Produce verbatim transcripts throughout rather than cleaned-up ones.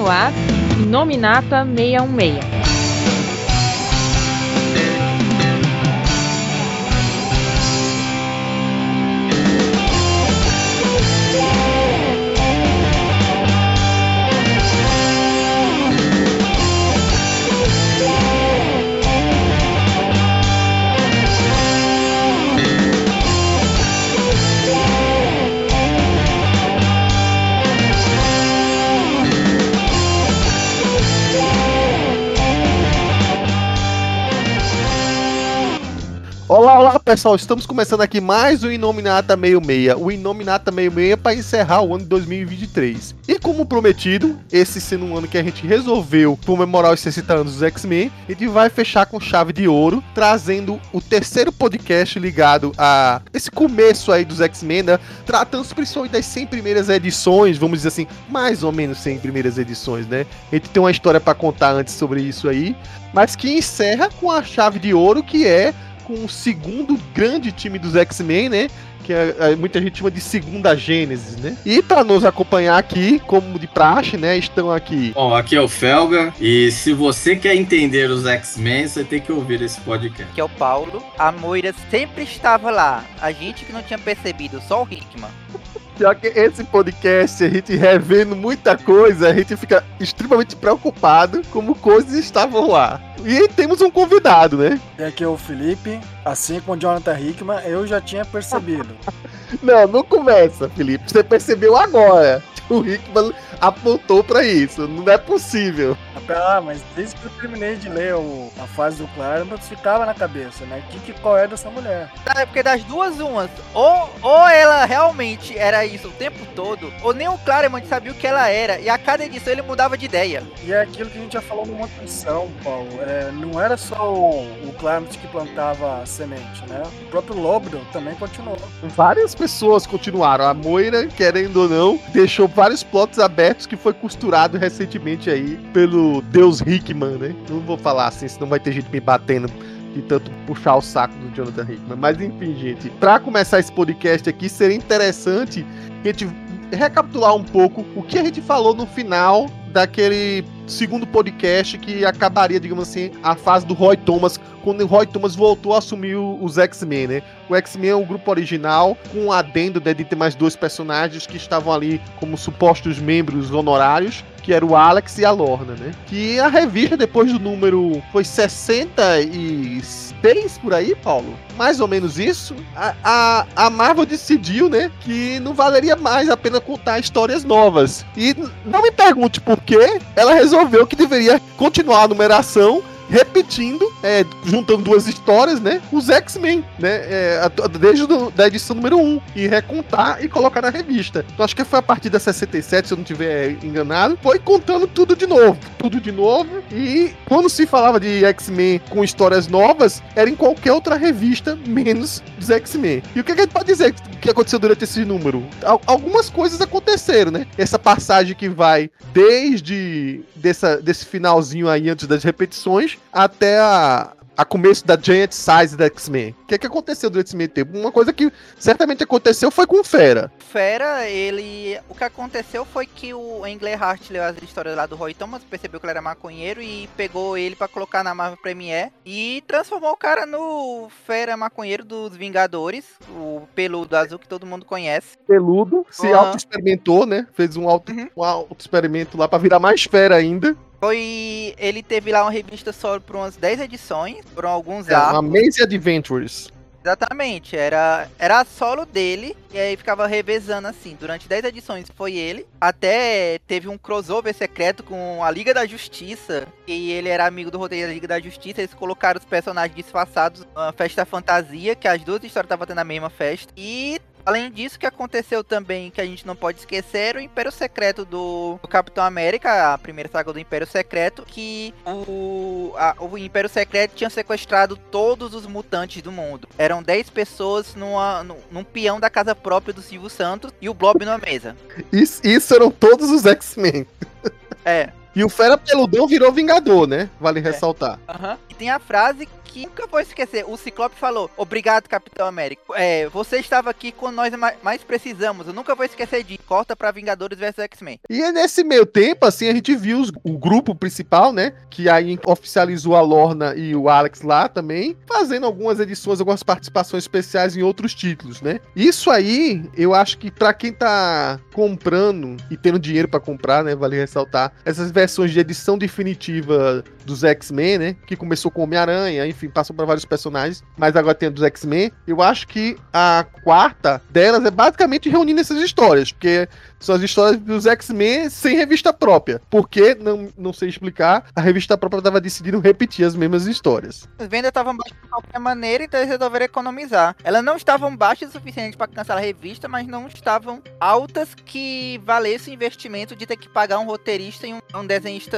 no ar, Inominata seiscentos e dezesseis. Olá, olá pessoal, estamos começando aqui mais um Inominata sessenta e seis, o Inominata sessenta e seis para encerrar o ano de dois mil e vinte e três. E como prometido, esse sendo um ano que a gente resolveu comemorar os sessenta anos dos X-Men, a gente vai fechar com chave de ouro, trazendo o terceiro podcast ligado a esse começo aí dos X-Men, né? Tratando principalmente das cem primeiras edições, vamos dizer assim, mais ou menos cem primeiras edições, né? A gente tem uma história para contar antes sobre isso aí, mas que encerra com a chave de ouro, que é com o segundo grande time dos X-Men, né? Que é, é, muita gente chama de segunda Gênesis, né? E para nos acompanhar aqui, como de praxe, né? Estão aqui... Bom, aqui é o Felga, e se você quer entender os X-Men, você tem que ouvir esse podcast. Aqui é o Paulo. A Moira sempre estava lá. A gente que não tinha percebido, só o Hickman. Já que esse podcast, a gente revendo muita coisa, a gente fica extremamente preocupado como coisas estavam lá. E temos um convidado, né? E aqui é o Felipe, assim como o Jonathan Hickman, eu já tinha percebido. Não, não começa, Felipe. Você percebeu agora. O Hickman apontou pra isso. Não é possível. Ah, mas desde que eu terminei de ler o, a fase do Claremont, ficava na cabeça, né? Que, que qual é dessa mulher? É porque das duas umas, ou, ou ela realmente era isso o tempo todo, ou nem o Claremont sabia o que ela era, e a cada edição ele mudava de ideia. E é aquilo que a gente já falou numa edição, Paulo. É, não era só o, o Claremont que plantava a semente, né? O próprio Lobdell também continuou. Várias pessoas continuaram. A Moira, querendo ou não, deixou vários plots abertos que foi costurado recentemente aí pelo Deus Hickman, né? Não vou falar assim, senão vai ter gente me batendo de tanto puxar o saco do Jonathan Hickman. Mas enfim, gente, pra começar esse podcast aqui, seria interessante a gente recapitular um pouco o que a gente falou no final daquele segundo podcast que acabaria, digamos assim, a fase do Roy Thomas, quando o Roy Thomas voltou a assumir os X-Men, né? O X-Men é o grupo original, com um adendo, né, de ter mais dois personagens que estavam ali como supostos membros honorários, que era o Alex e a Lorna, né? Que a revista, depois do número, foi sessenta e seis por aí, Paulo? Mais ou menos isso. A, a, a Marvel decidiu, né, que não valeria mais a pena contar histórias novas. E não me pergunte por quê, ela resolveu que deveria continuar a numeração, repetindo, é, juntando duas histórias, né, os X-Men, né, é, desde do, da edição número um, e recontar e colocar na revista. Então acho que foi a partir da sessenta e sete, se eu não estiver enganado, foi contando tudo de novo, tudo de novo, e quando se falava de X-Men com histórias novas, era em qualquer outra revista, menos dos X-Men. E o que a gente pode dizer que aconteceu durante esse número? Al- algumas coisas aconteceram, né, essa passagem que vai desde dessa, desse finalzinho aí, antes das repetições, até a, a começo da Giant Size da X-Men. O que é que aconteceu durante esse meio tempo? Uma coisa que certamente aconteceu foi com o Fera. Fera, ele... O que aconteceu foi que o Engler Hart leu as histórias lá do Roy Thomas, percebeu que ele era maconheiro e pegou ele pra colocar na Marvel Premiere e transformou o cara no Fera maconheiro dos Vingadores, o peludo azul que todo mundo conhece. Peludo, se Uhum. auto-experimentou, né? Fez um auto, Uhum. um auto-experimento lá pra virar mais Fera ainda. Foi... Ele teve lá uma revista solo por umas dez edições, por alguns É, arcos. Amazing Adventures. Exatamente, era, era a solo dele, e aí ficava revezando assim, durante dez edições foi ele, até teve um crossover secreto com a Liga da Justiça, e ele era amigo do roteiro da Liga da Justiça, eles colocaram os personagens disfarçados numa festa fantasia, que as duas histórias estavam tendo a mesma festa, e... Além disso, que aconteceu também, que a gente não pode esquecer, o Império Secreto do, do Capitão América, a primeira saga do Império Secreto, que o, a, o Império Secreto tinha sequestrado todos os mutantes do mundo. Eram dez pessoas numa, num, num peão da casa própria do Silvio Santos e o Blob numa mesa. Isso, isso eram todos os X-Men. É. E o Fera Peludão virou Vingador, né? Vale ressaltar. Uhum. E tem a frase que nunca vou esquecer. O Ciclope falou, obrigado, Capitão América. É, você estava aqui quando nós mais precisamos. Eu nunca vou esquecer disso. Corta pra Vingadores versus X-Men. E é nesse meio tempo, assim, a gente viu os, o grupo principal, né? Que aí oficializou a Lorna e o Alex lá também, fazendo algumas edições, algumas participações especiais em outros títulos, né? Isso aí, eu acho que pra quem tá comprando e tendo dinheiro pra comprar, né? Vale ressaltar, essas versões de edição definitiva dos X-Men, né? Que começou com Homem-Aranha, enfim, passou pra vários personagens, mas agora tem a dos X-Men. Eu acho que a quarta delas é basicamente reunindo essas histórias, porque são as histórias dos X-Men sem revista própria. Porque, não, não sei explicar, a revista própria estava decidindo repetir as mesmas histórias. As vendas estavam baixas de qualquer maneira, então eles resolveram economizar. Elas não estavam baixas o suficiente para cancelar a revista, mas não estavam altas que valesse o investimento de ter que pagar um roteirista e um, um desenhista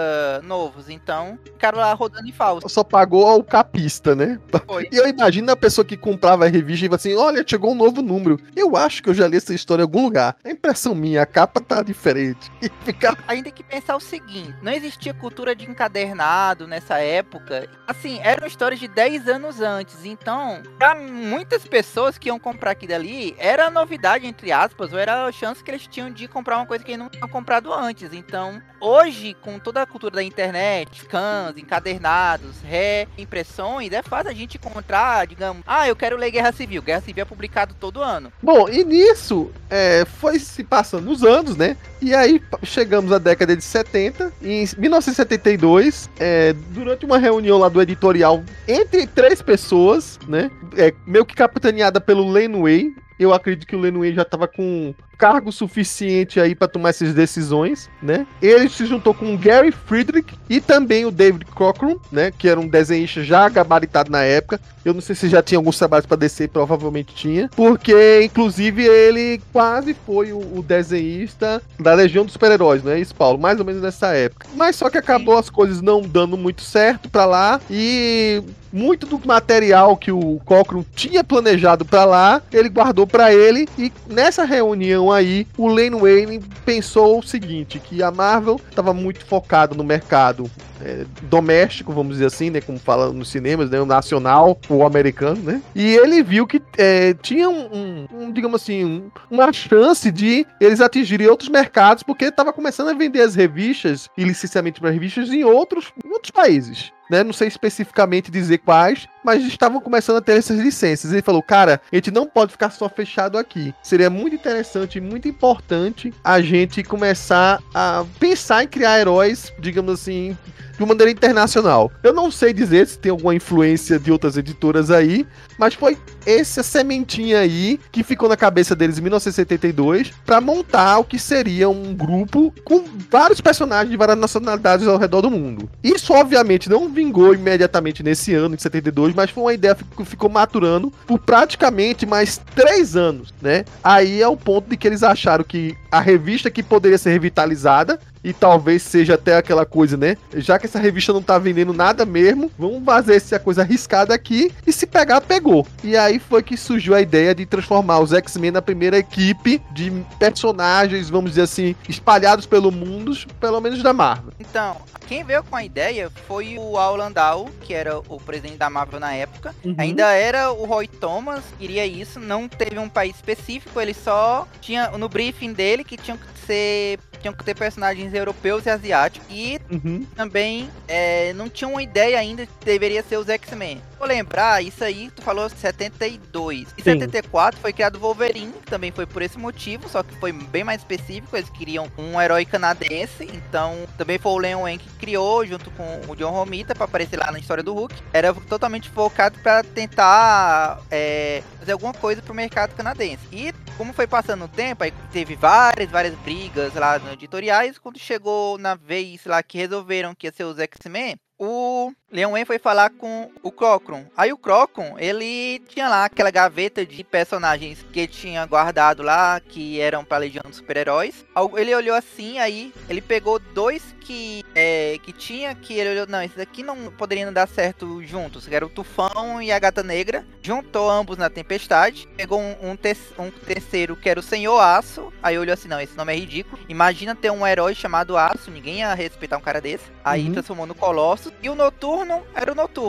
novos. Então, ficaram lá rodando em falso. Só pagou ao capista, né? Foi. E eu imagino a pessoa que comprava a revista e falava assim, olha, chegou um novo número. Eu acho que eu já li essa história em algum lugar. A impressão minha, a capa tá diferente. E fica... A gente tem que pensar o seguinte, não existia cultura de encadernado nessa época. Assim, eram histórias de dez anos antes. Então, pra muitas pessoas que iam comprar aquilo ali, era novidade, entre aspas, ou era a chance que eles tinham de comprar uma coisa que eles não tinham comprado antes. Então, hoje, com toda a cultura da internet, scans, encadernados, reimpressões, é fácil a gente encontrar, digamos, ah, eu quero ler Guerra Civil. Guerra Civil é publicado todo ano. Bom, e nisso, é, foi se passando os anos, né? E aí, chegamos à década de setenta, em mil novecentos e setenta e dois, é, durante uma reunião lá do editorial entre três pessoas, né? É, meio que capitaneada pelo Len Wein. Eu acredito que o Len Wein já estava com cargo suficiente aí para tomar essas decisões, né? Ele se juntou com o Gary Friedrich e também o David Cockrum, né? Que era um desenhista já gabaritado na época. Eu não sei se já tinha alguns trabalhos para D C, provavelmente tinha, porque inclusive ele quase foi o, o desenhista da Legião dos Super-Heróis, não é isso, Paulo? Mais ou menos nessa época. Mas só que acabou as coisas não dando muito certo para lá e muito do material que o Cockrum tinha planejado para lá, ele guardou para ele e nessa reunião aí, o Len Wein pensou o seguinte, que a Marvel estava muito focada no mercado é, doméstico, vamos dizer assim, né, como fala nos cinemas, né, o nacional, o americano, né, e ele viu que é, tinha um, um, um, digamos assim, um, uma chance de eles atingirem outros mercados, porque estava começando a vender as revistas, ilicitamente para revistas, em outros, em outros países. Né, não sei especificamente dizer quais, mas estavam começando a ter essas licenças. Ele falou, cara, a gente não pode ficar só fechado aqui. Seria muito interessante e muito importante a gente começar a pensar em criar heróis, digamos assim, de uma maneira internacional. Eu não sei dizer se tem alguma influência de outras editoras aí, mas foi essa sementinha aí que ficou na cabeça deles em mil novecentos e setenta e dois para montar o que seria um grupo com vários personagens de várias nacionalidades ao redor do mundo. Isso, obviamente, não vingou imediatamente nesse ano, em setenta e dois, mas foi uma ideia que ficou maturando por praticamente mais três anos, né? Aí é o ponto de que eles acharam que a revista que poderia ser revitalizada, e talvez seja até aquela coisa, né? Já que essa revista não tá vendendo nada mesmo, vamos fazer essa coisa arriscada aqui, e se pegar, pegou. E aí foi que surgiu a ideia de transformar os X-Men na primeira equipe de personagens, vamos dizer assim, espalhados pelo mundo, pelo menos da Marvel. Então, quem veio com a ideia foi o Al Landau, que era o presidente da Marvel na época. Uhum. Ainda era o Roy Thomas, queria isso, não teve um país específico, ele só tinha no briefing dele que tinham que ser... tinham que ter personagens europeus e asiáticos. E uhum. também é, não tinha uma ideia ainda que deveria ser os X-Men. Vou lembrar, isso aí, tu falou setenta e dois. Em Sim. setenta e quatro foi criado o Wolverine, que também foi por esse motivo, só que foi bem mais específico. Eles queriam um herói canadense, então também foi o Len Wein que criou, junto com o John Romita, pra aparecer lá na história do Hulk. Era totalmente focado pra tentar é, fazer alguma coisa pro mercado canadense. E como foi passando o tempo, aí teve várias, várias brigas lá no editoriais. Quando chegou na vez lá que resolveram que ia ser os X-Men, o Len Wein foi falar com o Cockrum. Aí o Cockrum, ele tinha lá aquela gaveta de personagens que ele tinha guardado lá, que eram pra Legião dos Super-Heróis. Ele olhou assim, aí ele pegou dois que, é, que tinha, que ele olhou, não, esses daqui não poderiam dar certo juntos, que era o Tufão e a Gata Negra. Juntou ambos na Tempestade. Pegou um, um, te um terceiro, que era o Senhor Aço. Aí olhou assim, não, esse nome é ridículo. Imagina ter um herói chamado Aço, ninguém ia respeitar um cara desse. Aí uhum. transformou no Colossus. E o Noturno era o Noturno.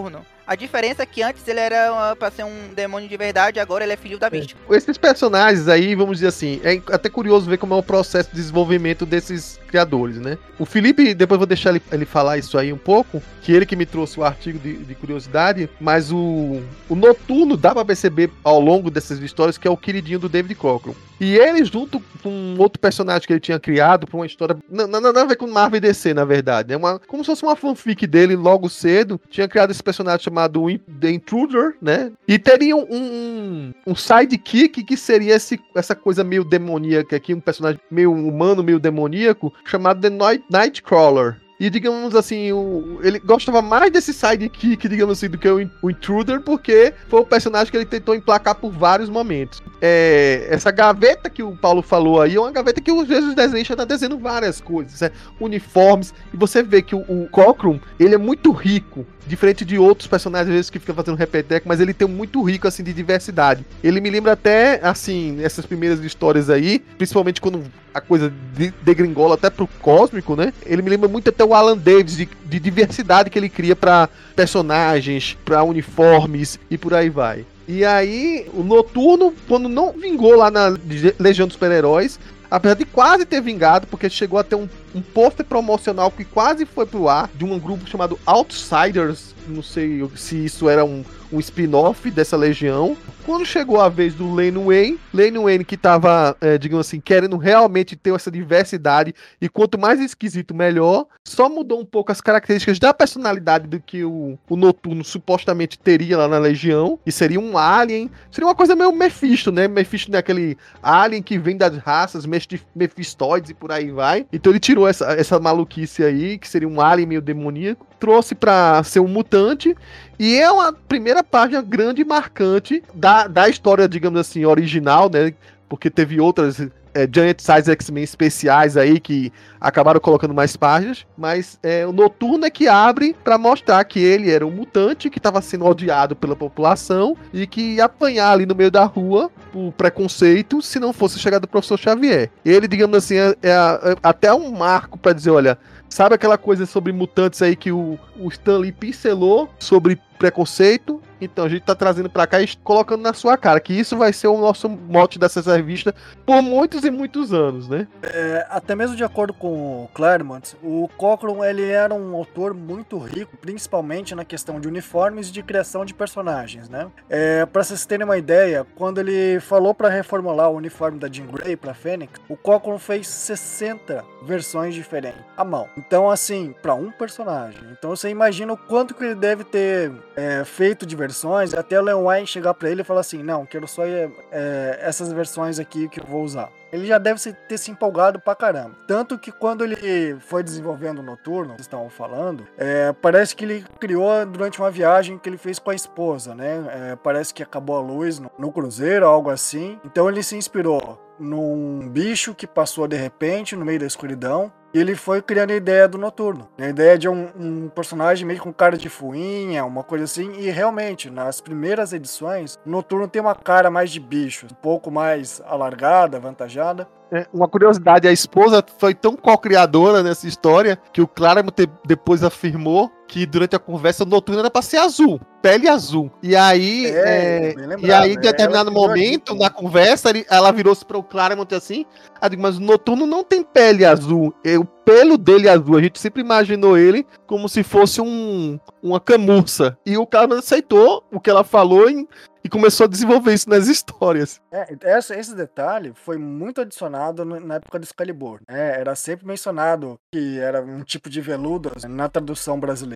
A diferença é que antes ele era uma, pra ser um demônio de verdade, agora ele é filho da mística. Esses personagens aí, vamos dizer assim, é até curioso ver como é o processo de desenvolvimento desses criadores, né? O Felipe, depois eu vou deixar ele, ele falar isso aí um pouco, que ele que me trouxe o artigo de, de curiosidade, mas o, o Noturno dá pra perceber ao longo dessas histórias que é o queridinho do David Cockrum. E ele, junto com um outro personagem que ele tinha criado pra uma história, não, não, nada a ver com Marvel e D C, na verdade, é uma, como se fosse uma fanfic dele logo cedo, tinha criado esse personagem chamado The Intruder, né? E teria um, um, um sidekick que seria esse, essa coisa meio demoníaca aqui, um personagem meio humano, meio demoníaco, chamado The Night, Nightcrawler. E, digamos assim, o, ele gostava mais desse sidekick, digamos assim, do que o, o Intruder, porque foi o personagem que ele tentou emplacar por vários momentos. É, essa gaveta que o Paulo falou aí é uma gaveta que o Jesus Desenho já tá desenhando várias coisas, né? Uniformes, e você vê que o, o Cockrum, ele é muito rico, diferente de outros personagens, às vezes, que ficam fazendo repeteco, mas ele tem muito rico, assim, de diversidade. Ele me lembra até, assim, essas primeiras histórias aí, principalmente quando a coisa degringola até pro cósmico, né? Ele me lembra muito até o Alan Davis, de, de diversidade que ele cria pra personagens, pra uniformes e por aí vai. E aí, o Noturno, quando não vingou lá na Legião dos Super-Heróis, apesar de quase ter vingado, porque chegou a ter um, um pôster promocional que quase foi pro ar, de um grupo chamado Outsiders, não sei se isso era um, um spin-off dessa Legião. Quando chegou a vez do Len Wayne, Len Wayne que tava, é, digamos assim, querendo realmente ter essa diversidade, e quanto mais esquisito, melhor, só mudou um pouco as características da personalidade do que o, o Noturno supostamente teria lá na Legião, e seria um alien, seria uma coisa meio Mephisto, né? Mephisto é aquele alien que vem das raças Mephistoides e por aí vai. Então ele tirou essa, essa maluquice aí, que seria um alien meio demoníaco, trouxe pra ser um mutante, e é uma primeira página grande e marcante da, da história, digamos assim, original, né? Porque teve outras é, Giant Size X-Men especiais aí que acabaram colocando mais páginas, mas é, o Noturno é que abre pra mostrar que ele era um mutante que estava sendo odiado pela população e que ia apanhar ali no meio da rua por preconceito se não fosse chegar do professor Xavier. Ele, digamos assim, é, é, é até um marco pra dizer, olha, sabe aquela coisa sobre mutantes aí que o, o Stan Lee pincelou sobre preconceito? Então a gente tá trazendo pra cá e colocando na sua cara, que isso vai ser o nosso mote dessa revista por muitos e muitos anos, né? É, até mesmo de acordo com o Claremont, o Cockrum, ele era um autor muito rico, principalmente na questão de uniformes e de criação de personagens, né? É, pra vocês terem uma ideia, quando ele falou pra reformular o uniforme da Jean Grey pra Fênix, o Cockrum fez sessenta versões diferentes à mão. Então, assim, pra um personagem. Então você imagina o quanto que ele deve ter é, feito de versões, até o Len Wein chegar pra ele e falar assim, não, quero só é, é, essas versões aqui que eu vou usar. Ele já deve ter se empolgado pra caramba. Tanto que quando ele foi desenvolvendo o Noturno, vocês estavam falando, é, parece que ele criou durante uma viagem que ele fez com a esposa, né? É, parece que acabou a luz no, no cruzeiro, algo assim. Então ele se inspirou num bicho que passou de repente no meio da escuridão, e ele foi criando a ideia do Noturno. A ideia de um, um personagem meio com cara de fuinha, uma coisa assim, e realmente, nas primeiras edições, o Noturno tem uma cara mais de bicho, um pouco mais alargada, avantajada. É, uma curiosidade, a esposa foi tão co-criadora nessa história que o Claremont depois afirmou que durante a conversa o Noturno era pra ser azul, pele azul. E aí, é, é, e aí em determinado momento, na conversa, ele, ela virou-se para o Claremont assim, ela disse, mas o Noturno não tem pele azul, é o pelo dele é azul. A gente sempre imaginou ele como se fosse um, uma camurça. E o Claremont aceitou o que ela falou e E começou a desenvolver isso nas histórias. É, essa, esse detalhe foi muito adicionado no, na época do Excalibur. Né? Era sempre mencionado que era um tipo de veludo na tradução brasileira.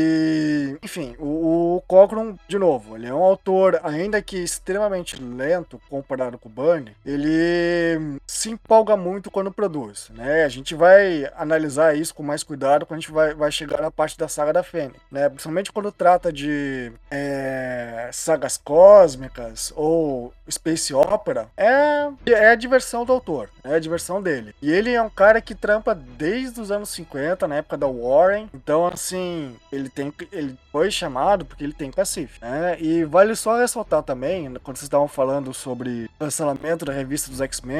E, enfim, o, o Cockrum, de novo, ele é um autor, ainda que extremamente lento comparado com o Byrne, ele se empolga muito quando produz. Né? A gente vai analisar isso com mais cuidado quando a gente vai, vai chegar na parte da saga da Fênix. Né? Principalmente quando trata de é, sagas cósmicas, cósmicas ou space opera, é, é a diversão do autor, é a diversão dele. E ele é um cara que trampa desde os anos cinquenta, na época da Warren. Então, assim, ele tem ele foi chamado porque ele tem cacife, né? E vale só ressaltar também, quando vocês estavam falando sobre o cancelamento da revista dos X-Men e como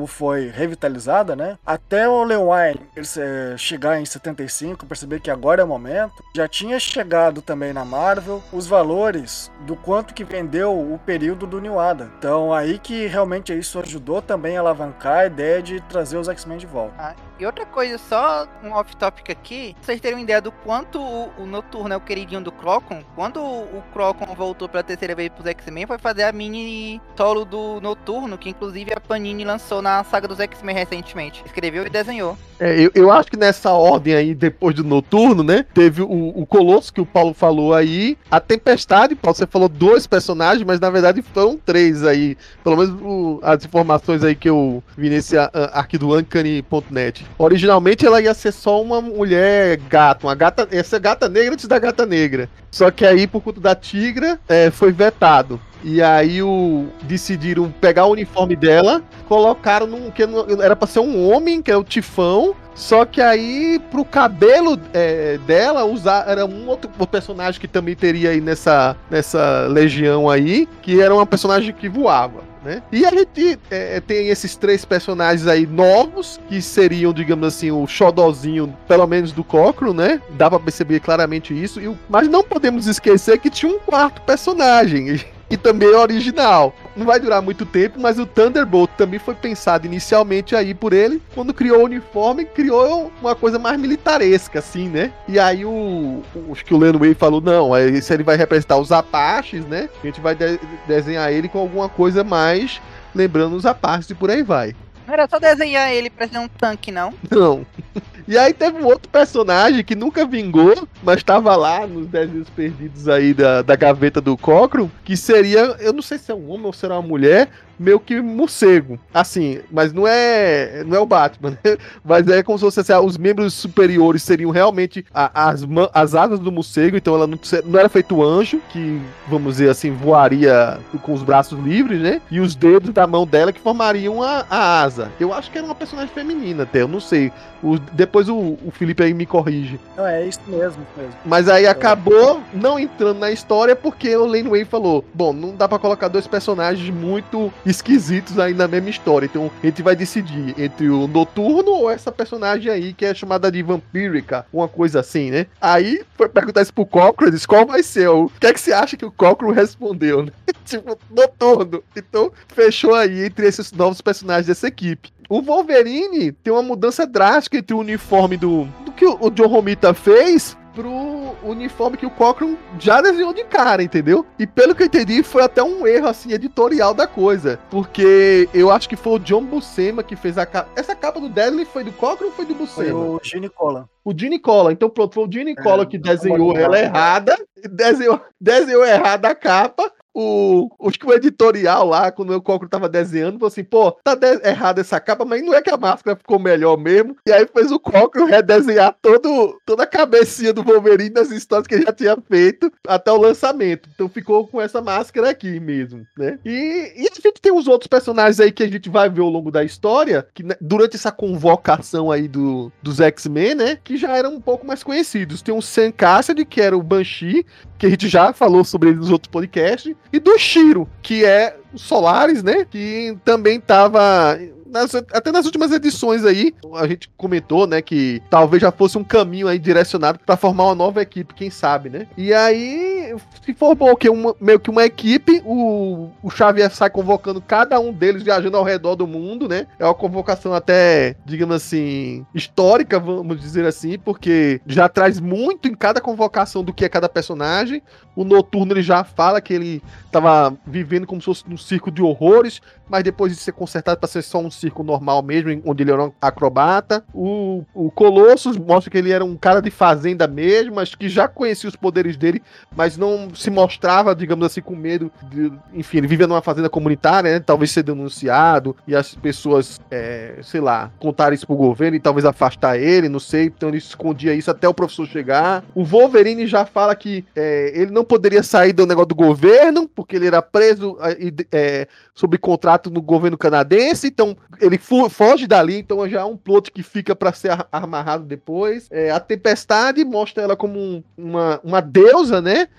como foi revitalizada, né? Até o Lewine ele chegar em setenta e cinco, perceber que agora é o momento, já tinha chegado também na Marvel os valores do quanto que vendeu o período do New Adam. Então aí que realmente isso ajudou também a alavancar a ideia de trazer os X-Men de volta. Ah, e outra coisa, só um off-topic aqui, pra vocês terem uma ideia do quanto o, o Noturno é o queridinho do Crocon, quando o, o Crocon voltou pela terceira vez pros X-Men, foi fazer a mini solo do Noturno, que inclusive a Panini lançou na saga dos X-Men recentemente. Escreveu e desenhou. É, eu, eu acho que nessa ordem aí, depois do Noturno, né, teve o, o Colosso, que o Paulo falou aí, a Tempestade, Paulo, você falou dois personagens, mas na verdade foram três aí, pelo menos o, as informações aí que eu vi nesse uh, arquivo do Uncanny ponto net. Originalmente ela ia ser só uma mulher gata, uma gata, essa gata negra antes da gata negra, só que aí por conta da Tigra é, foi vetado. E aí o, decidiram pegar o uniforme dela, colocaram num que não, era pra ser um homem, que é o Tifão, só que aí pro cabelo é, dela usar era um outro personagem que também teria aí nessa, nessa legião aí, que era uma personagem que voava, né? E a gente é, tem esses três personagens aí novos, que seriam, digamos assim, o xodozinho, pelo menos do Cockrum, né? Dá pra perceber claramente isso, e o, mas não podemos esquecer que tinha um quarto personagem, que também é original. Não vai durar muito tempo, mas o Thunderbolt também foi pensado inicialmente aí por ele, quando criou o uniforme, criou uma coisa mais militaresca, assim, né? E aí o... acho que o Len Wein falou, não, esse ele vai representar os Apaches, né? A gente vai de- desenhar ele com alguma coisa mais lembrando os Apaches e por aí vai. Não era só desenhar ele pra ser um tanque, não? Não. E aí teve um outro personagem que nunca vingou, mas estava lá nos desenhos perdidos aí da, da gaveta do Cockrum, que seria, eu não sei se é um homem ou será uma mulher, meio que morcego. Assim, mas não é não é o Batman, né? Mas é como se fosse assim, os membros superiores seriam realmente a, as, as asas do morcego, então ela não, não era feito anjo, que, vamos dizer assim, voaria com os braços livres, né? E os dedos da mão dela que formariam a, a asa. Eu acho que era uma personagem feminina até, eu não sei. O, depois o, o Felipe aí me corrige. Não, é isso mesmo, mesmo. Mas aí acabou não entrando na história porque o Len Wein falou, bom, não dá pra colocar dois personagens muito esquisitos aí na mesma história, então a gente vai decidir entre o Noturno ou essa personagem aí que é chamada de Vampírica, uma coisa assim, né? Aí foi perguntar isso pro Cockrum, disse, qual vai ser? O que é que você acha que o Cockrum respondeu, né? Tipo, Noturno. Então fechou aí entre esses novos personagens dessa equipe. O Wolverine tem uma mudança drástica entre o uniforme do, do que o John Romita fez pro uniforme que o Cockrum já desenhou de cara, entendeu? E pelo que eu entendi, foi até um erro, assim, editorial da coisa. Porque eu acho que foi o John Buscema que fez a capa. Essa capa do Deadly foi do Cockrum ou foi do Buscema? Foi o Gene Colan. O Gene Colan. Então pronto, foi o Gene Colan É, que desenhou ela errada. Desenhou, desenhou errada a capa. O, acho que o editorial lá, quando o Cockrum tava desenhando, falou assim, pô, tá de- errada essa capa, mas não é que a máscara ficou melhor mesmo. E aí fez o Cockrum redesenhar todo, toda a cabecinha do Wolverine das histórias que ele já tinha feito até o lançamento. Então ficou com essa máscara aqui mesmo, né? E, e a gente tem os outros personagens aí que a gente vai ver ao longo da história, que né, durante essa convocação aí do, dos X-Men, né, que já eram um pouco mais conhecidos. Tem o Sam Cassidy, que era o Banshee, que a gente já falou sobre ele nos outros podcasts, e do Shiro, que é o Solaris, né? Que também tava... Nas, até nas últimas edições aí, a gente comentou, né, que talvez já fosse um caminho aí direcionado pra formar uma nova equipe, quem sabe, né? E aí, se formou o quê? Uma, meio que uma equipe, o, o Xavier sai convocando cada um deles viajando ao redor do mundo, né? É uma convocação até, digamos assim, histórica, vamos dizer assim, porque já traz muito em cada convocação do que é cada personagem. O Noturno, ele já fala que ele tava vivendo como se fosse num circo de horrores, mas depois de ser consertado para ser só um circo normal mesmo, onde ele era um acrobata. O, o Colossus mostra que ele era um cara de fazenda mesmo, mas que já conhecia os poderes dele, mas não se mostrava, digamos assim, com medo de, enfim, ele vivia numa fazenda comunitária, né? Talvez ser denunciado e as pessoas, é, sei lá, contarem isso pro governo e talvez afastar ele, não sei, então ele escondia isso até o professor chegar. O Wolverine já fala que é, ele não poderia sair do negócio do governo, porque ele era preso é, sob contrato no governo canadense, então ele fu- foge dali, então já é um plot que fica pra ser ar- amarrado depois. É, a Tempestade mostra ela como um, uma, uma deusa, né?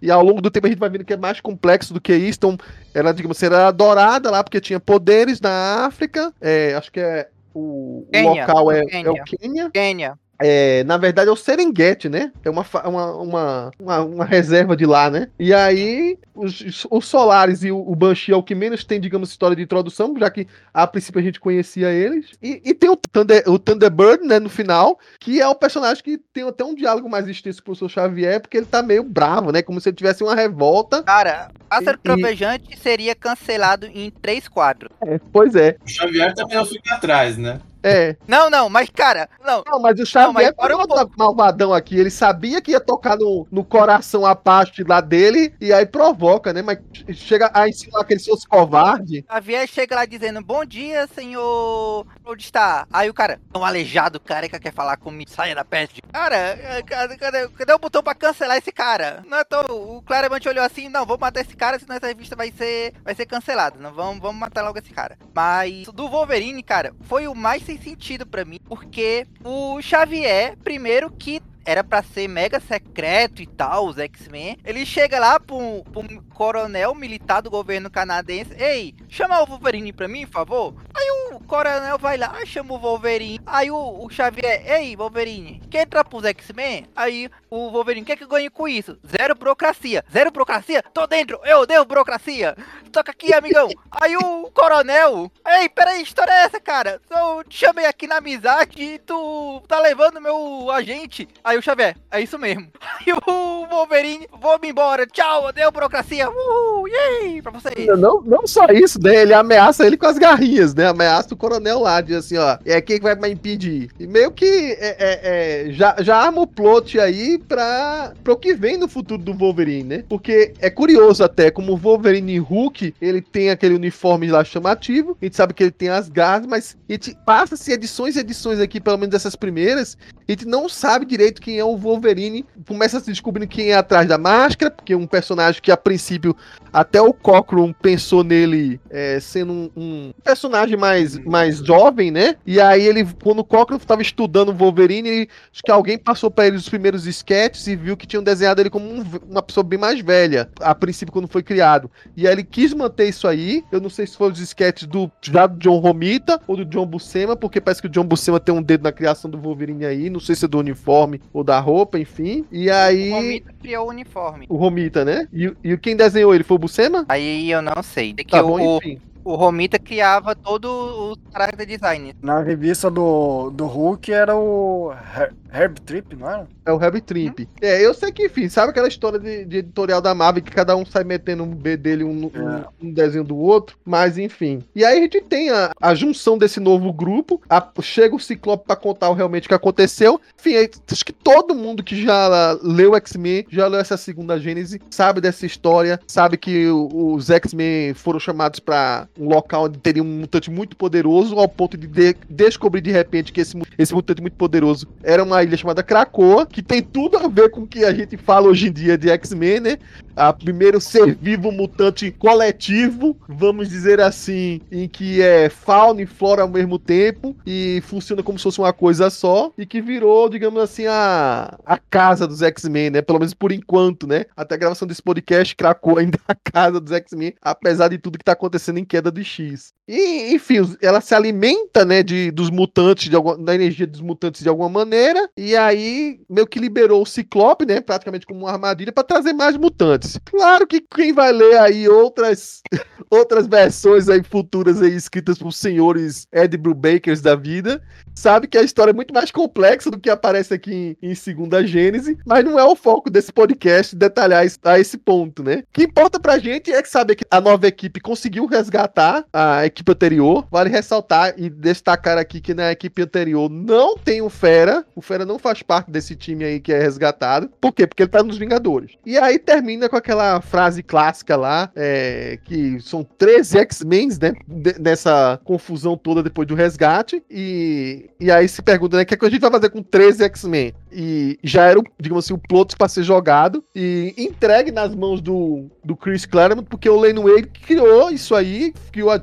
E ao longo do tempo a gente vai vendo que é mais complexo do que isso. Então, ela, digamos assim, era adorada lá porque tinha poderes na África. É, acho que é o, o local é, é o Quênia. Quênia. É, na verdade é o Serengeti, né? É uma, uma, uma, uma, uma reserva de lá, né? E aí os, os Solaris e o, o Banshee é o que menos tem, digamos, história de introdução, já que a princípio a gente conhecia eles. E, e tem o, Thunder, o Thunderbird, né, no final, que é o personagem que tem até um diálogo mais extenso com o professor Xavier, porque ele tá meio bravo, né? Como se ele tivesse uma revolta. Cara, Pássaro Trovejante seria cancelado em três quadros. É, pois é. O Xavier também não fica atrás, né? É. Não, não, mas cara, não. Não, mas o Xavier não, era um malvadão aqui. Ele sabia que ia tocar no, no coração a parte lá dele e aí provoca, né? Mas chega a ensinar aqueles seus covardes. Xavier chega lá dizendo: bom dia, senhor. Onde está? Aí o cara, um aleijado careca quer falar comigo. Saia da peste. Cara, cadê, cadê, cadê o botão pra cancelar esse cara? Não é tão, o Claremont olhou assim: não, vou matar esse cara, senão essa revista vai ser, vai ser cancelada. Não, vamos, vamos matar logo esse cara. Mas do Wolverine, cara, foi o mais sem sentido pra mim, porque o Xavier, primeiro que era pra ser mega secreto e tal, os X-Men, ele chega lá pra um, pra um coronel militar do governo canadense: ei, chama o Wolverine pra mim, por favor. Aí o coronel vai lá, chama o Wolverine. Aí o, o Xavier: ei, Wolverine, quer entrar pros X-Men? Aí o Wolverine: o que é que eu ganho com isso? Zero burocracia. Zero burocracia? Tô dentro, eu odeio burocracia. Toca aqui, amigão. Aí o coronel: ei, peraí, que história é essa, cara? Eu te chamei aqui na amizade e tu tá levando meu agente. Aí o Xavier: é isso mesmo. Aí o Wolverine: vou-me embora, tchau, odeio burocracia. Uhul, yay, pra vocês. Não, não só isso, né? Ele ameaça ele com as garrinhas, né? Ameaça o coronel lá, diz assim, ó, é quem vai me impedir. E meio que é, é, é, já, já arma o plot aí pra, pra o que vem no futuro do Wolverine, né? Porque é curioso até, como o Wolverine Hulk, ele tem aquele uniforme lá chamativo, a gente sabe que ele tem as garras, mas a gente passa-se edições e edições aqui, pelo menos dessas primeiras, a gente não sabe direito quem é o Wolverine, começa a se descobrindo quem é atrás da máscara, porque é um personagem que a princípio até o Cockrum pensou nele é, sendo um, um personagem mais, mais jovem, né? E aí ele, quando o Cockrum estava estudando o Wolverine, ele, acho que alguém passou para ele os primeiros sketches e viu que tinham desenhado ele como um, uma pessoa bem mais velha, a princípio quando foi criado. E aí ele quis manter isso aí, eu não sei se foram os sketches do, já do John Romita ou do John Buscema, porque parece que o John Buscema tem um dedo na criação do Wolverine aí, não sei se é do uniforme ou da roupa, enfim. E aí... O Romita criou o uniforme. O Romita, né? E, e quem desenhou ele foi o Buscema? Aí eu não sei. É que Tá o, bom, enfim. o Romita criava todo o character design. Na revista do, do Hulk era o Her Herb Trip, não era? É o Herb Trip. Hum. É, eu sei que, enfim, sabe aquela história de, de editorial da Marvel que cada um sai metendo um B dele, um, é. um, um desenho do outro, mas enfim. E aí a gente tem a, a junção desse novo grupo, a, chega o Ciclope pra contar realmente o que aconteceu. Enfim, aí, acho que todo mundo que já leu X-Men, já leu essa segunda Gênese, sabe dessa história, sabe que o, os X-Men foram chamados pra um local onde teria um mutante muito poderoso, ao ponto de, de descobrir de repente que esse, esse mutante muito poderoso era uma ilha chamada Krakoa, que tem tudo a ver com o que a gente fala hoje em dia de X-Men, né? A primeiro ser vivo mutante coletivo, vamos dizer assim, em que é fauna e flora ao mesmo tempo e funciona como se fosse uma coisa só e que virou, digamos assim, a, a casa dos X-Men, né? Pelo menos por enquanto, né? Até a gravação desse podcast, Krakoa ainda é a casa dos X-Men, apesar de tudo que tá acontecendo em Queda de X. E, enfim, ela se alimenta, né, de, dos mutantes, de alguma, da energia dos mutantes de alguma maneira, e aí meio que liberou o Ciclope, né, praticamente como uma armadilha para trazer mais mutantes. Claro que quem vai ler aí outras outras versões aí futuras aí escritas por senhores Ed Brubakers da vida, sabe que a história é muito mais complexa do que aparece aqui em, em Segunda Gênese, mas não é o foco desse podcast detalhar isso, a esse ponto, né? O que importa pra gente é que saber que a nova equipe conseguiu resgatar a equipe anterior. Vale ressaltar e destacar aqui que na equipe anterior não tem o Fera, o Fera não faz parte desse time aí que é resgatado. Por quê? Porque ele tá nos Vingadores. E aí termina com aquela frase clássica lá, é, que são treze X-Men, né, nessa confusão toda depois do resgate, e, e aí se pergunta, né, o que, é que a gente vai fazer com treze X-Men? E já era, digamos assim, o plot para ser jogado e entregue nas mãos do, do Chris Claremont, porque o Len Wade criou isso aí, criou a Giant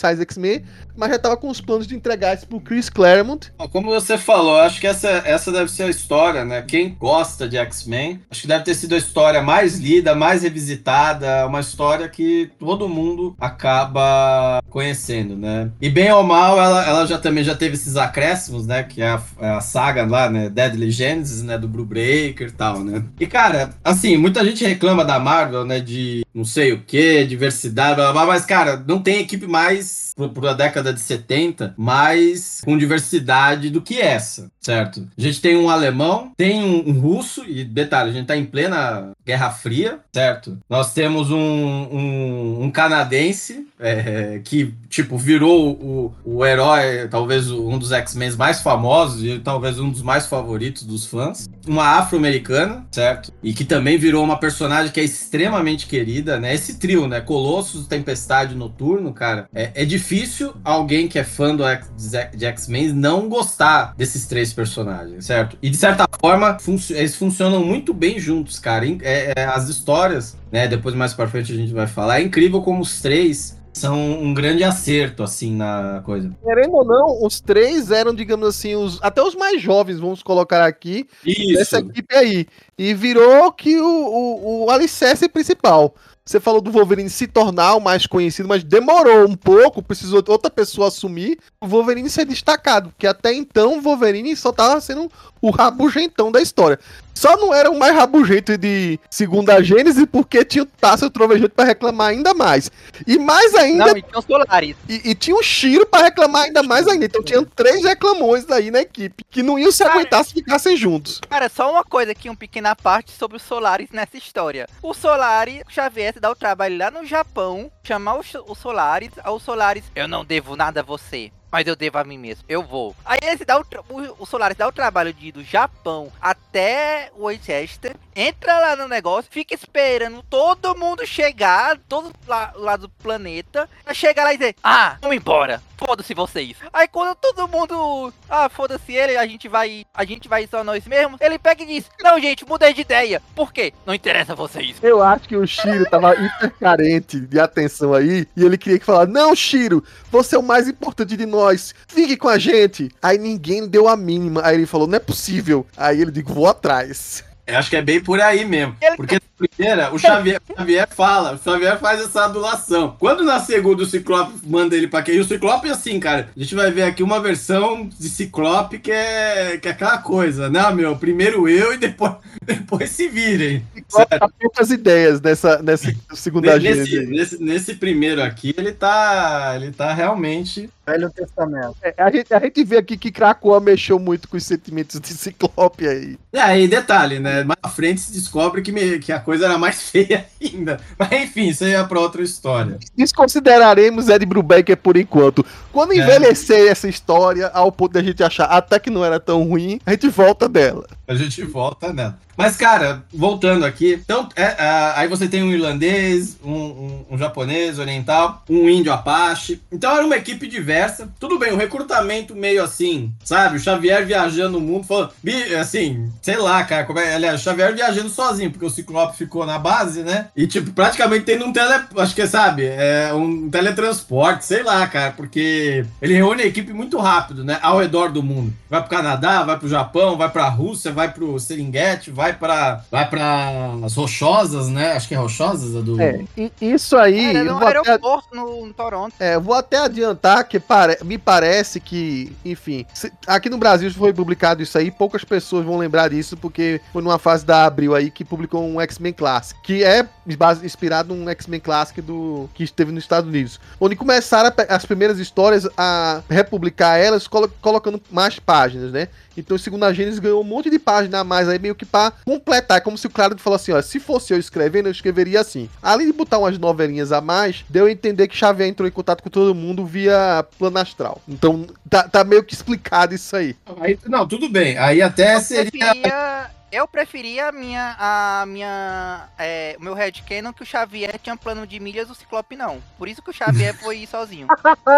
começar os X-Men, mas já tava com os planos de entregar isso pro Chris Claremont. Como você falou, acho que essa, essa deve ser a história, né? Quem gosta de X-Men, acho que deve ter sido a história mais lida, mais revisitada, uma história que todo mundo acaba conhecendo, né? E bem ou mal, ela, ela já também já teve esses acréscimos, né? Que é a, a saga lá, né? Deadly Genesis, né? Do Brubaker e tal, né? E, cara, assim, muita gente reclama da Marvel, né? De não sei o que, diversidade, blá, blá, blá, mas, cara, não tem equipe mais, para a década de setenta, mais com diversidade do que essa, certo? A gente tem um alemão, tem um, um russo, e detalhe, a gente tá em plena Guerra Fria, certo? Nós temos um, um, um canadense, é, que, tipo, virou o, o herói, talvez um dos X-Men mais famosos e talvez um dos mais favoritos dos fãs. Uma afro-americana, certo? E que também virou uma personagem que é extremamente querida, né? Esse trio, né? Colossus, Tempestade e Noturno, cara, é, é difícil alguém que é fã do X, de X-Men não gostar desses três personagens, certo? E de certa forma, func- eles funcionam muito bem juntos, cara. É, é, as histórias, né? Depois mais pra frente a gente vai falar. É incrível como os três são um grande acerto, assim, na coisa. Querendo ou não, os três eram, digamos assim, os, até os mais jovens, vamos colocar aqui, Isso. dessa equipe aí. E virou que o, o, o alicerce principal. Você falou do Wolverine se tornar o mais conhecido, mas demorou um pouco, precisou outra pessoa assumir o Wolverine ser destacado, porque até então o Wolverine só tava sendo o rabugentão da história. Só não era o mais rabugento de Segunda Gênese porque tinha o Tássio Trovejante pra reclamar ainda mais. E mais ainda... Não, e tinha os Solaris. E, e tinha o Shiro pra reclamar ainda mais ainda. Então tinha três reclamões aí na equipe, que não iam se Cara, aguentar se ficassem juntos. Cara, só uma coisa aqui, uma pequena parte sobre os Solaris nessa história. O Solaris, o Xavier se dá o trabalho lá no Japão, chamar os, os Solaris, ao Solaris, eu não devo nada a você, mas eu devo a mim mesmo, eu vou. Aí ele se dá o, o, o Solaris dá o trabalho de ir do Japão até Winchester, entra lá no negócio, fica esperando todo mundo chegar, todo lá, lá do planeta, pra chegar lá e dizer, ah, vamos embora, foda-se vocês. Aí quando todo mundo, ah, foda-se ele, a gente vai, a gente vai só nós mesmos, ele pega e diz, não gente, mudei de ideia, por quê? Não interessa a vocês. Eu acho que o Shiro tava hiper carente de atenção aí, e ele queria que falar, não, Shiro, você é o mais importante de nós, fique com a gente. Aí ninguém deu a mínima, aí ele falou, não é possível. Aí ele disse, vou atrás. Eu acho que é bem por aí mesmo. Ele... Porque na primeira, o Xavier, o Xavier fala, o Xavier faz essa adulação. Quando na segunda o Ciclope manda ele pra quê? E o Ciclope é assim, cara. A gente vai ver aqui uma versão de Ciclope que é, que é aquela coisa. Não, meu, primeiro eu e depois, depois se virem. Ciclope tá poucas ideias nessa, nessa segunda nesse, gênese. nesse, nesse primeiro aqui, ele tá, ele tá realmente... Velho Testamento. É, a, gente, a gente vê aqui que Krakoa mexeu muito com os sentimentos de Ciclope aí. É, aí detalhe, né? Mais à frente se descobre que, me, que a coisa era mais feia ainda. Mas enfim, isso aí é pra outra história. Desconsideraremos Ed Brubaker por enquanto. Quando É. envelhecer essa história, ao ponto da gente achar até que não era tão ruim, a gente volta dela. A gente volta nela. Mas, cara, voltando aqui, então, é, é, aí você tem um irlandês, um, um, um japonês oriental, um índio Apache. Então era uma equipe diversa. Tudo bem, o recrutamento meio assim, sabe? O Xavier viajando o mundo, falando, assim, sei lá, cara, como é, aliás, o Xavier viajando sozinho, porque o Ciclope ficou na base, né? E, tipo, praticamente tendo um tele, acho que, sabe, é um teletransporte, sei lá, cara, porque ele reúne a equipe muito rápido, né? Ao redor do mundo. Vai pro Canadá, vai pro Japão, vai pra Rússia, vai pro Serengeti, vai pra, vai pra as Rochosas, né? Acho que é Rochosas a do... É, e isso aí... Era eu no vou até- aeroporto no, no Toronto. É, vou até adiantar que pare- me parece que, enfim, se- aqui no Brasil foi publicado isso aí, poucas pessoas vão lembrar disso, porque foi numa fase da Abril aí que publicou um X-Men Classic, que é base- inspirado num X-Men Classic do, que esteve nos Estados Unidos, onde começaram a pe- as primeiras histórias a republicar elas, colo- colocando mais páginas, né? Então o Segunda Gênesis ganhou um monte de página a mais aí, meio que pra completar. É como se o Claro falou assim, ó, se fosse eu escrevendo, eu escreveria assim. Além de botar umas novelinhas a mais, deu a entender que Xavier entrou em contato com todo mundo via plano astral. Então tá, tá meio que explicado isso aí. Aí, não, tudo bem. Aí até Você seria... via Eu preferia a minha, a minha, é, o meu headcanon que o Xavier tinha plano de milhas, o Ciclope não. Por isso que o Xavier foi ir sozinho.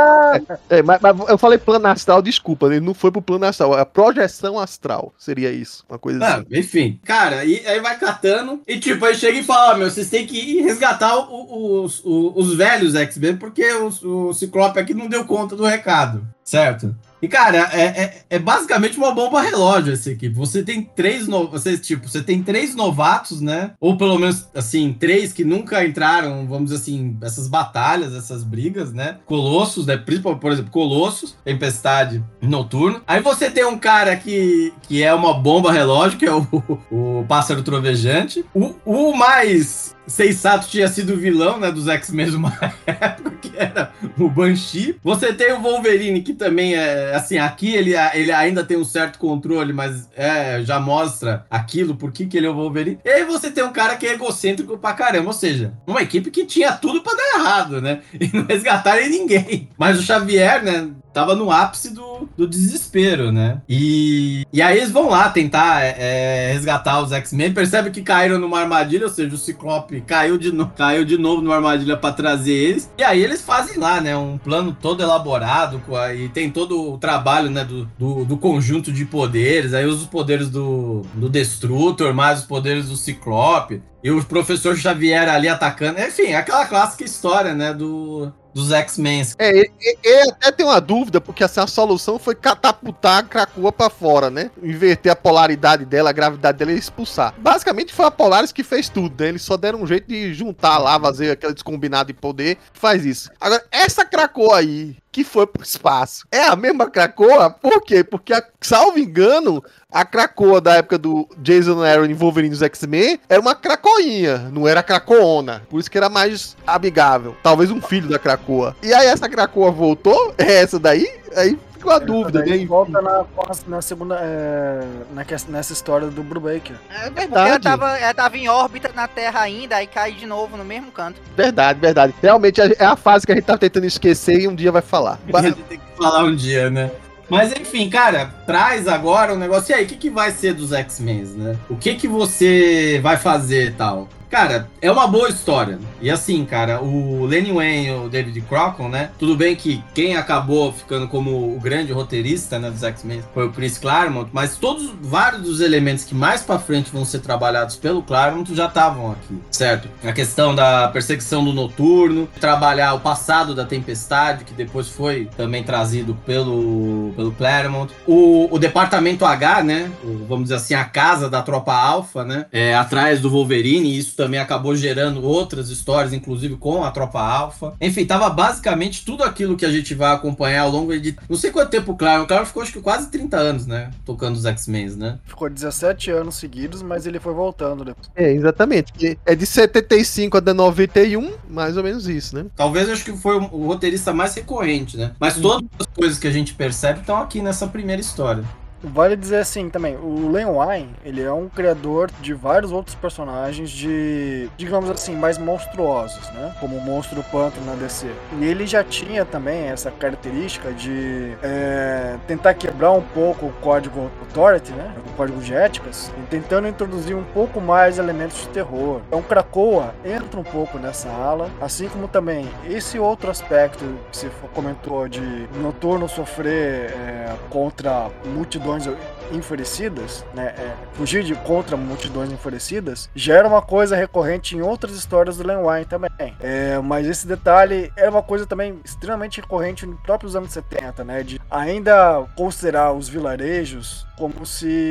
É, mas, mas eu falei plano astral, desculpa, ele não foi pro plano astral, a projeção astral seria isso, uma coisa Ah, assim. enfim, cara, e aí vai catando e tipo, aí chega e fala, ó, meu, vocês têm que ir resgatar o- o- os, o- os velhos X-Men, porque o, o Ciclope aqui não deu conta do recado, certo? E, cara, é, é, é basicamente uma bomba relógio essa equipe. Você tem três no... você, tipo, você tem três novatos, né? Ou pelo menos, assim, três que nunca entraram, vamos dizer assim, essas batalhas, essas brigas, né? Colossos, né? Principalmente, por exemplo, Colossos, Tempestade e Noturno. Aí você tem um cara que, que é uma bomba relógio, que é o, o Pássaro Trovejante. O, o mais sensato tinha sido o vilão, né, dos X-Men uma época, que era o Banshee. Você tem o Wolverine, que também é, assim, aqui ele, ele ainda tem um certo controle, mas é, já mostra aquilo, por que que ele é o Wolverine. E aí você tem um cara que é egocêntrico pra caramba, ou seja, uma equipe que tinha tudo pra dar errado, né, e não resgatarem ninguém. Mas o Xavier, né, tava no ápice do, do desespero, né? E, e aí eles vão lá tentar é, resgatar os X-Men, percebe que caíram numa armadilha, ou seja, o Ciclope caiu de, no, caiu de novo numa armadilha pra trazer eles. E aí eles fazem lá, né? Um plano todo elaborado, e tem todo o trabalho, né? Do, do, do conjunto de poderes. Aí usa os poderes do, do Destrutor, mais os poderes do Ciclope. E o professor Xavier ali atacando. Enfim, aquela clássica história, né? Do... dos X-Men. É, e, e, e até tem uma dúvida, porque assim, a solução foi catapultar a Krakoa pra fora, né? Inverter a polaridade dela, a gravidade dela e expulsar. Basicamente foi a Polaris que fez tudo, né? Eles só deram um jeito de juntar lá, fazer aquele descombinado de poder, faz isso. Agora, essa Krakoa aí, que foi pro espaço, é a mesma Krakoa? Por quê? Porque, a, salvo engano, a Krakoa da época do Jason Aaron e Wolverine dos X-Men era uma Krakoinha, não era Krakoona. Por isso que era mais amigável. Talvez um filho da Krakoa. E aí essa Krakoa voltou? É essa daí? Aí ficou a dúvida, né? Volta na, na segunda. É, na, nessa história do Brubaker. É verdade. Porque ela tava, ela tava em órbita na Terra ainda, aí cai de novo no mesmo canto. Verdade, verdade. Realmente é a fase que a gente tá tentando esquecer e um dia vai falar. A gente tem que falar um dia, né? Mas enfim, cara, traz agora um negócio. E aí, o que, que vai ser dos X-Men, né? O que, que você vai fazer e tal? Cara, é uma boa história. E assim, cara, o Len Wein e o David Crockett, né? Tudo bem que quem acabou ficando como o grande roteirista, né, dos X-Men foi o Chris Claremont, mas todos, vários dos elementos que mais pra frente vão ser trabalhados pelo Claremont já estavam aqui, certo? A questão da perseguição do Noturno, trabalhar o passado da Tempestade, que depois foi também trazido pelo, pelo Claremont. O, o Departamento H, né? O, vamos dizer assim, a casa da Tropa Alpha, né? É, atrás do Wolverine, e isso também acabou gerando outras histórias, inclusive com a Tropa Alpha. Enfim, tava basicamente tudo aquilo que a gente vai acompanhar ao longo de... Não sei quanto tempo o Claremont, o Claremont ficou acho que quase trinta anos, né? Tocando os X-Men, né? Ficou dezessete anos seguidos, mas ele foi voltando depois. É, exatamente. É de setenta e cinco a noventa e um, mais ou menos isso, né? Talvez acho que foi o roteirista mais recorrente, né? Mas todas as coisas que a gente percebe estão aqui nessa primeira história. Vale dizer assim também, o Len Wein, ele é um criador de vários outros personagens de, digamos assim, mais monstruosos, né? Como o Monstro Pântano na D C. E ele já tinha também essa característica de é, tentar quebrar um pouco o código Authority, né? O código de éticas, e tentando introduzir um pouco mais elementos de terror. Então Krakoa entra um pouco nessa ala, assim como também esse outro aspecto que você comentou de Noturno sofrer é, contra multidões enfurecidas, né, é, fugir de contra multidões enfurecidas, já era uma coisa recorrente em outras histórias do Len Wein também. É, mas esse detalhe era uma coisa também extremamente recorrente nos próprios anos setenta, né, de ainda considerar os vilarejos como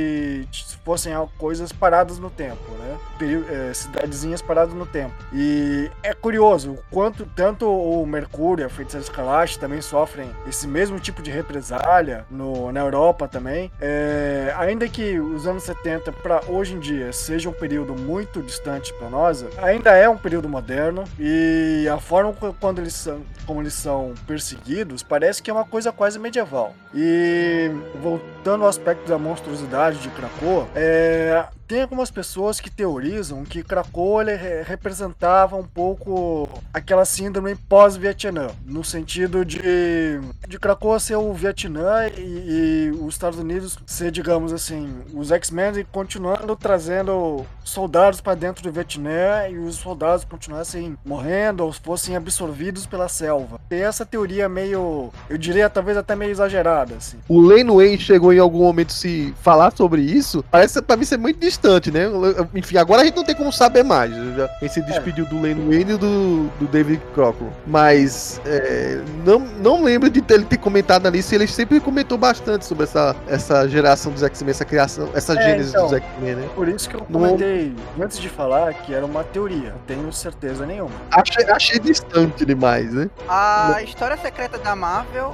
se fossem coisas paradas no tempo, né, é, cidadezinhas paradas no tempo. E é curioso o quanto tanto o Mercúrio e a Feiticeira Escarlate também sofrem esse mesmo tipo de represália no, na Europa também. É, ainda que os anos setenta para hoje em dia seja um período muito distante para nós, ainda é um período moderno e a forma quando eles são, como eles são perseguidos parece que é uma coisa quase medieval. E voltando ao aspecto da monstruosidade de Krakoa, é, Tem algumas pessoas que teorizam que Krakoa ele re- representava um pouco aquela síndrome pós-Vietnã, no sentido de, de Krakoa ser o Vietnã e, e os Estados Unidos ser, digamos assim, os X-Men continuando trazendo soldados para dentro do Vietnã e os soldados continuassem morrendo ou fossem absorvidos pela selva. Tem essa teoria meio, eu diria talvez até meio exagerada, assim. O Len Wayne chegou em algum momento se falar sobre isso, parece pra mim ser muito distante, né? Enfim, agora a gente não tem como saber mais. Já, quem se despediu é. do Len Wayne e do, do David Crockett. Mas é, não, não lembro de ter, ele ter comentado ali, se ele sempre comentou bastante sobre essa, essa geração dos X-Men, essa criação, essa é, gênese então, dos X-Men, né? Por isso que eu comentei não... antes de falar que era uma teoria, não tenho certeza nenhuma. Achei, achei distante demais, né? A não. história secreta da Marvel,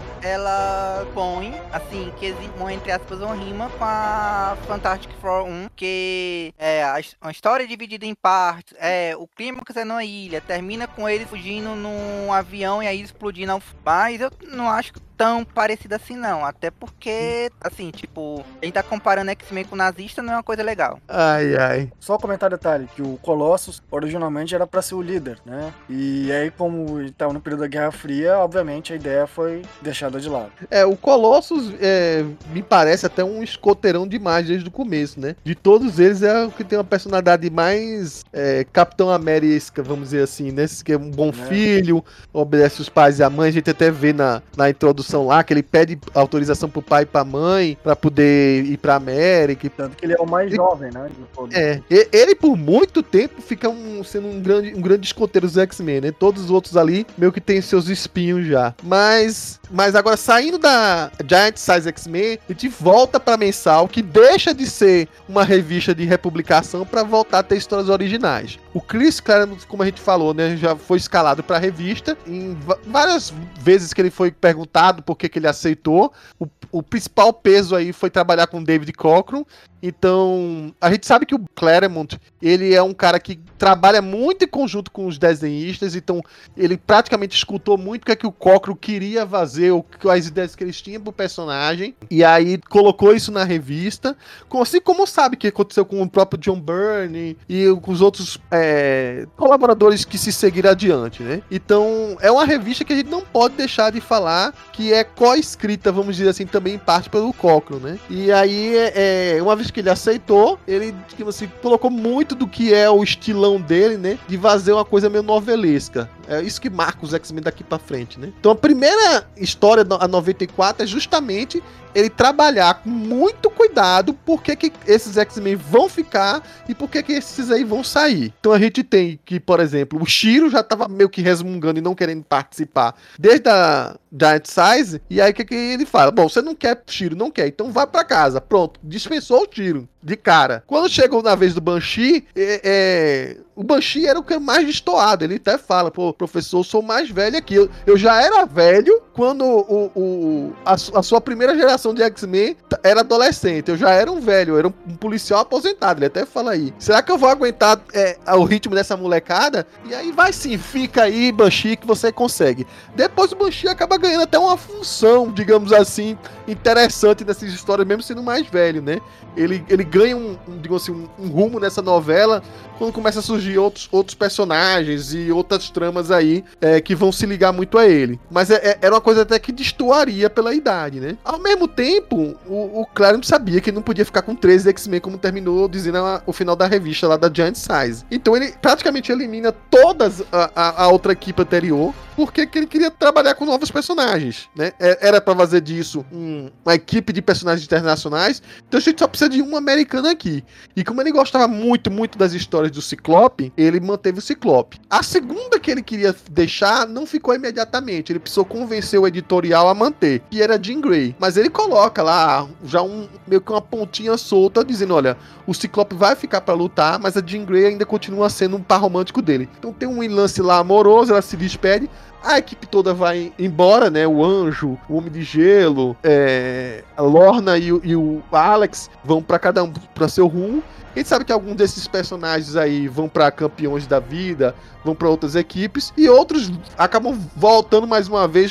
ela põe, assim, que existe, entre aspas, uma rima com a Fantastic Four um, que é a, uma história dividida em partes, é, o clímax é numa ilha, termina com eles fugindo num avião e aí explodindo, mas eu não acho tão parecido assim não, até porque, assim, tipo, a gente tá comparando X-Men com nazista, não é uma coisa legal. Ai, ai. Só comentar detalhe, que o Colossus originalmente era pra ser o líder, né? E aí, como ele tava no período da Guerra Fria, obviamente a ideia foi deixada de lado. É, o Colossus é, me parece até um escoteirão demais desde o começo, né? De todos eles é o que tem uma personalidade mais é, Capitão América, vamos dizer assim, né? Que é um bom é. filho, obedece os pais e a mãe, a gente até vê na, na introdução lá, que ele pede autorização pro pai e pra mãe pra poder ir pra América. Tanto que ele é o mais ele, jovem, né? É, ele por muito tempo fica um, sendo um grande, um grande escoteiro dos X-Men, né? Todos os outros ali meio que tem seus espinhos já. Mas, mas agora, saindo da Giant Size X-Men, a gente volta pra mensal, que deixa de ser uma revista de republicação pra voltar a ter histórias originais. O Chris Claremont, como a gente falou, né? Já foi escalado pra revista. Em várias vezes que ele foi perguntado por que, que ele aceitou. O, o principal peso aí foi trabalhar com David Cockrum. Então, a gente sabe que o Claremont, ele é um cara que trabalha muito em conjunto com os desenhistas, então ele praticamente escutou muito o que, é que o Cockrum queria fazer, o, as ideias que eles tinham pro personagem, e aí colocou isso na revista, assim como sabe que aconteceu com o próprio John Byrne e com os outros é, colaboradores que se seguiram adiante, né? Então, é uma revista que a gente não pode deixar de falar que é co-escrita, vamos dizer assim, também em parte pelo Cockrum, né? E aí, é, uma vez que ele aceitou, ele, digamos assim, colocou muito do que é o estilão dele, né? De fazer uma coisa meio novelesca. É isso que marca os X-Men daqui pra frente, né? Então a primeira história, a noventa e quatro, é justamente ele trabalhar com muito cuidado por que que esses X-Men vão ficar e por que que esses aí vão sair. Então a gente tem que, por exemplo, o Shiro já tava meio que resmungando e não querendo participar desde a Giant Size, e aí o que que ele fala? Bom, você não quer Shiro, não quer, então vai pra casa. Pronto, dispensou o Shiro de cara. Quando chegou na vez do Banshee, é, é, o Banshee era o que mais destoado. Ele até fala, pô, professor, eu sou mais velho aqui. Eu, eu já era velho quando o, o, a, a sua primeira geração de X-Men era adolescente. Eu já era um velho, eu era um, um policial aposentado. Ele até fala aí, será que eu vou aguentar é, o ritmo dessa molecada? E aí vai sim, fica aí, Banshee, que você consegue. Depois o Banshee acaba ganhando até uma função, digamos assim, interessante nessas histórias, mesmo sendo mais velho, né? Ele, ele ganha um, um, digamos assim, um, um rumo nessa novela quando começa a surgir outros, outros personagens e outras tramas aí é, que vão se ligar muito a ele. Mas é, é, era uma coisa até que destoaria pela idade, né? Ao mesmo tempo, o, o Claremont sabia que ele não podia ficar com treze X-Men, como terminou dizendo a, o final da revista lá da Giant Size. Então ele praticamente elimina todas a, a, a outra equipe anterior, porque ele queria trabalhar com novos personagens, né? Era pra fazer disso um, uma equipe de personagens internacionais, então a gente só precisa de um americano aqui. E como ele gostava muito, muito das histórias do Ciclope, ele manteve o Ciclope. A segunda que ele queria deixar não ficou imediatamente, ele precisou convencer o editorial a manter, que era Jean Grey. Mas ele coloca lá já um, meio que uma pontinha solta, dizendo, olha, o Ciclope vai ficar pra lutar, mas a Jean Grey ainda continua sendo um par romântico dele. Então tem um lance lá amoroso, ela se despede, a equipe toda vai embora, né? O Anjo, o Homem de Gelo, é, a Lorna e o, e o Alex vão pra cada um pra seu rumo. A gente sabe que alguns desses personagens aí vão pra Campeões da Vida, vão pra outras equipes, e outros acabam voltando mais uma vez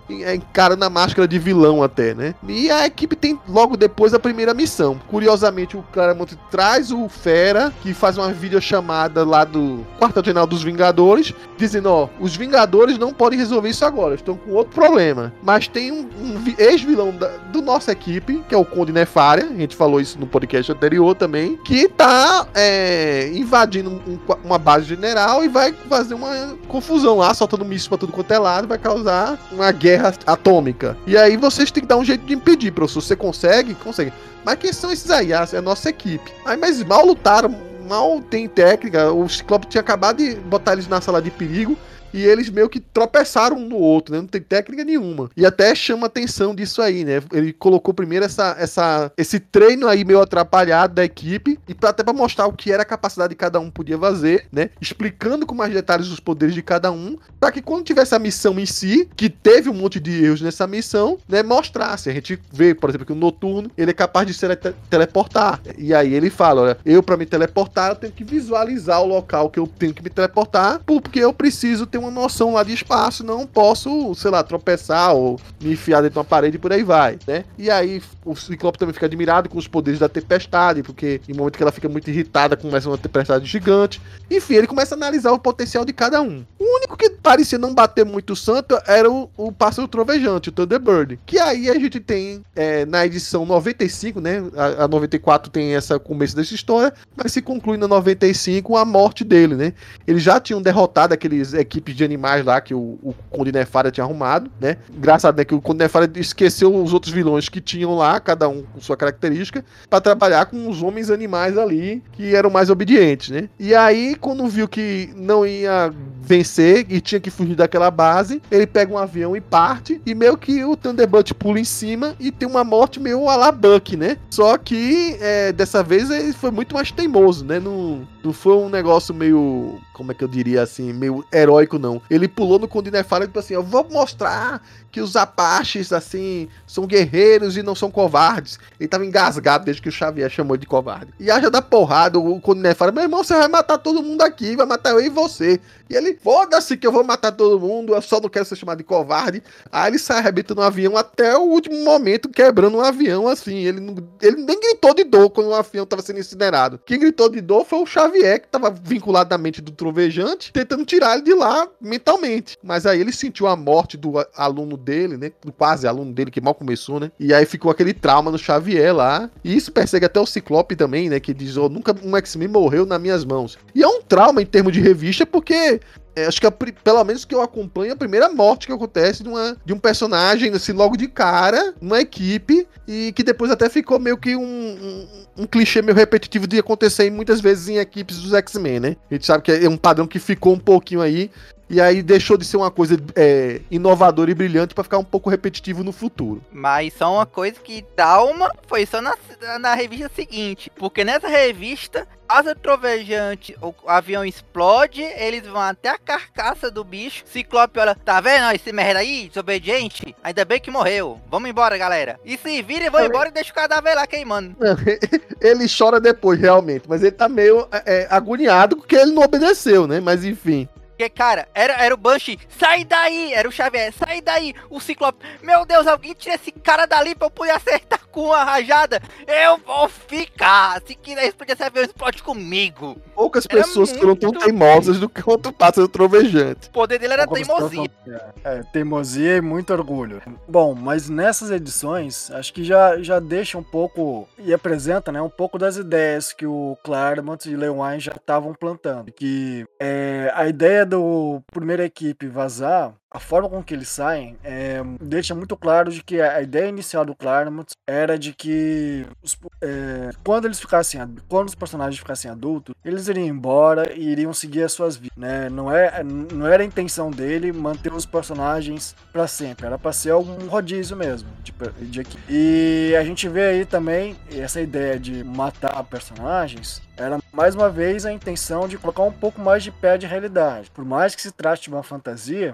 encarando a máscara de vilão até, né? E a equipe tem logo depois a primeira missão. Curiosamente, o Claremont traz o Fera, que faz uma videochamada lá do quartel-general dos Vingadores, dizendo, ó, os Vingadores não podem resolver isso agora, estão com outro problema. Mas tem um, um ex-vilão da do nossa equipe, que é o Conde Nefária, a gente falou isso no podcast anterior também, que tá é, invadindo um, uma base general e vai fazer uma confusão lá, soltando míssil pra tudo quanto é lado, vai causar uma guerra atômica. E aí vocês têm que dar um jeito de impedir, professor. Você consegue? Consegue. Mas quem são esses aí? Ah, é a nossa equipe. Aí, mas mal lutaram, mal tem técnica. O Ciclope tinha acabado de botar eles na sala de perigo e eles meio que tropeçaram um no outro, né? Não tem técnica nenhuma. E até chama atenção disso aí, né? Ele colocou primeiro essa, essa, esse treino aí meio atrapalhado da equipe, e pra, até pra mostrar o que era a capacidade de cada um podia fazer, né? Explicando com mais detalhes os poderes de cada um, pra que quando tivesse a missão em si, que teve um monte de erros nessa missão, né? Mostrasse. A gente vê, por exemplo, que o Noturno, ele é capaz de se te- teleportar. E aí ele fala, olha, eu pra me teleportar, eu tenho que visualizar o local que eu tenho que me teleportar, porque eu preciso ter uma noção lá de espaço, não posso, sei lá, tropeçar ou me enfiar dentro de uma parede e por aí vai, né? E aí o Ciclope também fica admirado com os poderes da tempestade, porque em momento que ela fica muito irritada, começa uma tempestade gigante. Enfim, ele começa a analisar o potencial de cada um. O único que parecia não bater muito santo era o, o Pássaro Trovejante, o Thunderbird, que aí a gente tem é, na edição noventa e cinco, né? A, a noventa e quatro tem essa começo dessa história, mas se conclui na noventa e cinco a morte dele, né? Eles já tinham derrotado aqueles equipes de animais lá que o, o Conde Nefária tinha arrumado, né? Engraçado, né? Que o Conde Nefária esqueceu os outros vilões que tinham lá, cada um com sua característica, pra trabalhar com os homens animais ali, que eram mais obedientes, né? E aí, quando viu que não ia vencer e tinha que fugir daquela base, ele pega um avião e parte, e meio que o Thunderbird pula em cima e tem uma morte meio a la Bucky, né? Só que é, dessa vez ele foi muito mais teimoso, né? Não, não foi um negócio meio, como é que eu diria assim, meio heróico, não. Ele pulou no Conde Nefária e disse assim, eu vou mostrar que os Apaches, assim, são guerreiros e não são covardes. Ele tava engasgado desde que o Xavier chamou de covarde. E haja da porrada, o Conde Nefária, meu irmão, você vai matar todo mundo aqui, vai matar eu e você. E ele, foda-se que eu vou matar todo mundo, eu só não quero ser chamado de covarde. Aí ele sai arrebentando um avião até o último momento, quebrando um avião, assim. Ele, não, ele nem gritou de dor quando o avião tava sendo incinerado. Quem gritou de dor foi o Xavier, que tava vinculado na mente do Trovejante, tentando tirar ele de lá mentalmente. Mas aí ele sentiu a morte do aluno dele, né? Do quase aluno dele, que mal começou, né? E aí ficou aquele trauma no Xavier lá. E isso persegue até o Ciclope também, né? Que diz, oh, nunca um X-Men morreu nas minhas mãos. E é um trauma em termos de revista, porque é, acho que, a, pelo menos que eu acompanho, a primeira morte que acontece de, uma, de um personagem, assim, logo de cara, numa equipe, e que depois até ficou meio que um, um, um clichê meio repetitivo de acontecer muitas vezes em equipes dos X-Men, né? A gente sabe que é um padrão que ficou um pouquinho aí, e aí deixou de ser uma coisa é, inovadora e brilhante pra ficar um pouco repetitivo no futuro. Mas só uma coisa que trauma foi só na, na revista seguinte. Porque nessa revista, asa trovejante, o avião explode, eles vão até a carcaça do bicho. Ciclope olha, tá vendo esse merda aí, desobediente? Ainda bem que morreu. Vamos embora, galera. E se vira e vão embora e deixa o cadáver lá queimando. Ele chora depois, realmente. Mas ele tá meio é, agoniado porque ele não obedeceu, né? Mas enfim. Porque, cara, era, era o Banshee, sai daí! Era o Xavier, sai daí! O Ciclope, meu Deus, alguém tira esse cara dali pra eu poder acertar com uma rajada! Eu vou ficar! Se quiser explodir esse avião, explode comigo! Poucas Era pessoas muito... foram tão teimosas do que quanto o Pássaro Trovejante. O poder dele era Poucas teimosia. pessoas são- É, teimosia e muito orgulho. Bom, mas nessas edições, acho que já, já deixa um pouco, e apresenta, né, um pouco das ideias que o Claremont e Lewin já estavam plantando. Que é, a ideia do primeira equipe vazar, a forma com que eles saem, é, deixa muito claro de que a ideia inicial do Claremont era de que os, é, quando eles ficassem, quando os personagens ficassem adultos, eles iriam embora e iriam seguir as suas vidas, né? Não, é, não era a intenção dele manter os personagens pra sempre, era pra ser um rodízio mesmo, tipo, de equipe. E a gente vê aí também essa ideia de matar personagens, era mais uma vez a intenção de colocar um pouco mais de pé de realidade. Por mais que se trate de uma fantasia, é,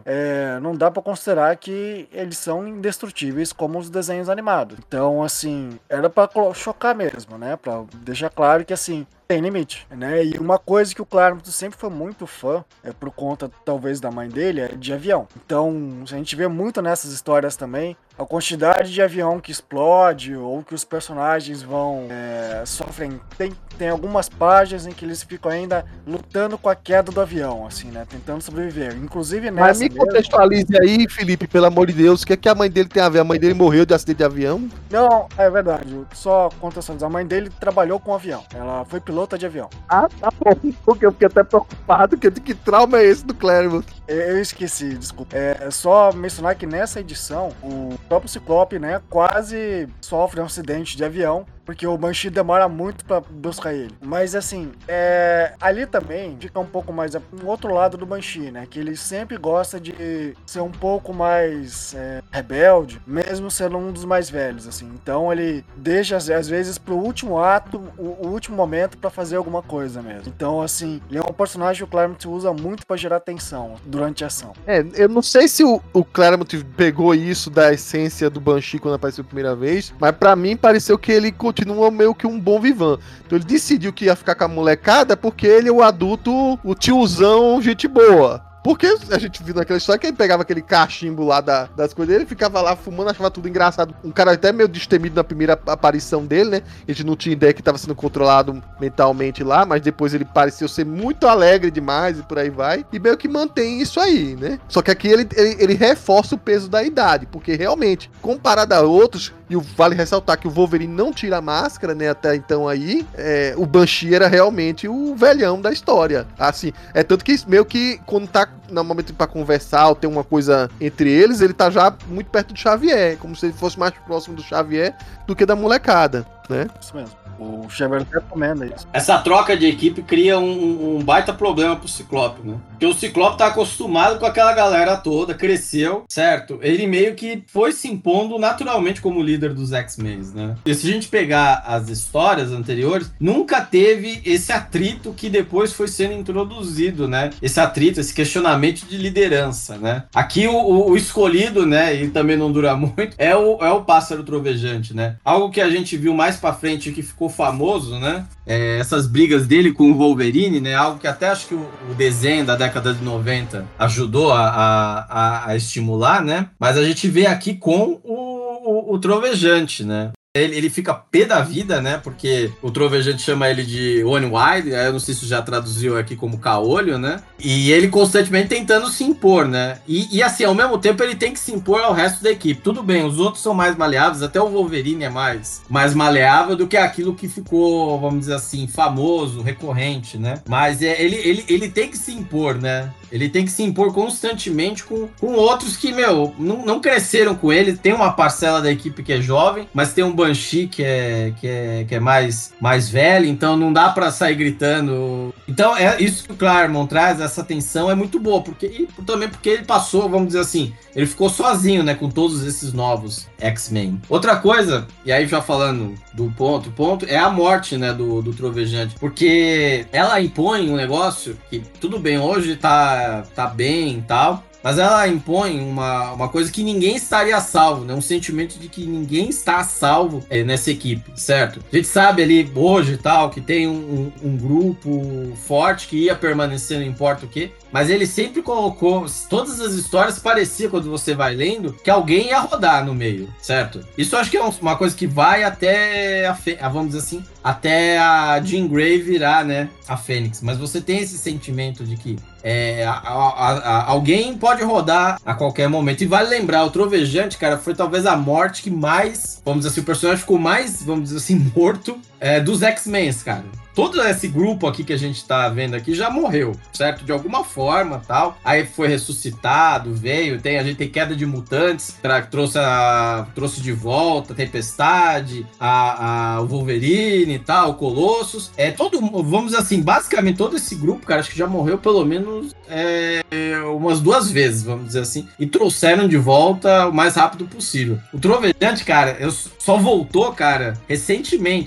é, não dá pra considerar que eles são indestrutíveis como os desenhos animados. Então, assim, era pra chocar mesmo, né? Pra deixar claro que, assim, tem limite, né? E uma coisa que o Claremont sempre foi muito fã, é por conta, talvez, da mãe dele, é de avião. Então, a gente vê muito nessas histórias também, a quantidade de avião que explode, ou que os personagens vão, é, sofrem. Tem, tem algumas páginas em que eles ficam ainda lutando com a queda do avião, assim, né? Tentando sobreviver. Inclusive nessa Mas me mesmo... contextualize aí, Felipe, pelo amor de Deus, o que é que a mãe dele tem a ver? A mãe dele morreu de acidente de avião? Não, é verdade. Só contextualizar. A mãe dele trabalhou com avião. Ela foi pilota de avião. Ah, tá bom. Porque eu fiquei até preocupado. Que, que trauma é esse do Claremont? Eu esqueci, desculpa. É só mencionar que nessa edição, o próprio Ciclope, né, quase sofre um acidente de avião, porque o Banshee demora muito pra buscar ele. Mas assim, é, ali também fica um pouco mais um outro lado do Banshee, né, que ele sempre gosta de ser um pouco mais é, rebelde, mesmo sendo um dos mais velhos, assim. Então ele deixa às vezes pro último ato, o, o último momento pra fazer alguma coisa mesmo. Então assim, ele é um personagem que o Claremont usa muito pra gerar tensão durante a ação. É, eu não sei se o, o Claremont pegou isso da essência do Banshee quando apareceu a primeira vez, mas pra mim pareceu que ele continua meio que um bom vivan. Então ele decidiu que ia ficar com a molecada porque ele é o adulto, o tiozão, gente boa. Porque a gente viu naquela história que ele pegava aquele cachimbo lá da, das coisas dele, ficava lá fumando, achava tudo engraçado. Um cara até meio destemido na primeira aparição dele, né? A gente não tinha ideia que estava sendo controlado mentalmente lá, mas depois ele pareceu ser muito alegre demais e por aí vai. E meio que mantém isso aí, né? Só que aqui ele, ele, ele reforça o peso da idade, porque realmente, comparado a outros, e vale ressaltar que o Wolverine não tira a máscara, né? Até então aí, é, o Banshee era realmente o velhão da história. Assim, é tanto que meio que quando tá no momento pra conversar ou ter uma coisa entre eles, ele tá já muito perto do Xavier, como se ele fosse mais próximo do Xavier do que da molecada, né? Isso mesmo. O Xavier recomenda isso. Essa troca de equipe cria um, um baita problema pro Ciclope, né? Porque o Ciclope tá acostumado com aquela galera toda, cresceu, certo? Ele meio que foi se impondo naturalmente como líder dos X-Men, né? E se a gente pegar as histórias anteriores, nunca teve esse atrito que depois foi sendo introduzido, né? Esse atrito, esse questionamento de liderança, né? Aqui o, o, o escolhido, né? E também não dura muito, é o, é o Pássaro Trovejante, né? Algo que a gente viu mais pra frente que ficou famoso, né? É, essas brigas dele com o Wolverine, né? Algo que até acho que o, o desenho da década de noventa ajudou a, a, a estimular, né? Mas a gente vê aqui com o, o, o Trovejante, né? Ele, ele fica pé da vida, né? Porque o Trovejante chama ele de One Wide, eu não sei se já traduziu aqui como caolho, né? E ele constantemente tentando se impor, né? E, e assim, ao mesmo tempo ele tem que se impor ao resto da equipe. Tudo bem, os outros são mais maleáveis, até o Wolverine é mais, mais maleável do que aquilo que ficou, vamos dizer assim, famoso, recorrente, né? Mas é, ele, ele, ele tem que se impor, né? Ele tem que se impor constantemente com, com outros que, meu, não, não cresceram com ele. Tem uma parcela da equipe que é jovem, mas tem um Banshee que é, que é, que é mais, mais velho, então não dá pra sair gritando. Então é isso que o Claremont traz, essa tensão é muito boa, porque, e também porque ele passou, vamos dizer assim, ele ficou sozinho, né, com todos esses novos X-Men. Outra coisa, e aí já falando do ponto, ponto, é a morte, né, do, do Trovejante, porque ela impõe um negócio que, tudo bem, hoje tá, tá bem e tal, mas ela impõe uma, uma coisa que ninguém estaria a salvo, né? Um sentimento de que ninguém está a salvo é, nessa equipe, certo? A gente sabe ali hoje e tal, que tem um, um, um grupo forte que ia permanecer, não importa o quê, mas ele sempre colocou, todas as histórias parecia, quando você vai lendo, que alguém ia rodar no meio, certo? Isso eu acho que é uma coisa que vai até, a, a, vamos dizer assim, até a Jean Grey virar, né, a Fênix. Mas você tem esse sentimento de que é, a, a, a, alguém pode rodar a qualquer momento. E vale lembrar, o Trovejante, cara, foi talvez a morte que mais, vamos dizer assim, o personagem ficou mais, vamos dizer assim, morto é, dos X-Men, cara. Todo esse grupo aqui que a gente tá vendo aqui já morreu, certo? De alguma forma, tal. Aí foi ressuscitado, veio, tem, a gente tem Queda de Mutantes, tra, trouxe, a, trouxe de volta a Tempestade, a, a, o Wolverine e tal, o Colossus. É todo, vamos dizer assim, basicamente todo esse grupo, cara, acho que já morreu pelo menos é, umas duas vezes, vamos dizer assim, e trouxeram de volta o mais rápido possível. O Trovejante, cara, eu só voltou, cara, recentemente, né?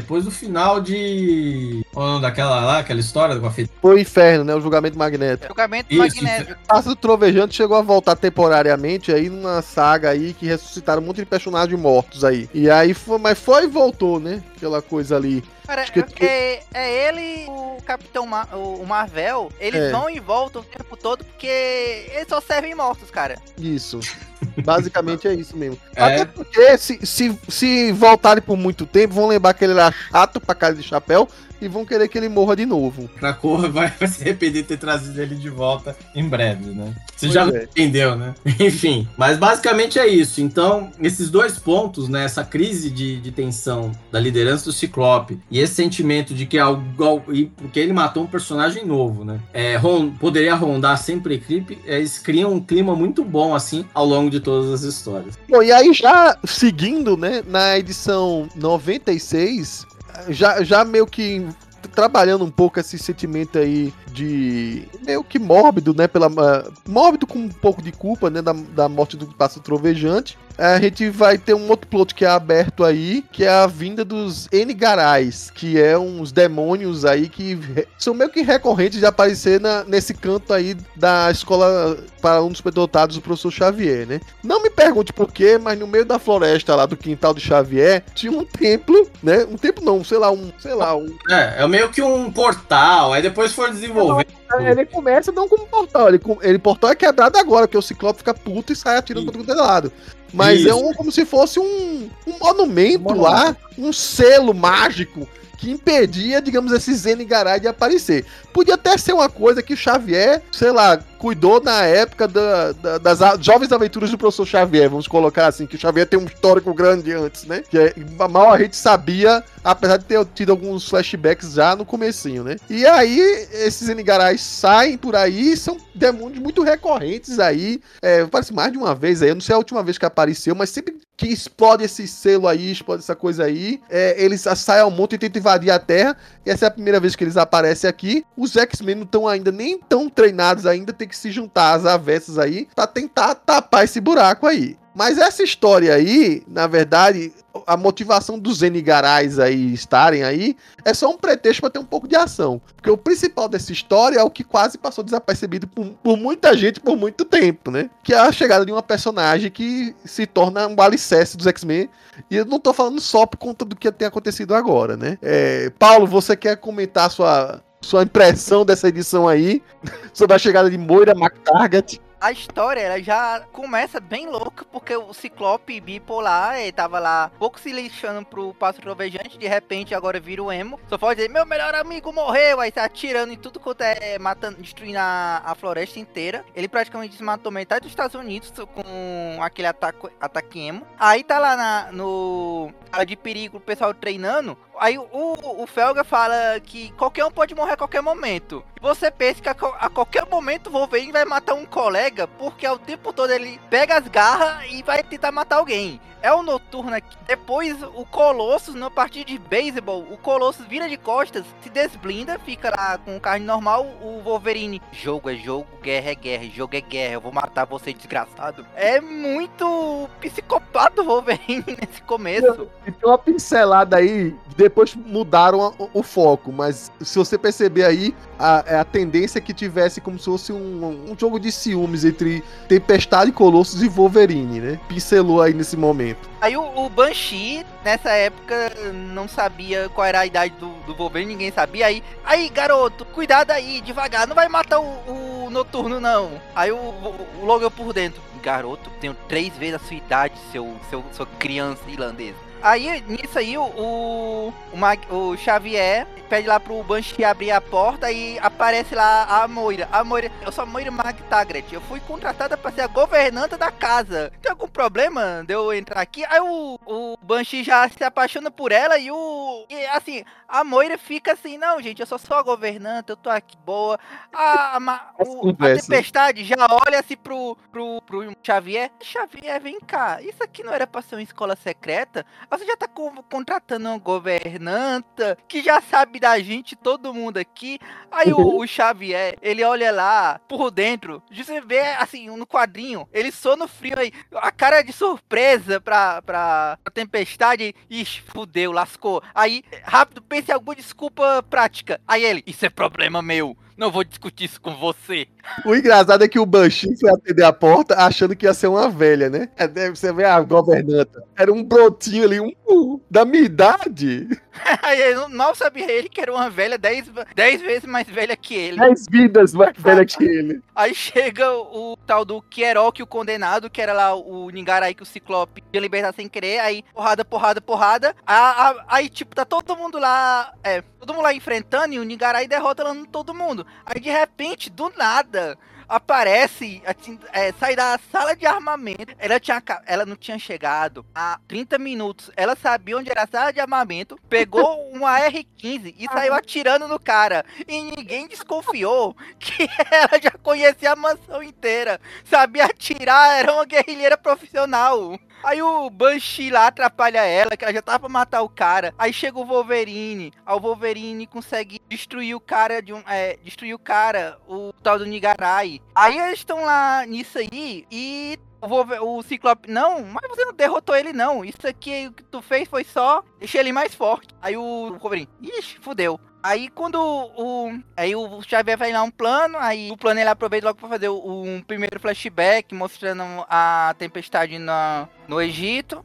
depois do final de... Qual é o nome daquela lá, aquela história com a feiticeira? Foi o inferno, né? O julgamento magnético. Julgamento Isso, magnético. Pássaro Trovejante chegou a voltar temporariamente aí numa saga aí que ressuscitaram um monte de personagens mortos aí. E aí foi, mas foi e voltou, né? Aquela coisa ali. Cara, Acho que- é, é ele, o Capitão Mar- o Marvel, eles É. vão e voltam o tempo todo porque eles só servem mortos, cara. Isso. Basicamente é isso mesmo. É. Até porque se, se, se voltarem por muito tempo, vão lembrar que ele era chato pra cara de chapéu e vão querer que ele morra de novo. Krakoa vai, vai se arrepender de ter trazido ele de volta em breve, né? Você Pois já é. entendeu, né? Enfim, mas basicamente é isso. Então, esses dois pontos, né? Essa crise de, de tensão da liderança do Ciclope e esse sentimento de que algo... e porque ele matou um personagem novo, né? É, ron- poderia rondar sempre a equipe, é, eles criam um clima muito bom, assim, ao longo de todas as histórias. Bom, e aí já seguindo, né, na edição noventa e seis, já, já meio que trabalhando um pouco esse sentimento aí de meio que mórbido, né, pela, uh, mórbido com um pouco de culpa, né, da, da morte do Pássaro Trovejante, a gente vai ter um outro plot que é aberto aí, que é a vinda dos N-Garais, que é uns demônios aí que re- são meio que recorrentes de aparecer na, nesse canto aí da escola para alunos superdotados do professor Xavier, né? Não me pergunte por quê, mas no meio da floresta lá do quintal de Xavier tinha um templo, né? Um templo não, sei lá, um, sei lá, um... É, é meio que um portal, aí depois for desenvolver. Ele começa não como portal, ele, com- ele portal é quebrado agora, porque o Ciclope fica puto e sai atirando pra todo lado. Mas Isso. é um, como se fosse um, um monumento Monumento. lá, um selo mágico que impedia, digamos, esses N-Garai de aparecer. Podia até ser uma coisa que o Xavier, sei lá, cuidou na época da- da- das a- jovens aventuras do professor Xavier, vamos colocar assim, que o Xavier tem um histórico grande antes, né? Que é, mal a gente sabia, apesar de ter tido alguns flashbacks já no comecinho, né? E aí, esses N-Garai saem por aí, são demônios muito recorrentes aí, é, parece mais de uma vez aí, eu não sei a última vez que apareceu, mas sempre que explode esse selo aí, explode essa coisa aí, é, eles saem ao monte e tentam invadir a Terra, e essa é a primeira vez que eles aparecem aqui. Os X-Men não estão ainda nem tão treinados ainda, tem que se juntar às avessas aí pra tentar tapar esse buraco aí. Mas essa história aí, na verdade, a motivação dos N-Garais aí estarem aí é só um pretexto pra ter um pouco de ação. Porque o principal dessa história é o que quase passou desapercebido por, por muita gente por muito tempo, né? Que é a chegada de uma personagem que se torna um alicerce dos X-Men. E eu não tô falando só por conta do que tem acontecido agora, né? É, Paulo, você quer comentar a sua, sua impressão dessa edição aí? Sobre a chegada de Moira McTaggart? A história, ela já começa bem louca, porque o Ciclope bipolar, ele tava lá pouco se lixando pro Pássaro Trovejante, de repente agora vira o emo. Só pode dizer, meu melhor amigo morreu, aí tá atirando em tudo quanto é, matando, destruindo a, a floresta inteira. Ele praticamente desmatou metade dos Estados Unidos com aquele ataque, ataque emo. Aí tá lá na, no área de perigo, o pessoal treinando. Aí o, o Felga fala que qualquer um pode morrer a qualquer momento. E você pensa que a, a qualquer momento o Wolverine vai matar um colega, porque ao tempo todo ele pega as garras e vai tentar matar alguém. É o Noturno aqui. Depois o Colossus, na partida de beisebol, o Colossus vira de costas, se desblinda, fica lá com carne normal. O Wolverine, jogo é jogo, guerra é guerra, jogo é guerra, eu vou matar você, desgraçado. É muito psicopata o Wolverine nesse começo. E tem uma pincelada aí, depois mudaram a- o, o foco, mas se você perceber aí, a, a tendência é que tivesse como se fosse um, um jogo de ciúmes entre Tempestade, Colossus e Wolverine, né? Pincelou aí nesse momento. Aí o, o Banshee, nessa época, não sabia qual era a idade do, do Wolverine, ninguém sabia. Aí, aí, garoto, cuidado aí, devagar, não vai matar o, o Noturno, não. Aí o, o, o Logan por dentro, garoto, tenho três vezes a sua idade, seu, seu, sua criança irlandesa. Aí, nisso aí, o, o, o, Mag, o Xavier pede lá pro Banshee abrir a porta e aparece lá a Moira. A Moira, eu sou a Moira McTaggart, eu fui contratada pra ser a governanta da casa. Tem algum problema de eu entrar aqui? Aí o, o Banshee já se apaixona por ela e o... E assim, a Moira fica assim, não, gente, eu só sou a governanta, eu tô aqui boa. A, a, ma- o- a Tempestade já olha assim pro, pro, pro Xavier. Xavier, vem cá, isso aqui não era pra ser uma escola secreta? você já tá co- contratando uma governanta que já sabe da gente, todo mundo aqui. Aí o, o Xavier, ele olha lá por dentro, você vê assim, no quadrinho, ele soa no frio aí, a cara de surpresa pra, pra, pra tempestade. Ixi, fudeu, lascou. Aí, rápido, pense em alguma desculpa prática. Aí ele, isso é problema meu. Não vou discutir isso com você. O engraçado é que o Banshee foi atender a porta achando que ia ser uma velha, né? É, deve você ver a governanta. Era um brotinho ali, um uh, da minha idade. Aí ele mal sabia ele que era uma velha dez, dez vezes mais velha que ele. Dez vidas mais velha que ele. Aí chega o, o tal do Querok, o condenado, que era lá o Ningarai que o Ciclope ia libertar sem querer. Aí porrada, porrada, porrada. A, a, aí tipo, tá todo mundo lá, é, todo mundo lá enfrentando e o Ningarai derrota lá todo mundo. Aí de repente, do nada, aparece, assim, é, sai da sala de armamento. Ela, tinha, ela não tinha chegado há trinta minutos. Ela sabia onde era a sala de armamento, pegou uma R quinze e saiu atirando no cara. E ninguém desconfiou que ela já conhecia a mansão inteira. Sabia atirar, era uma guerrilheira profissional. Aí o Banshee lá atrapalha ela, que ela já tava pra matar o cara. Aí chega o Wolverine. Aí o Wolverine consegue destruir o cara de um. É, destruir o cara, o tal do Nigarai. Aí eles estão lá nisso aí e. O, Wolver, o Ciclope, não, mas você não derrotou ele não. Isso aqui o que tu fez foi só deixar ele mais forte. Aí o Wolverine, ixi, fudeu. Aí quando o, o aí o Xavier vai lá um plano, aí o plano ele aproveita logo pra fazer um primeiro flashback mostrando a tempestade na, no Egito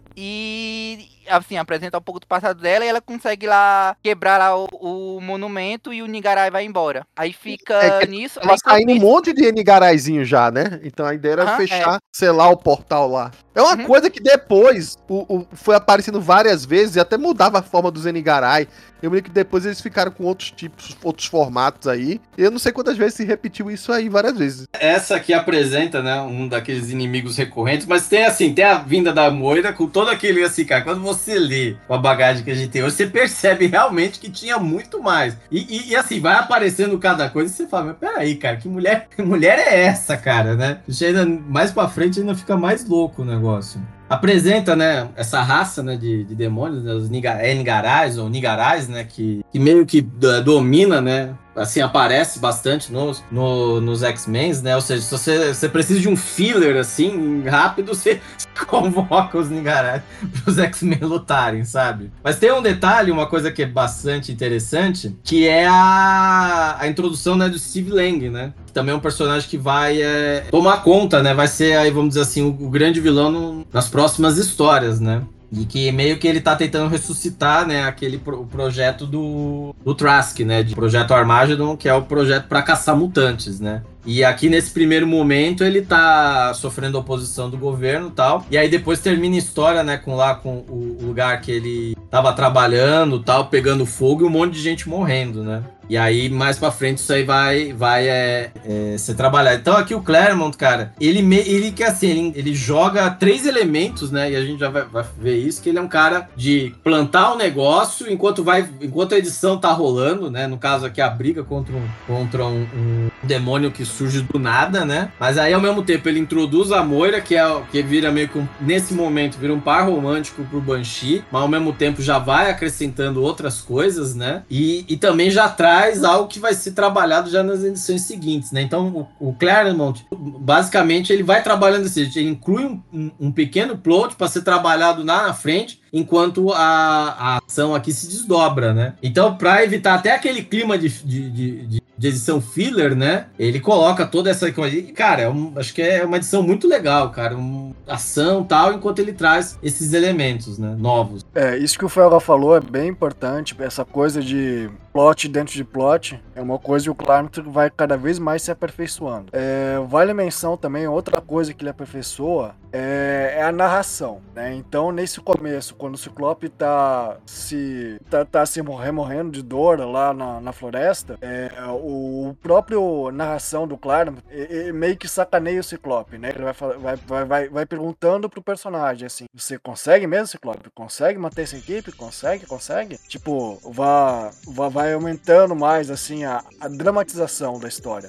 e assim, apresenta um pouco do passado dela e ela consegue lá quebrar lá o, o monumento e o Nigarai vai embora. Aí fica é nisso. Ela aí, saindo um isso, monte de Nigaraizinho já, né? Então a ideia era Aham, fechar, é. sei lá, o portal lá. É uma Uhum. coisa que depois o, o- foi aparecendo várias vezes e até mudava a forma dos Enigarai. Eu me lembro que depois eles ficaram com outros tipos, outros formatos aí. E eu não sei quantas vezes se repetiu isso aí, várias vezes. Essa aqui apresenta, né, um daqueles inimigos recorrentes, mas tem assim, tem a vinda da Moira com todo aquele assim, cara, quando você lê com a bagagem que a gente tem hoje, você percebe realmente que tinha muito mais. E, e, e, assim, vai aparecendo cada coisa e você fala, mas peraí, cara, que mulher, que mulher é essa, cara, né? Isso ainda, mais pra frente ainda fica mais louco o negócio. Apresenta, né, essa raça, né, de, de demônios, né, os Nigarais ou Nigarais, né, que, que meio que uh, domina, né, assim, aparece bastante nos, no, nos X-Men, né, ou seja, se você, você precisa de um filler, assim, rápido, você convoca os Nigarais para os X-Men lutarem, sabe? Mas tem um detalhe, uma coisa que é bastante interessante, que é a, a introdução, né, do Steve Lang, né, que também é um personagem que vai é, tomar conta, né, vai ser, aí vamos dizer assim, o, o grande vilão no, nas próximas histórias, né? E que meio que ele tá tentando ressuscitar, né, aquele pro, o projeto do, do Trask, né, de Projeto Armageddon, que é o projeto para caçar mutantes, né? E aqui nesse primeiro momento ele tá sofrendo oposição do governo e tal. E aí depois termina a história, né, com lá com o lugar que ele tava trabalhando, tal, pegando fogo e um monte de gente morrendo, né? E aí, mais pra frente, isso aí vai, vai é, é, ser trabalhado. Então, aqui o Claremont, cara, ele, me, ele que assim, ele, ele joga três elementos, né? E a gente já vai, vai ver isso, que ele é um cara de plantar um negócio enquanto, vai, enquanto a edição tá rolando, né? No caso aqui, a briga contra um, contra um, um demônio que surge do nada, né? Mas aí, ao mesmo tempo, ele introduz a Moira, que, é, que vira meio que, um, nesse momento, vira um par romântico pro Banshee, mas ao mesmo tempo já vai acrescentando outras coisas, né? E, e também já traz algo que vai ser trabalhado já nas edições seguintes, né? Então, o, o Claremont, basicamente, ele vai trabalhando assim, ele inclui um, um, um pequeno plot para ser trabalhado lá na frente, enquanto a, a ação aqui se desdobra, né? Então, para evitar até aquele clima de, de, de, de de edição filler, né? Ele coloca toda essa coisa. Cara, é um, acho que é uma edição muito legal, cara. Um, ação e tal, enquanto ele traz esses elementos, né? Novos. É, isso que o Felga falou é bem importante. Essa coisa de plot dentro de plot é uma coisa que o Claremont vai cada vez mais se aperfeiçoando. É, vale menção também, outra coisa que ele aperfeiçoa é, é a narração, né? Então, nesse começo, quando o Ciclope tá se, tá, tá se morrendo de dor lá na, na floresta, é, o próprio narração do Claremont meio que sacaneia o Ciclope, né? Ele vai, vai, vai, vai, vai perguntando pro personagem assim: você consegue mesmo, Ciclope? Consegue manter essa equipe? Consegue? Consegue? Tipo, vai, vai, vai aumentando mais, assim, a, a dramatização da história.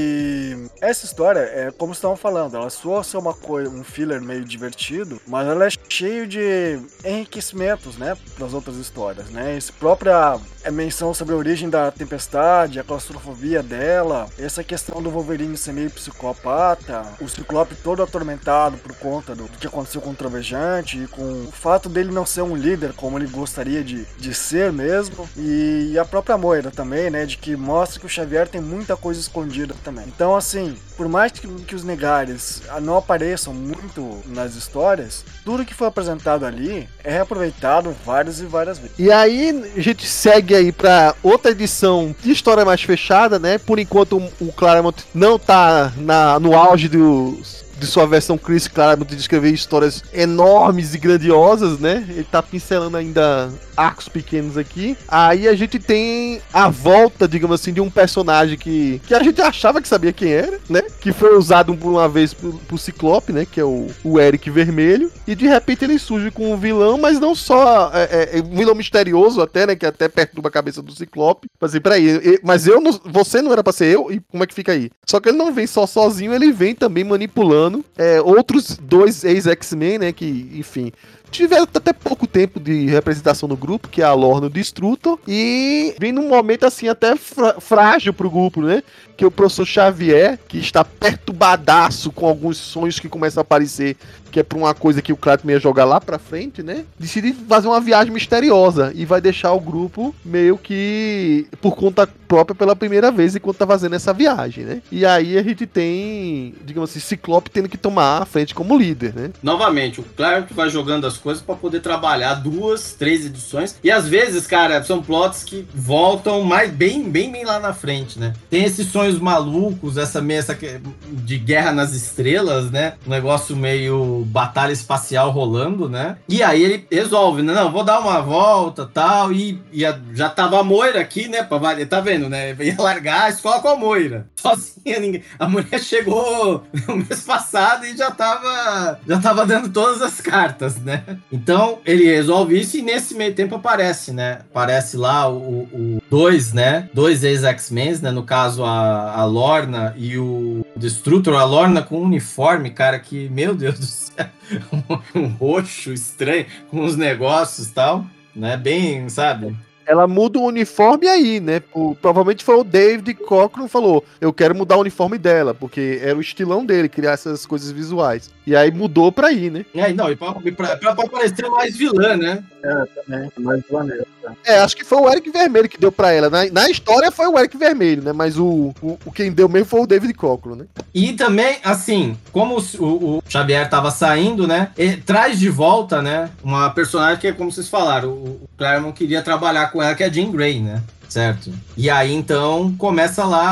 E essa história, é como estavam falando, ela soa ser uma coisa, um filler meio divertido, mas ela é cheio de enriquecimentos, né, para as outras histórias, né? Essa própria é menção sobre a origem da tempestade, a claustrofobia dela, essa questão do Wolverine ser meio psicopata, o Ciclope todo atormentado por conta do, do que aconteceu com o Trovejante, e com o fato dele não ser um líder como ele gostaria de, de ser mesmo, e a própria Moira também, né, de que mostra que o Xavier tem muita coisa escondida também. Então, assim, por mais que, que os Negares não apareçam muito nas histórias, tudo que foi apresentado ali é reaproveitado várias e várias vezes. E aí a gente segue aí pra outra edição de história mais fechada, né? Por enquanto o Claremont não tá na, no auge dos... de sua versão Chris Claremont de escrever histórias enormes e grandiosas, né? Ele tá pincelando ainda arcos pequenos aqui. Aí a gente tem a volta, digamos assim, de um personagem que, que a gente achava que sabia quem era, né? Que foi usado por uma vez pro, pro Ciclope, né? Que é o, o Eric Vermelho. E de repente ele surge com um vilão, mas não só é, é, é um vilão misterioso até, né? Que até perturba a cabeça do Ciclope. Mas assim, peraí, eu, mas eu não, você não era pra ser eu? E como é que fica aí? Só que ele não vem só sozinho, ele vem também manipulando É, outros dois ex-X-Men, né, que, enfim, tiveram até pouco tempo de representação no grupo, que é a Lorna e o Destrutor, e vem num momento, assim, até frágil pro grupo, né, que o professor Xavier, que está perturbadaço com alguns sonhos que começam a aparecer, que é pra uma coisa que o Claremont ia jogar lá pra frente, né, decide fazer uma viagem misteriosa e vai deixar o grupo meio que por conta própria pela primeira vez enquanto tá fazendo essa viagem, né. E aí a gente tem, digamos assim, Ciclope tendo que tomar a frente como líder, né. Novamente, o Claremont vai jogando as coisas pra poder trabalhar duas, três edições, e às vezes, cara, são plots que voltam mais bem, bem, bem lá na frente, né. Tem esses sonhos malucos, essa mesa de guerra nas estrelas, né, um negócio meio batalha espacial rolando, né? E aí ele resolve, né? Não, vou dar uma volta, tal, e, e a, já tava a Moira aqui, né? Pra, tá vendo, né? Ia largar a escola com a Moira. Sozinha, ninguém. A mulher chegou no mês passado e já tava, já tava dando todas as cartas, né? Então, ele resolve isso e nesse meio tempo aparece, né? Aparece lá o, o dois, né? Dois ex-X-Men, né? No caso, a, a Lorna e o Destrutor. A Lorna com um uniforme, cara, que, meu Deus do céu, um, um roxo estranho, com uns negócios e tal, né? Bem, sabe? Ela muda o uniforme aí, né? O, provavelmente foi o David Cockrum que falou, eu quero mudar o uniforme dela, porque era o estilão dele, criar essas coisas visuais. E aí mudou pra aí, né? É, não, e pra, pra, pra, pra parecer mais vilã, né? É, também, mais maneiro. É, acho que foi o Eric Vermelho que deu pra ela. Na, na história foi o Eric Vermelho, né? Mas o, o, o quem deu mesmo foi o David Cockrum, né? E também, assim, como o, o, o Xavier tava saindo, né? Ele traz de volta, né? Uma personagem que é como vocês falaram, o, o Claremont queria trabalhar com ela, que é a Jean Grey, né? Certo? E aí, então, começa lá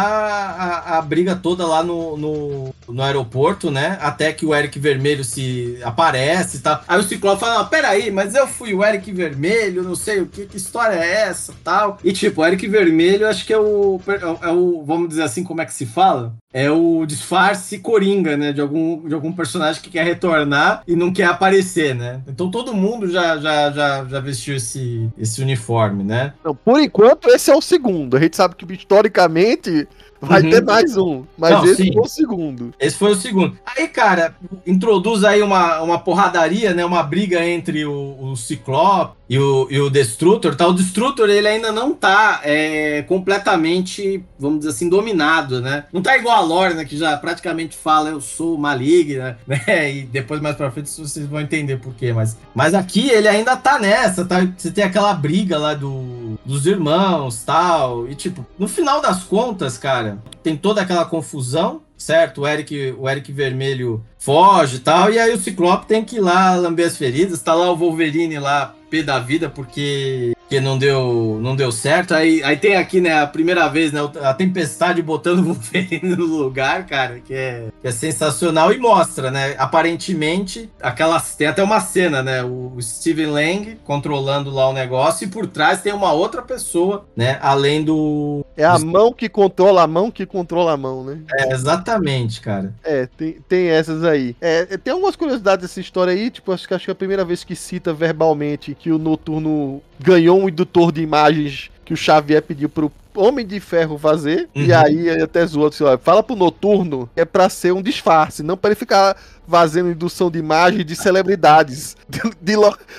a, a briga toda lá no, no, no aeroporto, né? Até que o Eric Vermelho se aparece e tal. Aí o Ciclope fala, peraí, mas eu fui o Eric Vermelho, não sei o que, que história é essa, tal. E tipo, o Eric Vermelho, acho que é o, é o, vamos dizer assim, como é que se fala? É o disfarce coringa, né? De algum, de algum personagem que quer retornar e não quer aparecer, né? Então todo mundo já, já, já, já vestiu esse, esse uniforme, né? Não, por enquanto, esse é o segundo. A gente sabe que, historicamente, vai uhum. ter mais um. Mas não, esse sim. foi o segundo. Esse foi o segundo. Aí, cara, introduz aí uma, uma porradaria, né? Uma briga entre o, o Ciclope e o, e o Destrutor, tá? O Destrutor, ele ainda não tá é, completamente, vamos dizer assim, dominado, né? Não tá igual a Lorna, que já praticamente fala, eu sou maligna, né? E depois, mais pra frente, vocês vão entender por quê. Mas, mas aqui, ele ainda tá nessa, tá? Você tem aquela briga lá do, dos irmãos, tal. E, tipo, no final das contas, cara, tem toda aquela confusão, certo? O Eric, o Eric Vermelho foge e tal, e aí o Ciclope tem que ir lá lamber as feridas, tá lá o Wolverine lá, pé da vida, porque, porque não, deu, não deu certo. Aí, aí tem aqui, né, a primeira vez, né, a Tempestade botando o Wolverine no lugar, cara, que é, que é sensacional, e mostra, né, aparentemente, aquelas, tem até uma cena, né, o Steven Lang controlando lá o negócio, e por trás tem uma outra pessoa, né, além do... É a mão que controla a mão que controla a mão, né? É, exatamente, cara. É, tem, tem essas aí. É, tem algumas curiosidades dessa história aí, tipo, acho que, acho que é a primeira vez que cita verbalmente que o Noturno ganhou um indutor de imagens que o Xavier pediu pro Homem de Ferro fazer, uhum. E aí ele até zoou assim, ó, fala pro Noturno, é pra ser um disfarce, não pra ele ficar fazendo indução de imagem de celebridades, de, de,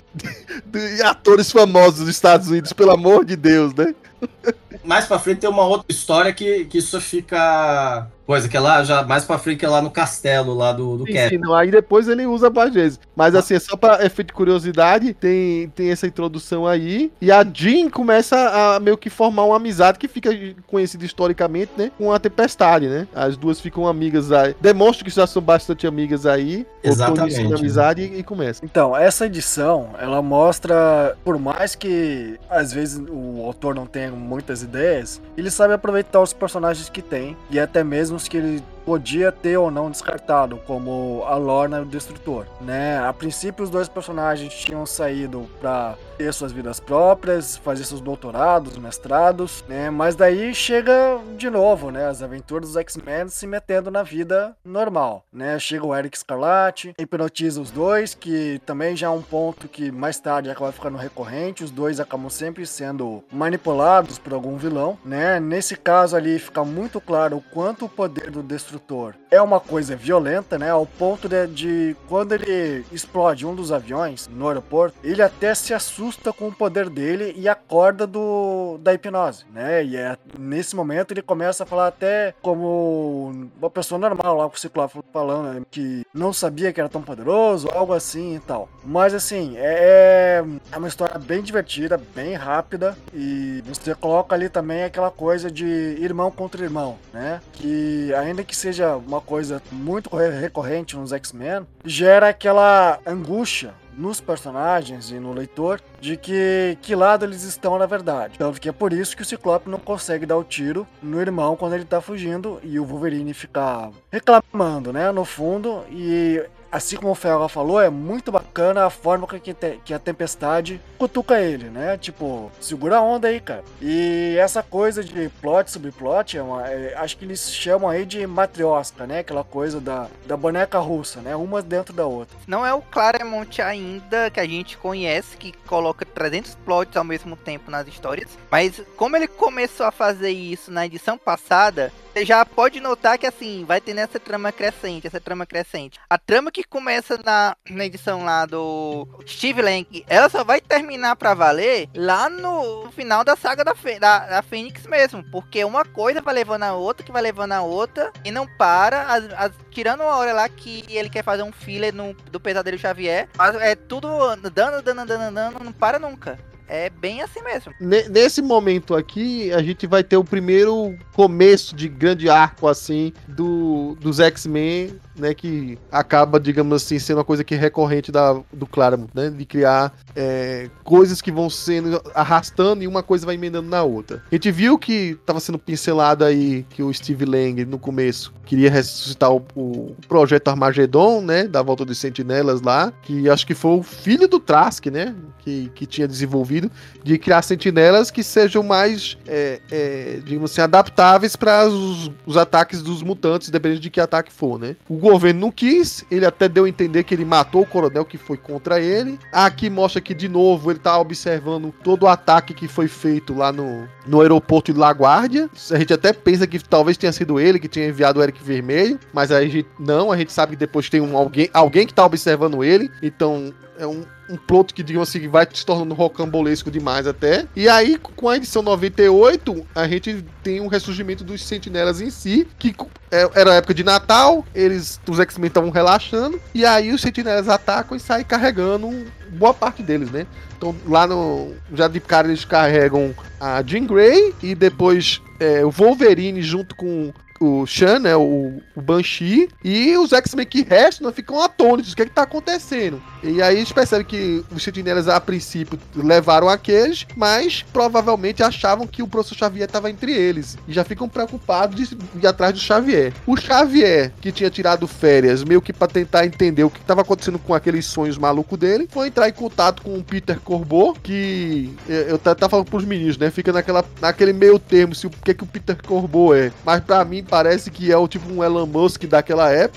de, de atores famosos dos Estados Unidos, pelo amor de Deus, né? Mais pra frente tem uma outra história que, que isso fica... Coisa que é lá, já mais pra frente, que é lá no castelo lá do, do Cap. Sim, não, aí depois ele usa várias vezes. Mas assim, só pra efeito de curiosidade, tem, tem essa introdução aí. E a Jean começa a meio que formar uma amizade que fica conhecida historicamente, né? Com a Tempestade, né? As duas ficam amigas aí. Demonstra que já são bastante amigas aí. Exatamente. Né? Amizade e, e começa. Então, essa edição, ela mostra, por mais que às vezes o autor não tenha muitas ideias, ele sabe aproveitar os personagens que tem. E até mesmo que ele podia ter ou não descartado, como a Lorna e o Destrutor, né? A princípio os dois personagens tinham saído para ter suas vidas próprias, fazer seus doutorados, mestrados, né? Mas daí chega de novo, né? As aventuras dos X-Men se metendo na vida normal, né? Chega o Eric Escarlate, hipnotiza os dois, que também já é um ponto que mais tarde acaba ficando recorrente, os dois acabam sempre sendo manipulados por algum vilão, né? Nesse caso ali fica muito claro o quanto o poder do Destrutor é uma coisa violenta, né? Ao ponto de, de quando ele explode um dos aviões no aeroporto, ele até se assusta com o poder dele e acorda do, da hipnose, né? E é, nesse momento ele começa a falar até como uma pessoa normal lá com o Ciclope falando, né? Que não sabia que era tão poderoso, algo assim e tal. Mas assim, é, é uma história bem divertida, bem rápida, e você coloca ali também aquela coisa de irmão contra irmão, né? Que ainda que seja uma coisa muito recorrente nos X-Men, gera aquela angústia nos personagens e no leitor de que que lado eles estão na verdade. Então que é por isso que o Ciclope não consegue dar o tiro no irmão quando ele tá fugindo e o Wolverine fica reclamando, né, no fundo. E assim como o Ferro falou, é muito bacana a forma que, te, que a Tempestade cutuca ele, né? Tipo, segura a onda aí, cara. E essa coisa de plot sobre plot, é uma, é, acho que eles chamam aí de matriosca, né? Aquela coisa da, da boneca russa, né? Uma dentro da outra. Não é o Claremont ainda que a gente conhece, que coloca trezentos plots ao mesmo tempo nas histórias. Mas como ele começou a fazer isso na edição passada, você já pode notar que assim, vai ter nessa trama crescente, essa trama crescente. A trama que começa na, na edição lá do Steve Lang, ela só vai terminar pra valer lá no final da saga da, Fê, da, da Fênix mesmo. Porque uma coisa vai levando a outra, que vai levando a outra, e não para, as, as, tirando uma hora lá que ele quer fazer um filler no, do Pesadelo Xavier, mas é tudo dando, dando, dando, dando, não para nunca. É bem assim mesmo. Nesse momento aqui, a gente vai ter o primeiro começo de grande arco, assim, do, dos X-Men, né, que acaba, digamos assim, sendo uma coisa que é recorrente da, do Claremont, né, de criar é, coisas que vão sendo arrastando e uma coisa vai emendando na outra. A gente viu que estava sendo pincelado aí que o Steve Lang, no começo, queria ressuscitar o, o projeto Armagedon, né, da volta dos Sentinelas lá, que acho que foi o filho do Trask, né, que, que tinha desenvolvido, de criar sentinelas que sejam mais, é, é, digamos assim, adaptáveis para os, os ataques dos mutantes, dependendo de que ataque for, né. O governo não quis, ele até deu a entender que ele matou o coronel que foi contra ele. Aqui mostra que, de novo, ele tá observando todo o ataque que foi feito lá no, no aeroporto de LaGuardia. A gente até pensa que talvez tenha sido ele que tinha enviado o Eric Vermelho, mas a gente não, a gente sabe que depois tem um, alguém, alguém que tá observando ele, então é um um plot que, digamos assim, vai se tornando rocambolesco demais até. E aí, com a edição noventa e oito, a gente tem um ressurgimento dos Sentinelas em si, que era a época de Natal, eles, os X-Men estavam relaxando, e aí os Sentinelas atacam e saem carregando boa parte deles, né? Então, lá no... já de cara eles carregam a Jean Grey, e depois é, o Wolverine junto com o Sean, né, o, o Banshee, e os X-Men que restam ficam atônitos, o que é que tá acontecendo? E aí a gente percebe que os Sentinelas a princípio levaram aqueles, mas provavelmente achavam que o professor Xavier estava entre eles, e já ficam preocupados de ir atrás do Xavier. O Xavier, que tinha tirado férias, meio que para tentar entender o que estava acontecendo com aqueles sonhos malucos dele, foi entrar em contato com o Peter Corbeau, que eu tava falando pros meninos, né, fica naquela, naquele meio termo, se o que, que o Peter Corbeau é, mas pra mim parece que é o tipo um Elon Musk daquela época,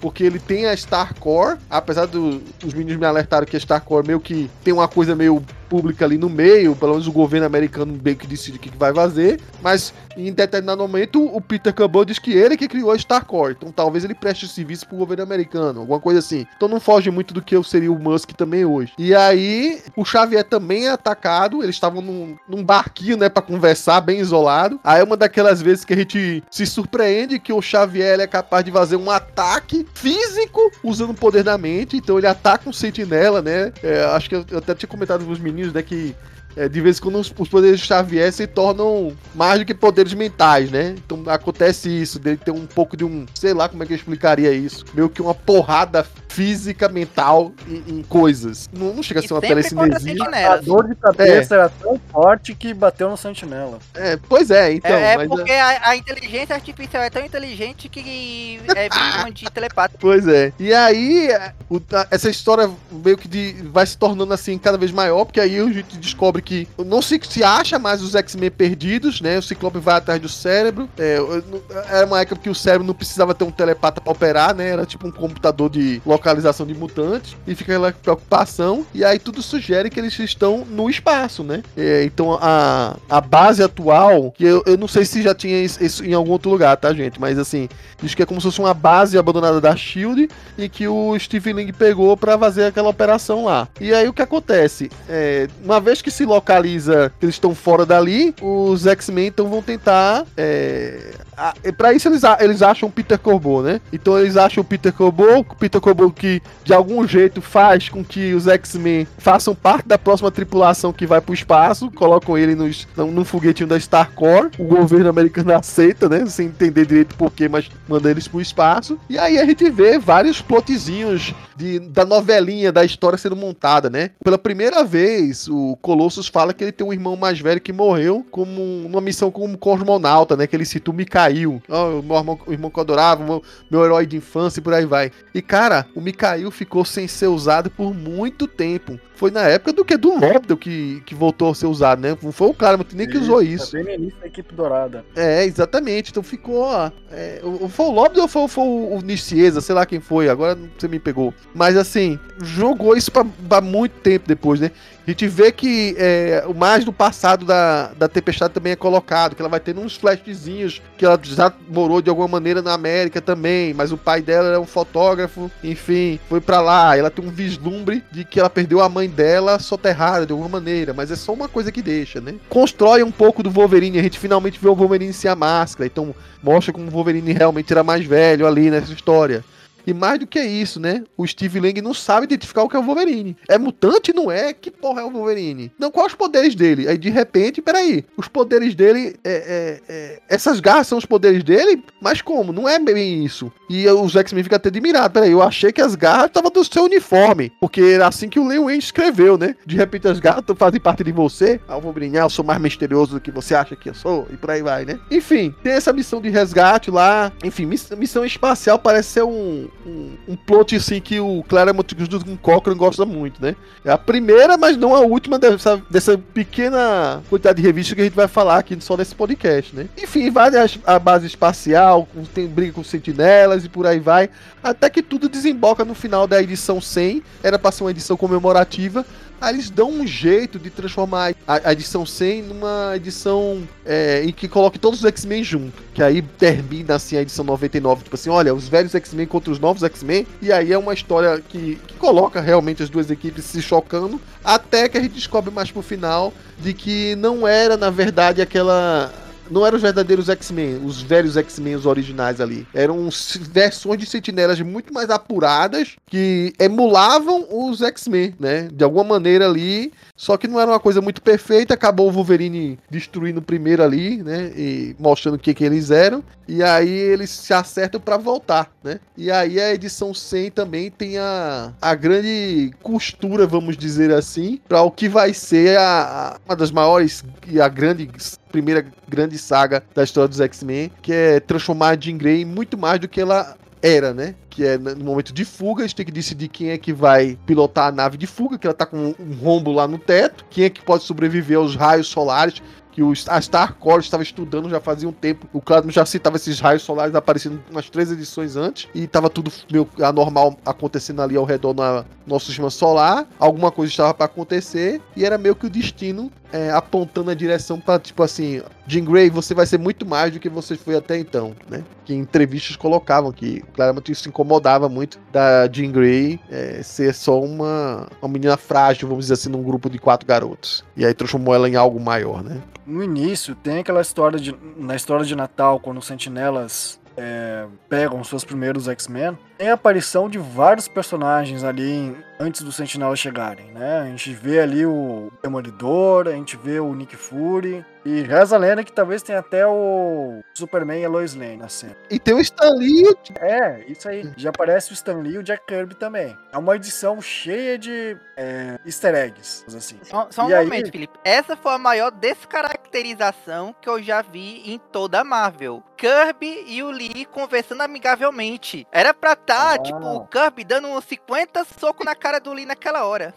porque ele tem a Starcore, apesar dos do, meninos me alertaram que a Starcore meio que tem uma coisa meio pública ali no meio, pelo menos o governo americano meio que decide o que, que vai fazer, mas em determinado momento o Peter Campbell diz que ele que criou a Starcore, então talvez ele preste serviço pro governo americano, alguma coisa assim. Então não foge muito do que eu seria o Musk também hoje. E aí o Xavier também é atacado, eles estavam num, num barquinho, né, pra conversar, bem isolado. Aí é uma daquelas vezes que a gente se surpreende que o Xavier ele é capaz de fazer um ataque físico usando o poder da mente, então ele ataca um sentinela, né, é, acho que eu, eu até tinha comentado com os meninos, né, que é, de vez em quando os, os poderes de Xavier se tornam mais do que poderes mentais, né? Então acontece isso, dele ter um pouco de um, sei lá como é que eu explicaria isso, meio que uma porrada física, mental em, em coisas. Não, não chega a ser uma telecinesia. A dor de cabeça é. era tão forte que bateu no sentinela. É, pois é, então. É, é mas porque é... A, a inteligência artificial é tão inteligente que é vítima de telepata. Pois é. E aí, o, essa história meio que de, vai se tornando assim cada vez maior, porque aí a gente descobre que não se, se acha mais os X-Men perdidos, né? O Ciclope vai atrás do cérebro. É, era uma época que o cérebro não precisava ter um telepata pra operar, né? Era tipo um computador de localização de mutantes. E fica aquela preocupação. E aí tudo sugere que eles estão no espaço, né? É, então a, a base atual, que eu, eu não sei se já tinha isso em algum outro lugar, tá, gente? Mas assim, diz que é como se fosse uma base abandonada da SHIELD e que o Steve Lang pegou pra fazer aquela operação lá. E aí o que acontece? É, uma vez que se localiza que eles estão fora dali, os X-Men então vão tentar é, a, pra isso eles, eles acham o Peter Corbeau, né? Então eles acham o Peter Corbeau, o Peter Corbeau que de algum jeito faz com que os X-Men façam parte da próxima tripulação que vai pro espaço, colocam ele nos, num foguetinho da Starcore, o governo americano aceita, né? Sem entender direito porquê, mas manda eles pro espaço. E aí a gente vê vários plotzinhos de, da novelinha, da história sendo montada, né? Pela primeira vez, o Colossus fala que ele tem um irmão mais velho que morreu como numa missão como cosmonauta, né? Que ele cita o Mikhail. Oh, o meu irmão, o irmão que eu adorava, o meu, meu herói de infância e por aí vai. E cara, o Mikhail ficou sem ser usado por muito tempo. Foi na época do que? Do Lobdell que, que voltou a ser usado, né? Não foi o cara nem que usou isso. Bem no início da equipe dourada. É, exatamente. Então ficou, ó. É, foi o Lobdell ou foi, foi o Nicieza? Sei lá quem foi. Agora você me pegou. Mas assim, jogou isso pra, pra muito tempo depois, né? A gente vê que é, o mais do passado da, da Tempestade também é colocado, que ela vai ter uns flashzinhos, que ela já morou de alguma maneira na América também, mas o pai dela era um fotógrafo, enfim, foi pra lá. Ela tem um vislumbre de que ela perdeu a mãe dela soterrada de alguma maneira, mas é só uma coisa que deixa, né? Constrói um pouco do Wolverine, a gente finalmente vê o Wolverine sem a máscara, então mostra como o Wolverine realmente era mais velho ali nessa história. E mais do que isso, né? O Steve Lang não sabe identificar o que é o Wolverine. É mutante? Não é? Que porra é o Wolverine? Não, quais os poderes dele? Aí de repente, peraí, os poderes dele, é, é, é, essas garras são os poderes dele? Mas como? Não é bem isso. E os X-Men ficam até admirados. Peraí, eu achei que as garras estavam do seu uniforme. Porque era assim que o Len Wayne escreveu, né? De repente as garras fazem parte de você. Ah, eu vou brilhar, eu sou mais misterioso do que você acha que eu sou. E por aí vai, né? Enfim, tem essa missão de resgate lá. Enfim, missão espacial parece ser um... Um, um plot assim que o Claremont junto com o Cochran gosta muito, né? É a primeira, mas não a última dessa, dessa pequena quantidade de revistas que a gente vai falar aqui só nesse podcast, né? Enfim, vai a base espacial, tem briga com sentinelas e por aí vai, até que tudo desemboca no final da edição cem, era pra ser uma edição comemorativa. Aí eles dão um jeito de transformar a, a edição cem numa edição é, em que coloque todos os X-Men junto. Que aí termina assim a edição noventa e nove, tipo assim, olha, os velhos X-Men contra os novos X-Men. E aí é uma história que, que coloca realmente as duas equipes se chocando. Até que a gente descobre mais pro final de que não era, na verdade, aquela... Não eram os verdadeiros X-Men, os velhos X-Men, os originais ali. Eram versões de sentinelas muito mais apuradas que emulavam os X-Men, né? De alguma maneira ali. Só que não era uma coisa muito perfeita. Acabou o Wolverine destruindo o primeiro ali, né? E mostrando o que, que eles eram. E aí eles se acertam pra voltar, né? E aí a edição cem também tem a, a grande costura, vamos dizer assim, para o que vai ser a, a, uma das maiores e a grande... primeira grande saga da história dos X-Men, que é transformar a Jean Grey em muito mais do que ela era, né? Que é no momento de fuga, a gente tem que decidir quem é que vai pilotar a nave de fuga, que ela tá com um rombo lá no teto, quem é que pode sobreviver aos raios solares, que os, a Star Core estava estudando já fazia um tempo. O Claremont já citava esses raios solares aparecendo umas três edições antes, e tava tudo meio anormal acontecendo ali ao redor do nosso sistema solar. Alguma coisa estava para acontecer, e era meio que o destino é, apontando a direção para, tipo assim, Jean Grey, você vai ser muito mais do que você foi até então, né? Que em entrevistas colocavam que claramente isso incomodava muito da Jean Grey é, ser só uma, uma menina frágil, vamos dizer assim, num grupo de quatro garotos. E aí transformou ela em algo maior, né? No início, tem aquela história de... Na história de Natal, quando os sentinelas é, pegam seus primeiros X-Men, tem a aparição de vários personagens ali em, antes dos sentinelas chegarem, né? A gente vê ali o Demolidor, a gente vê o Nick Fury, e reza a lenda que talvez tenha até o Superman e a Lois Lane na cena. E tem o Stan Lee. É, isso aí. Já aparece o Stan Lee e o Jack Kirby também. É uma edição cheia de é, easter eggs, assim. Só, só um E aí- momento, Felipe. Essa foi a maior descaracterização que eu já vi em toda a Marvel. Kirby e o Lee conversando amigavelmente. Era pra tá, Ah. tipo, o Kirby dando uns cinquenta socos na cara do Lee naquela hora.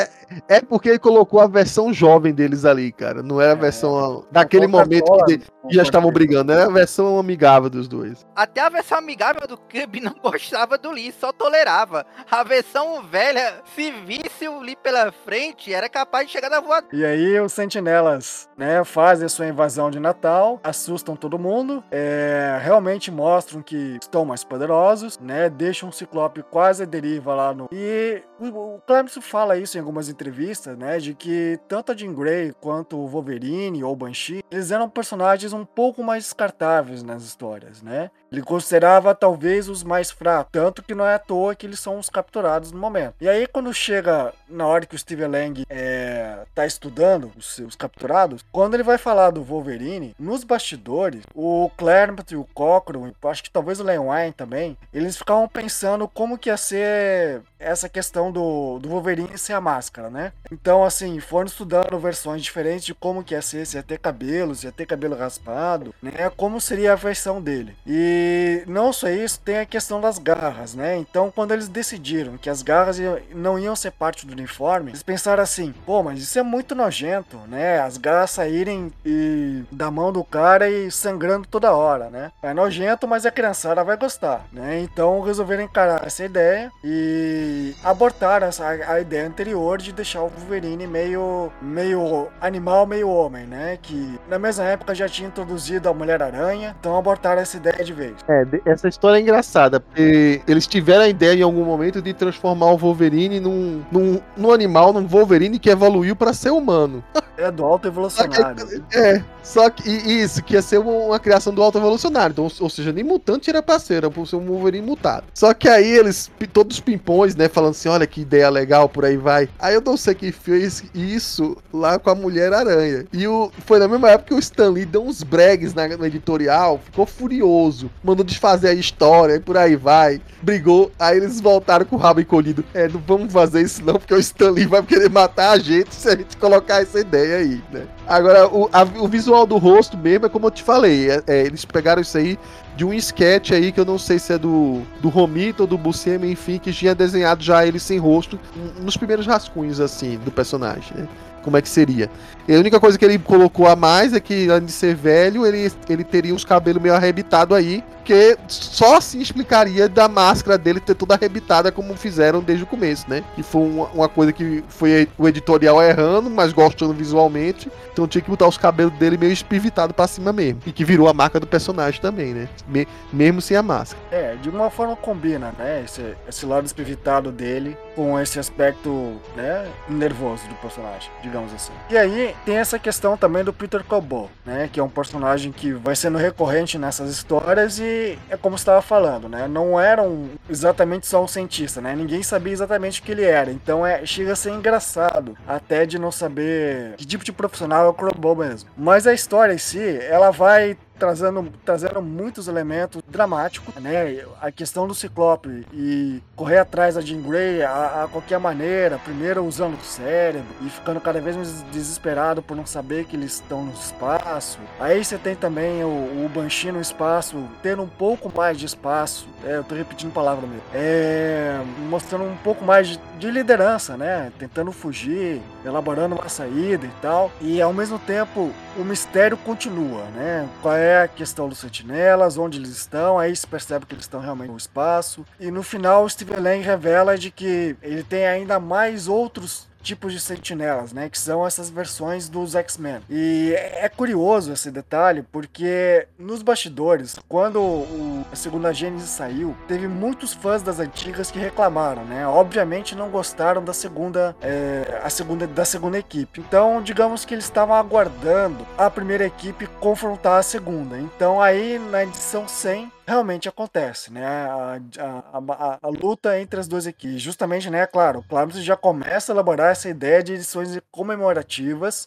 É porque ele colocou a versão jovem deles ali, cara. Não era a É. versão daquele Coca-Cola, momento que de- com já estavam certeza. brigando. Era a versão amigável dos dois. Até a versão amigável do Kirby não gostava do Lee, só tolerava. A versão velha, se visse o Lee pela frente, era capaz de chegar na voadora. E aí os sentinelas, né, fazem a sua invasão de Natal, assustam todo mundo, é, realmente mostram que estão mais poderosos, né, deixam o Ciclope quase à deriva lá no... E o, o Claremont fala isso em algumas entrevistas, né, de que tanto a Jean Grey quanto o Wolverine ou o Banshee, eles eram personagens um pouco mais descartáveis nas histórias, né. Ele considerava talvez os mais fracos, tanto que não é à toa que eles são os capturados no momento. E aí quando chega na hora que o Steve Lang é, tá estudando os seus capturados, quando ele vai falar do Wolverine, nos bastidores, o Claremont e o Cockrum, acho que talvez o Len Wein também, eles ficavam pensando como que ia ser essa questão do, do Wolverine ser a máscara, né? Então, assim, foram estudando versões diferentes de como que ia ser, se ia ter cabelo, se ia ter cabelo raspado, né? Como seria a versão dele. E não só isso, tem a questão das garras, né? Então, quando eles decidiram que as garras iam- não iam ser parte do uniforme, eles pensaram assim, pô, mas isso é muito nojento, né? As garras saírem e, da mão do cara e sangrando toda hora, né? É nojento, mas a criançada vai gostar, né? Então resolveram encarar essa ideia e abortaram essa, a, a ideia anterior de deixar o Wolverine meio, meio animal, meio homem, né? Que na mesma época já tinha introduzido a Mulher-Aranha, então abortaram essa ideia de vez. É, de- essa história é engraçada, porque eles tiveram a ideia em algum momento de transformar o Wolverine num, num, num animal, num Wolverine que evoluiu pra ser humano. É do alto evolucionário. É, só que e isso, que ia ser uma, uma criação do alto evolucionário. Então, ou, ou seja, nem mutante era pra ser, era pra ser um Wolverine mutado. Só que aí eles, pi- todos os pimpões, né, falando assim, olha que ideia legal, por aí vai. Aí eu não sei quem fez isso lá com a Mulher-Aranha. E o, foi na mesma época que o Stan Lee deu uns bregues na, no editorial, ficou furioso, mandou desfazer a história, e por aí vai. Brigou, aí eles voltaram com o rabo encolhido. É, não vamos fazer isso não, porque o Stan Lee vai querer matar a gente se a gente colocar essa ideia aí, né? Agora, o, a- o visual do rosto mesmo é como eu te falei, é- é, eles pegaram isso aí de um sketch aí que eu não sei se é do, do Romita ou do Buscemi, enfim, que tinha desenhado já ele sem rosto n- nos primeiros rascunhos, assim, do personagem, né? Como é que seria. E a única coisa que ele colocou a mais é que, além de ser velho, ele, ele teria os cabelos meio arrebitados aí, que só assim explicaria da máscara dele ter toda arrebitada como fizeram desde o começo, né? Que foi uma, uma coisa que foi o editorial errando, mas gostando visualmente, então tinha que botar os cabelos dele meio espivitados pra cima mesmo. E que virou a marca do personagem também, né? Me- mesmo sem a máscara. É, de uma forma combina, né? Esse, esse lado espivitado dele com esse aspecto, né, nervoso do personagem, digamos assim. E aí tem essa questão também do Peter Cobo, né? Que é um personagem que vai sendo recorrente nessas histórias e é como você estava falando, né? Não era um, exatamente só um cientista, né? Ninguém sabia exatamente o que ele era. Então é, chega a ser engraçado até de não saber que tipo de profissional é o Cobo mesmo. Mas a história em si, ela vai trazendo, trazendo muitos elementos dramáticos, né? A questão do Ciclope e correr atrás da Jean Grey a, a qualquer maneira, primeiro usando o cérebro e ficando cada vez mais desesperado por não saber que eles estão no espaço. Aí você tem também o, o Banshee no espaço, tendo um pouco mais de espaço, é, eu tô repetindo palavra mesmo, é, mostrando um pouco mais de, de liderança, né? Tentando fugir, elaborando uma saída e tal. E ao mesmo tempo o mistério continua, né? Qual é a questão dos sentinelas, onde eles estão, aí se percebe que eles estão realmente no espaço. E no final, o Steven Lang revela de que ele tem ainda mais outros tipos de sentinelas, né, que são essas versões dos X-Men. E é curioso esse detalhe, porque nos bastidores, quando o, a segunda Gênesis saiu, teve muitos fãs das antigas que reclamaram, né, obviamente não gostaram da segunda, é, a segunda, da segunda equipe. Então, digamos que eles estavam aguardando a primeira equipe confrontar a segunda. Então, aí, na edição cem, realmente acontece, né, a, a, a, a luta entre as duas equipes. Justamente, né, claro, claro, você já começa a elaborar essa ideia de edições comemorativas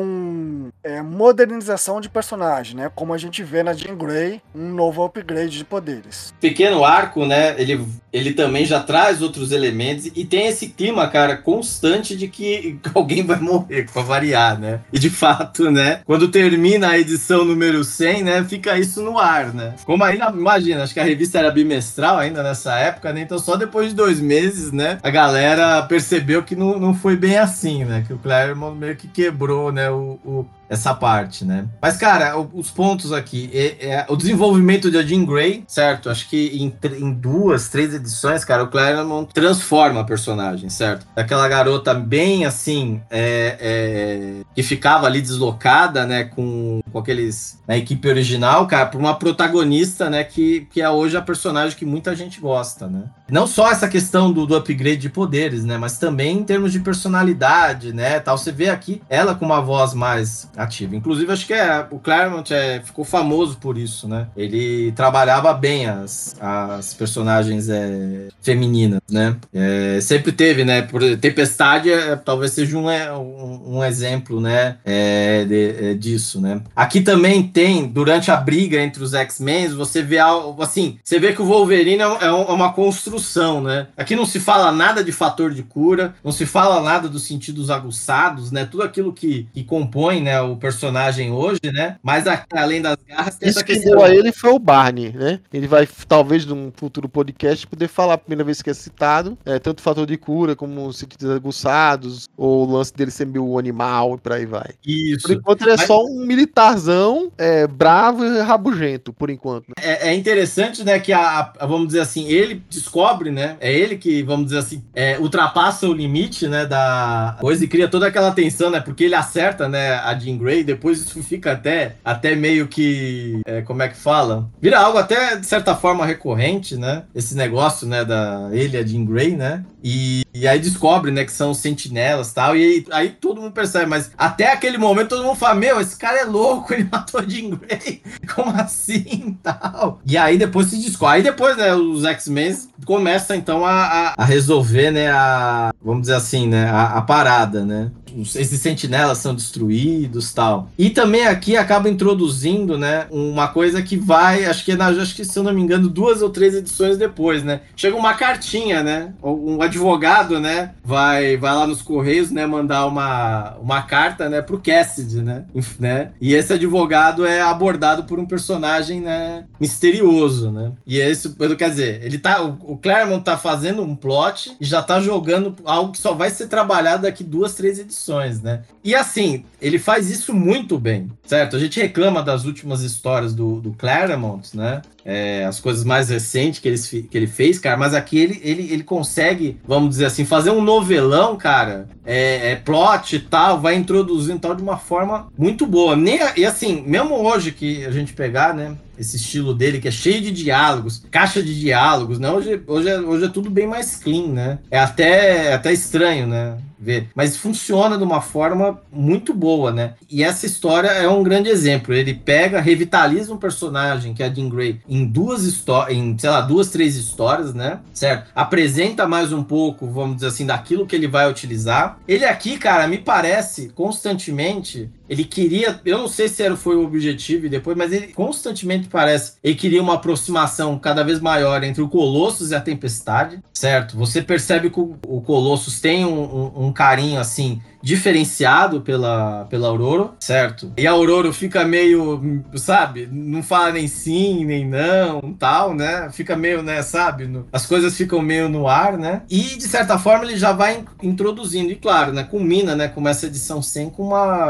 com é, modernização de personagem, né? Como a gente vê na Jean Grey, um novo upgrade de poderes. Pequeno arco, né? Ele, ele também já traz outros elementos e tem esse clima, cara, constante de que alguém vai morrer, pra variar, né? E de fato, né? Quando termina a edição número cem, né? Fica isso no ar, né? Como ainda, imagina, acho que a revista era bimestral ainda nessa época, né? Então só depois de dois meses, né? A galera percebeu que não, não foi bem assim, né? Que o Claremont meio que quebrou, né, o, o, essa parte, né? Mas, cara, os pontos aqui, é, é, o desenvolvimento de Jean Grey, certo? Acho que em, em duas, três edições, cara, o Claremont transforma a personagem, certo? Aquela garota bem, assim, é, é, que ficava ali deslocada, né, com, com aqueles, na equipe original, cara, para uma protagonista, né, que, que é hoje a personagem que muita gente gosta, né? Não só essa questão do, do upgrade de poderes, né, mas também em termos de personalidade, né, tal. Você vê aqui ela com uma voz mais ativa. Inclusive, acho que é, o Claremont é, ficou famoso por isso, né? Ele trabalhava bem as, as personagens é, femininas, né? É, sempre teve, né? Por, Tempestade é, talvez seja um, um, um exemplo, né? É, de, é, disso, né? Aqui também tem, durante a briga entre os X-Men, você vê algo, assim, você vê que o Wolverine é, é uma construção, né? Aqui não se fala nada de fator de cura, não se fala nada dos sentidos aguçados, né? Tudo aquilo que, que compõe, né, o personagem hoje, né? Mas aqui, além das garras, tem Isso essa que questão. deu a ele foi o Barney, né? Ele vai, talvez, num futuro podcast, poder falar a primeira vez que é citado, é, tanto o fator de cura, como os sentidos aguçados, ou o lance dele ser meio animal, e por aí vai. Isso. Por enquanto ele é Mas... só um militarzão, é, bravo e rabugento, por enquanto. Né? É, é interessante, né, que a, a, vamos dizer assim, ele descobre, né, é ele que, vamos dizer assim, é, ultrapassa o limite, né, da coisa e cria toda aquela tensão, né, porque ele acerta, né, a Jean Grey, depois isso fica até, até meio que, é, como é que fala? Vira algo até, de certa forma, recorrente, né, esse negócio, né, da ele e a Jean Grey, né, e, e aí descobre, né, que são sentinelas e tal, e aí, aí todo mundo percebe, mas até aquele momento todo mundo fala, meu, esse cara é louco, ele matou a Jean Grey, como assim, tal? E aí depois se descobre, aí depois, né, os X-Men começam, então, a, a resolver, né, a, vamos dizer assim, né, a, a parada, né, esses sentinelas são destruídos, tal. E também aqui acaba introduzindo, né, uma coisa que vai, acho que, é na, acho que se eu não me engano, duas ou três edições depois, né, chega uma cartinha, né, um advogado, né, vai, vai lá nos Correios, né, mandar uma, uma carta, né, pro Cassidy, né, né, e esse advogado é abordado por um personagem, né, misterioso, né, e esse, quer dizer, ele tá, o, o Claremont tá fazendo um plot e já tá jogando algo que só vai ser trabalhado daqui duas, três edições, né? E assim, ele faz isso muito bem, certo? A gente reclama das últimas histórias do, do Claremont, né? É, as coisas mais recentes que ele, que ele fez, cara, mas aqui ele, ele, ele consegue, vamos dizer assim, fazer um novelão, cara, é, é plot e tal, vai introduzindo tal de uma forma muito boa. Nem, e assim, mesmo hoje que a gente pegar, né, esse estilo dele, que é cheio de diálogos, caixa de diálogos, né, hoje, hoje, é, hoje é tudo bem mais clean, né, é até, é até estranho, né, ver, mas funciona de uma forma muito boa, né, e essa história é um grande exemplo. Ele pega, revitaliza um personagem, que é a Jean Grey, em duas histórias, em, sei lá, duas, três histórias, né? Certo? Apresenta mais um pouco, vamos dizer assim, daquilo que ele vai utilizar. Ele aqui, cara, me parece, constantemente, ele queria, eu não sei se era, foi o objetivo e depois, mas ele constantemente parece, ele queria uma aproximação cada vez maior entre o Colossus e a Tempestade, certo? Você percebe que o, o Colossus tem um, um, um carinho, assim, diferenciado pela, pela Aurora, certo? E a Aurora fica meio, sabe? Não fala nem sim, nem não, tal, né? Fica meio, né, sabe? No, as coisas ficam meio no ar, né? E, de certa forma, ele já vai introduzindo. E, claro, né? Culmina, né? Com essa edição cem com uma, uma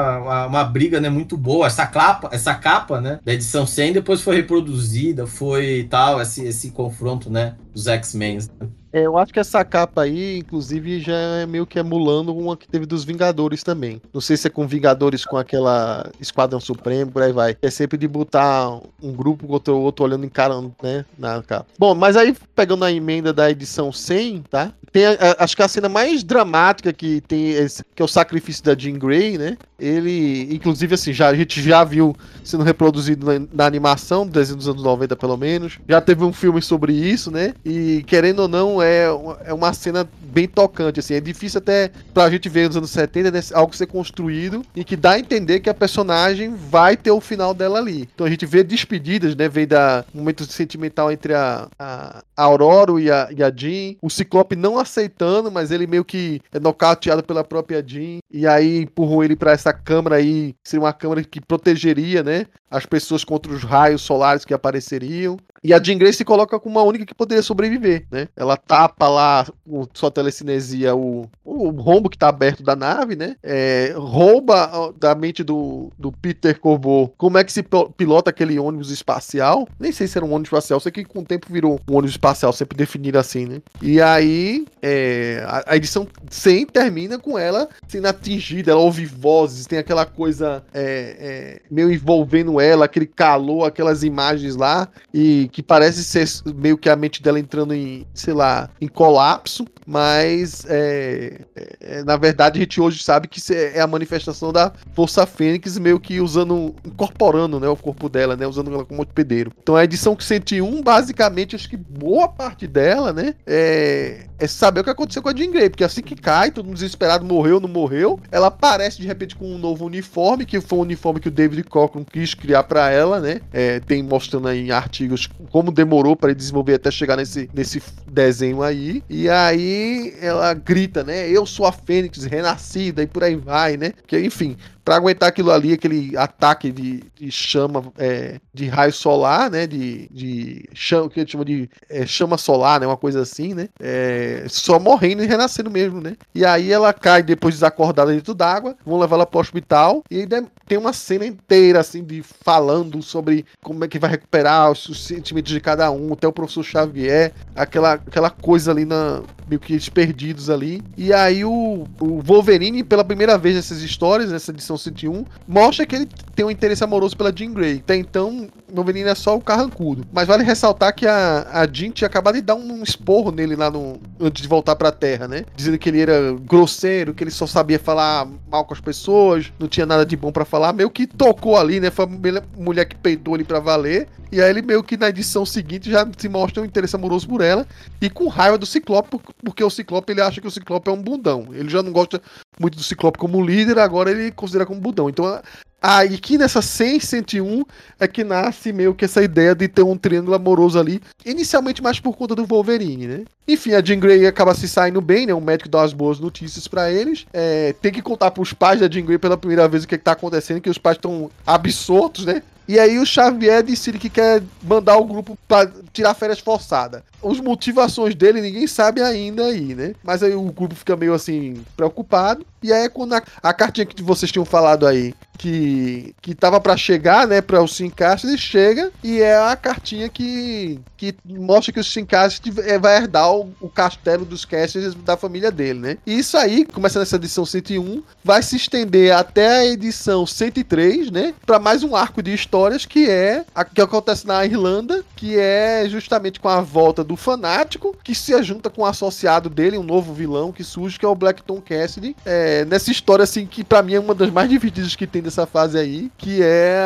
uma, uma briga, né, muito boa. Essa capa, essa capa, né, da edição cem depois foi reproduzida, foi tal, esse, esse confronto, né, dos X-Men. Né? É, eu acho que essa capa aí, inclusive, já é meio que emulando uma que teve dos Vingadores também. Não sei se é com Vingadores com aquela Esquadrão Supremo, por aí vai. É sempre de botar um grupo contra o outro olhando, encarando, né, na capa. Bom, mas aí, pegando a emenda da edição cem, tá? Tem, a, a, acho que a cena mais dramática que tem, esse, que é o sacrifício da Jean Grey, né? Ele, inclusive, assim, já, a gente já viu sendo reproduzido na, na animação, do desenho dos anos noventa, pelo menos. Já teve um filme sobre isso, né? E, querendo ou não, é, é uma cena bem tocante, assim. É difícil até pra gente ver nos anos setenta, né, algo ser construído e que dá a entender que a personagem vai ter o final dela ali. Então a gente vê despedidas, né? Vê da um momento sentimental entre a, a, a Aurora e a, e a Jean. O Ciclope não aceitando, mas ele meio que é nocauteado pela própria Jean. E aí empurram ele pra essa câmara aí, que seria uma câmara que protegeria, né, as pessoas contra os raios solares que apareceriam. E a Jean Grey se coloca como a única que poderia sobreviver, né? Ela tapa lá com sua telecinesia o, o rombo que tá aberto da nave, né? É, rouba da mente do, do Peter Corbeau como é que se pilota aquele ônibus espacial. Nem sei se era um ônibus espacial, sei que com o tempo virou um ônibus espacial, sempre definido assim, né? E aí, é, a, a edição cem termina com ela sendo atingida, ela ouve vozes, tem aquela coisa é, é, meio envolvendo ela, aquele calor, aquelas imagens lá, e que parece ser meio que a mente dela entrando em, sei lá, em colapso, mas é, é, na verdade a gente hoje sabe que isso é a manifestação da Força Fênix, meio que usando, incorporando, né, o corpo dela, né, usando ela como hospedeiro. Então a edição cento e um, basicamente, acho que boa parte dela, né, é, é saber o que aconteceu com a Jean Grey, porque assim que cai, todo mundo desesperado, morreu, não morreu, ela aparece de repente com um novo uniforme, que foi um uniforme que o David Cockrum quis criar pra ela, né, é, tem mostrando aí em artigos como demorou para ele desenvolver até chegar nesse, nesse desenho aí. E aí ela grita, né? Eu sou a Fênix renascida e por aí vai, né? Que enfim, para aguentar aquilo ali, aquele ataque de, de chama, é, de raio solar, né? De, de chama, que a gente chama de é, chama solar, né? Uma coisa assim, né? É, só morrendo e renascendo mesmo, né? E aí ela cai depois desacordada dentro d'água, vão levar ela pro hospital e aí tem uma cena inteira, assim, de falando sobre como é que vai recuperar os, os sentimentos de cada um, até o professor Xavier, aquela, aquela coisa ali na, meio que eles perdidos ali. E aí o, o Wolverine, pela primeira vez nessas histórias, nessa edição cento e um, mostra que ele tem um interesse amoroso pela Jean Grey. Até então, o Wolverine é só o carrancudo. Mas vale ressaltar que a, a Jean tinha acabado de dar um, um esporro nele lá no, antes de voltar pra Terra, né? Dizendo que ele era grosseiro, que ele só sabia falar mal com as pessoas, não tinha nada de bom pra falar. Meio que tocou ali, né? Foi a mulher que peitou ali pra valer. E aí ele meio que na edição seguinte já se mostra um interesse amoroso por ela. E com raiva do Ciclope, porque o Ciclope, ele acha que o Ciclope é um bundão. Ele já não gosta muito do Ciclope como líder, agora ele considera como bundão. Então, aí aqui nessa cem, cento e um é que nasce meio que essa ideia de ter um triângulo amoroso ali, inicialmente mais por conta do Wolverine, né? Enfim, a Jean Grey acaba se saindo bem, né? O médico dá umas boas notícias pra eles. É, tem que contar pros pais da Jean Grey pela primeira vez o que, é que tá acontecendo, que os pais estão absortos, né? E aí o Xavier decide que quer mandar o grupo pra tirar férias forçadas. As motivações dele ninguém sabe ainda aí, né? Mas aí o grupo fica meio assim, preocupado. E aí é quando a, a cartinha que vocês tinham falado aí, que, que tava pra chegar, né, pra o Syncast, ele chega e é a cartinha que, que mostra que o Syncast vai herdar o, o castelo dos casters da família dele, né? E isso aí, começa nessa edição cento e um, vai se estender até a edição cento e três, né? Pra mais um arco de histórias que é a que acontece na Irlanda, que é justamente com a volta do Fanático, que se junta com o associado dele, um novo vilão que surge, que é o Black Tom Cassidy. É, nessa história, assim, que pra mim é uma das mais divertidas que tem dessa fase aí, que é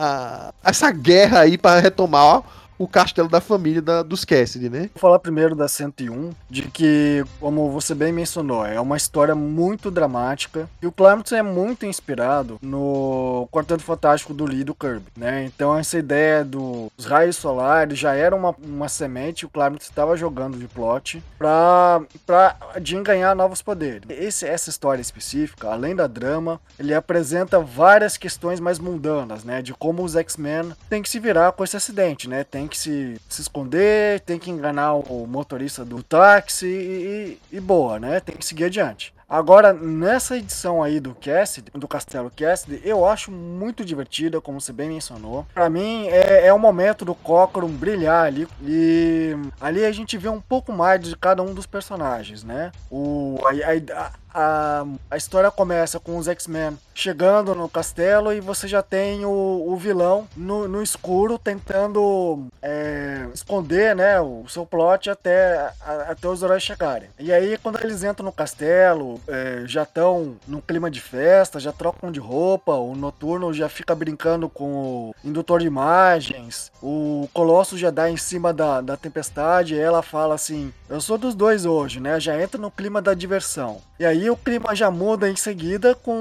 a, a, essa guerra aí pra retomar o castelo da família da, dos Cassidy, né? Vou falar primeiro da cento e um, de que, como você bem mencionou, é uma história muito dramática, e o Claremont é muito inspirado no Quarteto Fantástico do Lee e do Kirby, né? Então essa ideia dos raios solares já era uma, uma semente, o Claremont estava jogando de plot pra, pra Jean ganhar novos poderes. Esse, essa história específica, além da drama, ele apresenta várias questões mais mundanas, né? De como os X-Men têm que se virar com esse acidente, né? Tem que se, se esconder, tem que enganar o motorista do táxi e, e boa, né? Tem que seguir adiante. Agora, nessa edição aí do Cassidy, do Castelo Cassidy, eu acho muito divertida, como você bem mencionou. Pra mim, é, é o momento do Cockrum brilhar ali, e ali a gente vê um pouco mais de cada um dos personagens, né? O, a, a, a, a história começa com os X-Men chegando no castelo e você já tem o, o vilão no, no escuro tentando é, esconder, né, o seu plot até, a, até os heróis chegarem. E aí quando eles entram no castelo, é, já estão num clima de festa, já trocam de roupa, o Noturno já fica brincando com o indutor de imagens, o Colosso já dá em cima da, da Tempestade e ela fala assim, eu sou dos dois hoje, né, já entra no clima da diversão. E aí o clima já muda em seguida com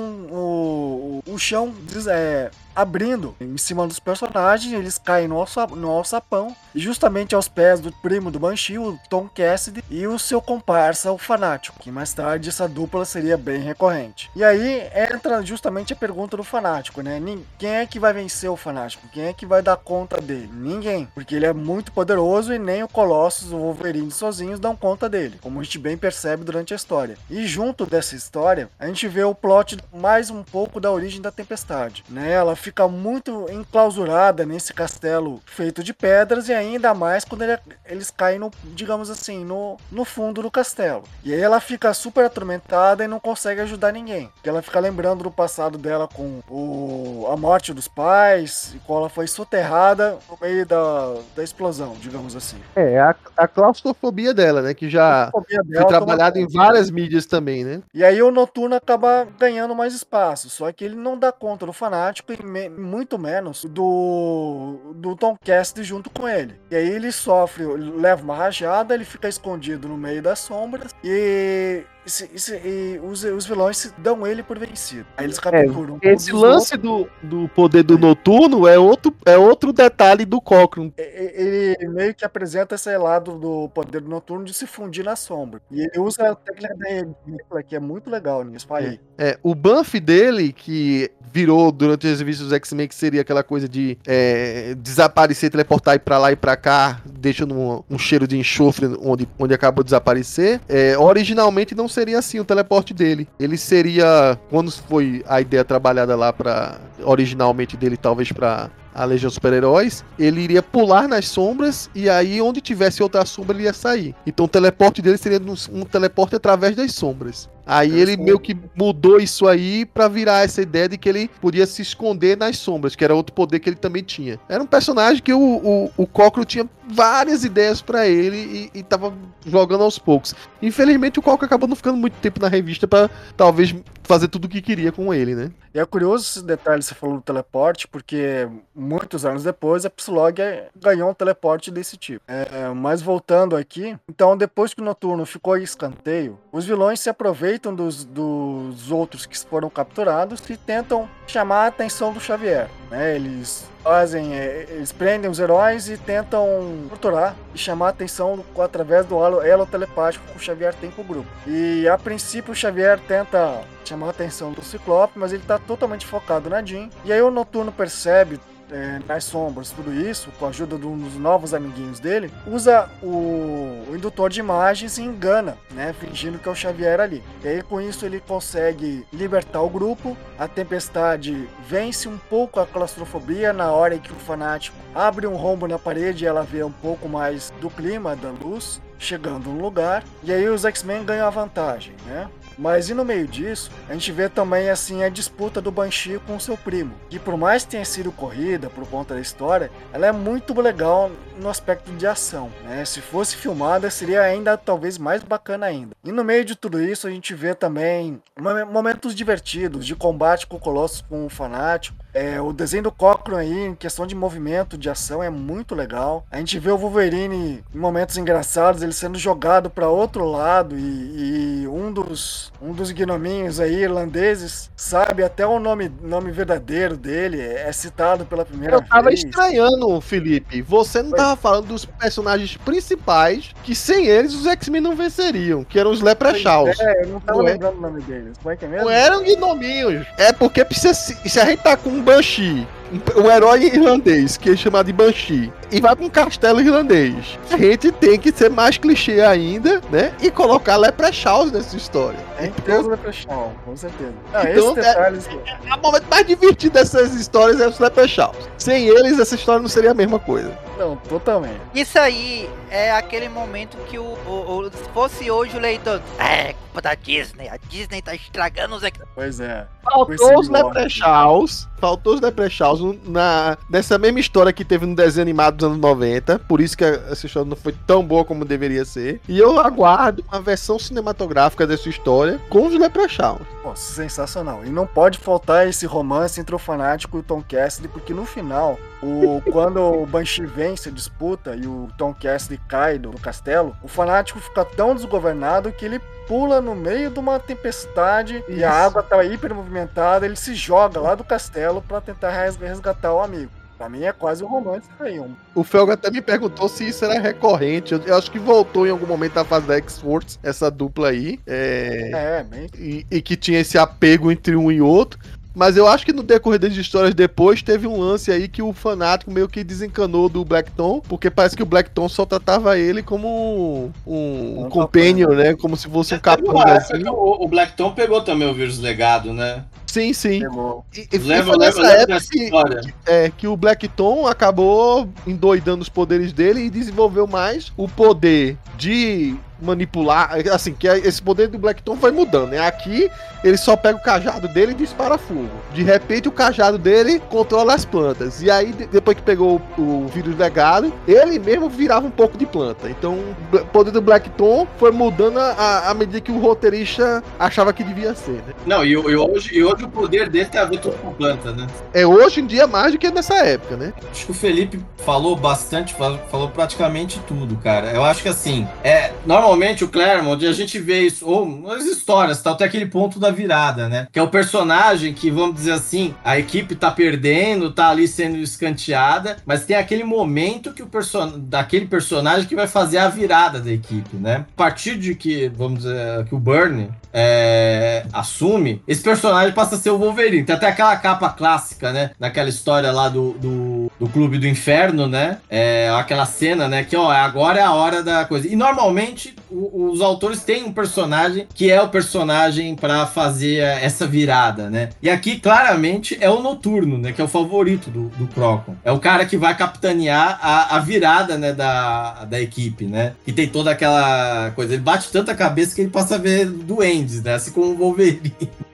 o, o, o chão é, abrindo em cima dos personagens, eles caem no, alça, no alçapão, e justamente aos pés do primo do Banshee, o Tom Cassidy, e o seu comparsa, o Fanático, que mais tarde essa dupla seria bem recorrente. E aí entra justamente a pergunta do Fanático, né? Quem é que vai vencer o Fanático? Quem é que vai dar conta dele? Ninguém, porque ele é muito poderoso e nem o Colossus ou o Wolverine sozinhos dão conta dele, como a gente bem percebe durante a história. E junto dessa história, a gente vê o plot mais um pouco da origem da Tempestade, né? Ela fica muito enclausurada nesse castelo feito de pedras e ainda mais quando ele, eles caem no, digamos assim, no, no fundo do castelo. E aí ela fica super atormentada e não consegue ajudar ninguém, porque ela fica lembrando do passado dela com o, a morte dos pais, e quando ela foi soterrada no meio da, da explosão, digamos assim. É, a, a claustrofobia dela, né, que já foi trabalhada em várias mídias também, né? E aí o Noturno acaba ganhando mais espaço, só que ele não dá conta do Fanático e me, muito menos do, do Tom Cassidy junto com ele. E aí ele sofre, leva uma rajada, ele fica escondido no meio das sombras e... E, e, e os, os vilões se dão ele por vencido. Aí eles capturam. É, esse lance do, do poder do Noturno é outro, é outro detalhe do Cockrum. Ele meio que apresenta esse lado do poder do Noturno de se fundir na sombra. E ele usa a técnica da que é muito legal nisso. Aí. É, o buff dele, que virou durante as revistas dos X-Men, que seria aquela coisa de é, desaparecer, teleportar e pra lá e pra cá, deixando um, um cheiro de enxofre onde, onde acabou de desaparecer. É, originalmente não seria assim o teleporte dele. Ele seria, quando foi a ideia trabalhada lá para originalmente dele, talvez para a Legião Super-Heróis, ele iria pular nas sombras e aí onde tivesse outra sombra ele ia sair. Então o teleporte dele seria um, um teleporte através das sombras. Aí ele meio que mudou isso aí pra virar essa ideia de que ele podia se esconder nas sombras, que era outro poder que ele também tinha. Era um personagem que o, o, o Cockrum tinha várias ideias pra ele e, e tava jogando aos poucos. Infelizmente o Cockrum acabou não ficando muito tempo na revista pra talvez fazer tudo o que queria com ele, né? E é curioso esse detalhe que você falou do teleporte, porque muitos anos depois a Psylocke ganhou um teleporte desse tipo. É, mas voltando aqui, então depois que o Noturno ficou em escanteio, os vilões se aproveitam Dos, dos outros que foram capturados e tentam chamar a atenção do Xavier, né? Eles fazem, eles prendem os heróis e tentam torturar e chamar a atenção através do elo, elo telepático que o Xavier tem com o grupo. E a princípio o Xavier tenta chamar a atenção do Ciclope, mas ele está totalmente focado na Jean. E aí o Noturno percebe É, nas sombras, tudo isso, com a ajuda de um dos novos amiguinhos dele, usa o, o indutor de imagens e engana, né, fingindo que é o Xavier ali. E aí com isso ele consegue libertar o grupo, a Tempestade vence um pouco a claustrofobia na hora em que o Fanático abre um rombo na parede e ela vê um pouco mais do clima, da luz, chegando no lugar, e aí os X-Men ganham a vantagem, né? Mas e no meio disso, a gente vê também assim a disputa do Banshee com o seu primo, que por mais que tenha sido corrida por conta da história, ela é muito legal no aspecto de ação, né? Se fosse filmada seria ainda talvez mais bacana ainda. E no meio de tudo isso a gente vê também momentos divertidos de combate com o Colossus com o Fanático. É, o desenho do Cockrum aí, em questão de movimento, de ação, é muito legal. A gente vê o Wolverine em momentos engraçados, ele sendo jogado para outro lado e, e um dos um dos gnominhos aí, irlandeses, sabe até o nome, nome verdadeiro dele, é citado pela primeira vez. Eu tava vez. estranhando, Felipe, você não Foi. tava falando dos personagens principais, que sem eles os X-Men não venceriam, que eram os Leprechauns. É, eu não tava não lembrando é. o nome deles. Como é que é mesmo? Não eram gnominhos. É porque precisa, se a gente tá com um Banshee, um, um herói irlandês, que é chamado de Banshee, e vai pra um castelo irlandês. A gente tem que ser mais clichê ainda, né? E colocar Leprechauns nessa história. É inteiro o Leprechaun, com certeza. Ah, Então, esses detalhes... É, é o momento mais divertido dessas histórias é os Leprechauns. Sem eles, essa história não seria a mesma coisa. Não, totalmente. Isso aí é aquele momento que o, o, o se fosse hoje o leitor, é culpa da Disney, a Disney tá estragando os X-Men. Pois é. Faltou os Leprechauns, faltou os Leprechauns na, nessa mesma história que teve no desenho animado dos anos noventa, por isso que essa história não foi tão boa como deveria ser. E eu aguardo uma versão cinematográfica dessa história com os Leprechauns. Pô, sensacional. E não pode faltar esse romance entre o Fanático e o Tom Cassidy, porque no final, o, quando o Banshee vence a disputa e o Tom Cassidy cai do castelo, o Fanático fica tão desgovernado que ele pula no meio de uma tempestade Isso. e a água tá hiper movimentada, ele se joga lá do castelo pra tentar resgatar o amigo. Pra mim é quase um romance aí. Um... O Felga até me perguntou se isso era recorrente. Eu, eu acho que voltou em algum momento da fase da X-Force, essa dupla aí. É, é bem... E, e que tinha esse apego entre um e outro. Mas eu acho que no decorrer das histórias depois teve um lance aí que o Fanático meio que desencanou do Black Tom, porque parece que o Black Tom só tratava ele como um, um, um companion, né? Como se fosse um capanga assim. O, o Black Tom pegou também o vírus legado, né? Sim, sim. E, e leva, leva, leva dessa história. Que, é, que o Black Tom acabou endoidando os poderes dele e desenvolveu mais o poder de manipular, assim, que esse poder do Black Tom vai mudando, né? Aqui ele só pega o cajado dele e dispara fogo. De repente o cajado dele controla as plantas. E aí depois que pegou o, o vírus legado, ele mesmo virava um pouco de planta. Então o poder do Black Tom foi mudando à medida que o roteirista achava que devia ser, né? Não, e, e, hoje, e hoje o poder dele tem a ver tudo com planta, né? É hoje em dia mais do que nessa época, né? Acho que o Felipe falou bastante, falou praticamente tudo, cara. Eu acho que assim, é, normalmente o Claremont, a gente vê isso, ou nas histórias, tá, até aquele ponto da virada, né? Que é o personagem que, vamos dizer assim, a equipe tá perdendo, tá ali sendo escanteada, mas tem aquele momento que o person... daquele personagem que vai fazer a virada da equipe, né? A partir de que, vamos dizer, que o Burnie é, assume, esse personagem passa a ser o Wolverine. Tem até aquela capa clássica, né? Naquela história lá do, do, do Clube do Inferno, né? É, aquela cena, né? Que, ó, agora é a hora da coisa. E normalmente o, os autores têm um personagem que é o personagem pra fazer essa virada, né? E aqui, claramente, é o Noturno, né? Que é o favorito do, do Crocon. É o cara que vai capitanear a, a virada, né? Da, da equipe, né? Que tem toda aquela coisa. Ele bate tanta cabeça que ele passa a ver duendes, né? Assim como o Wolverine.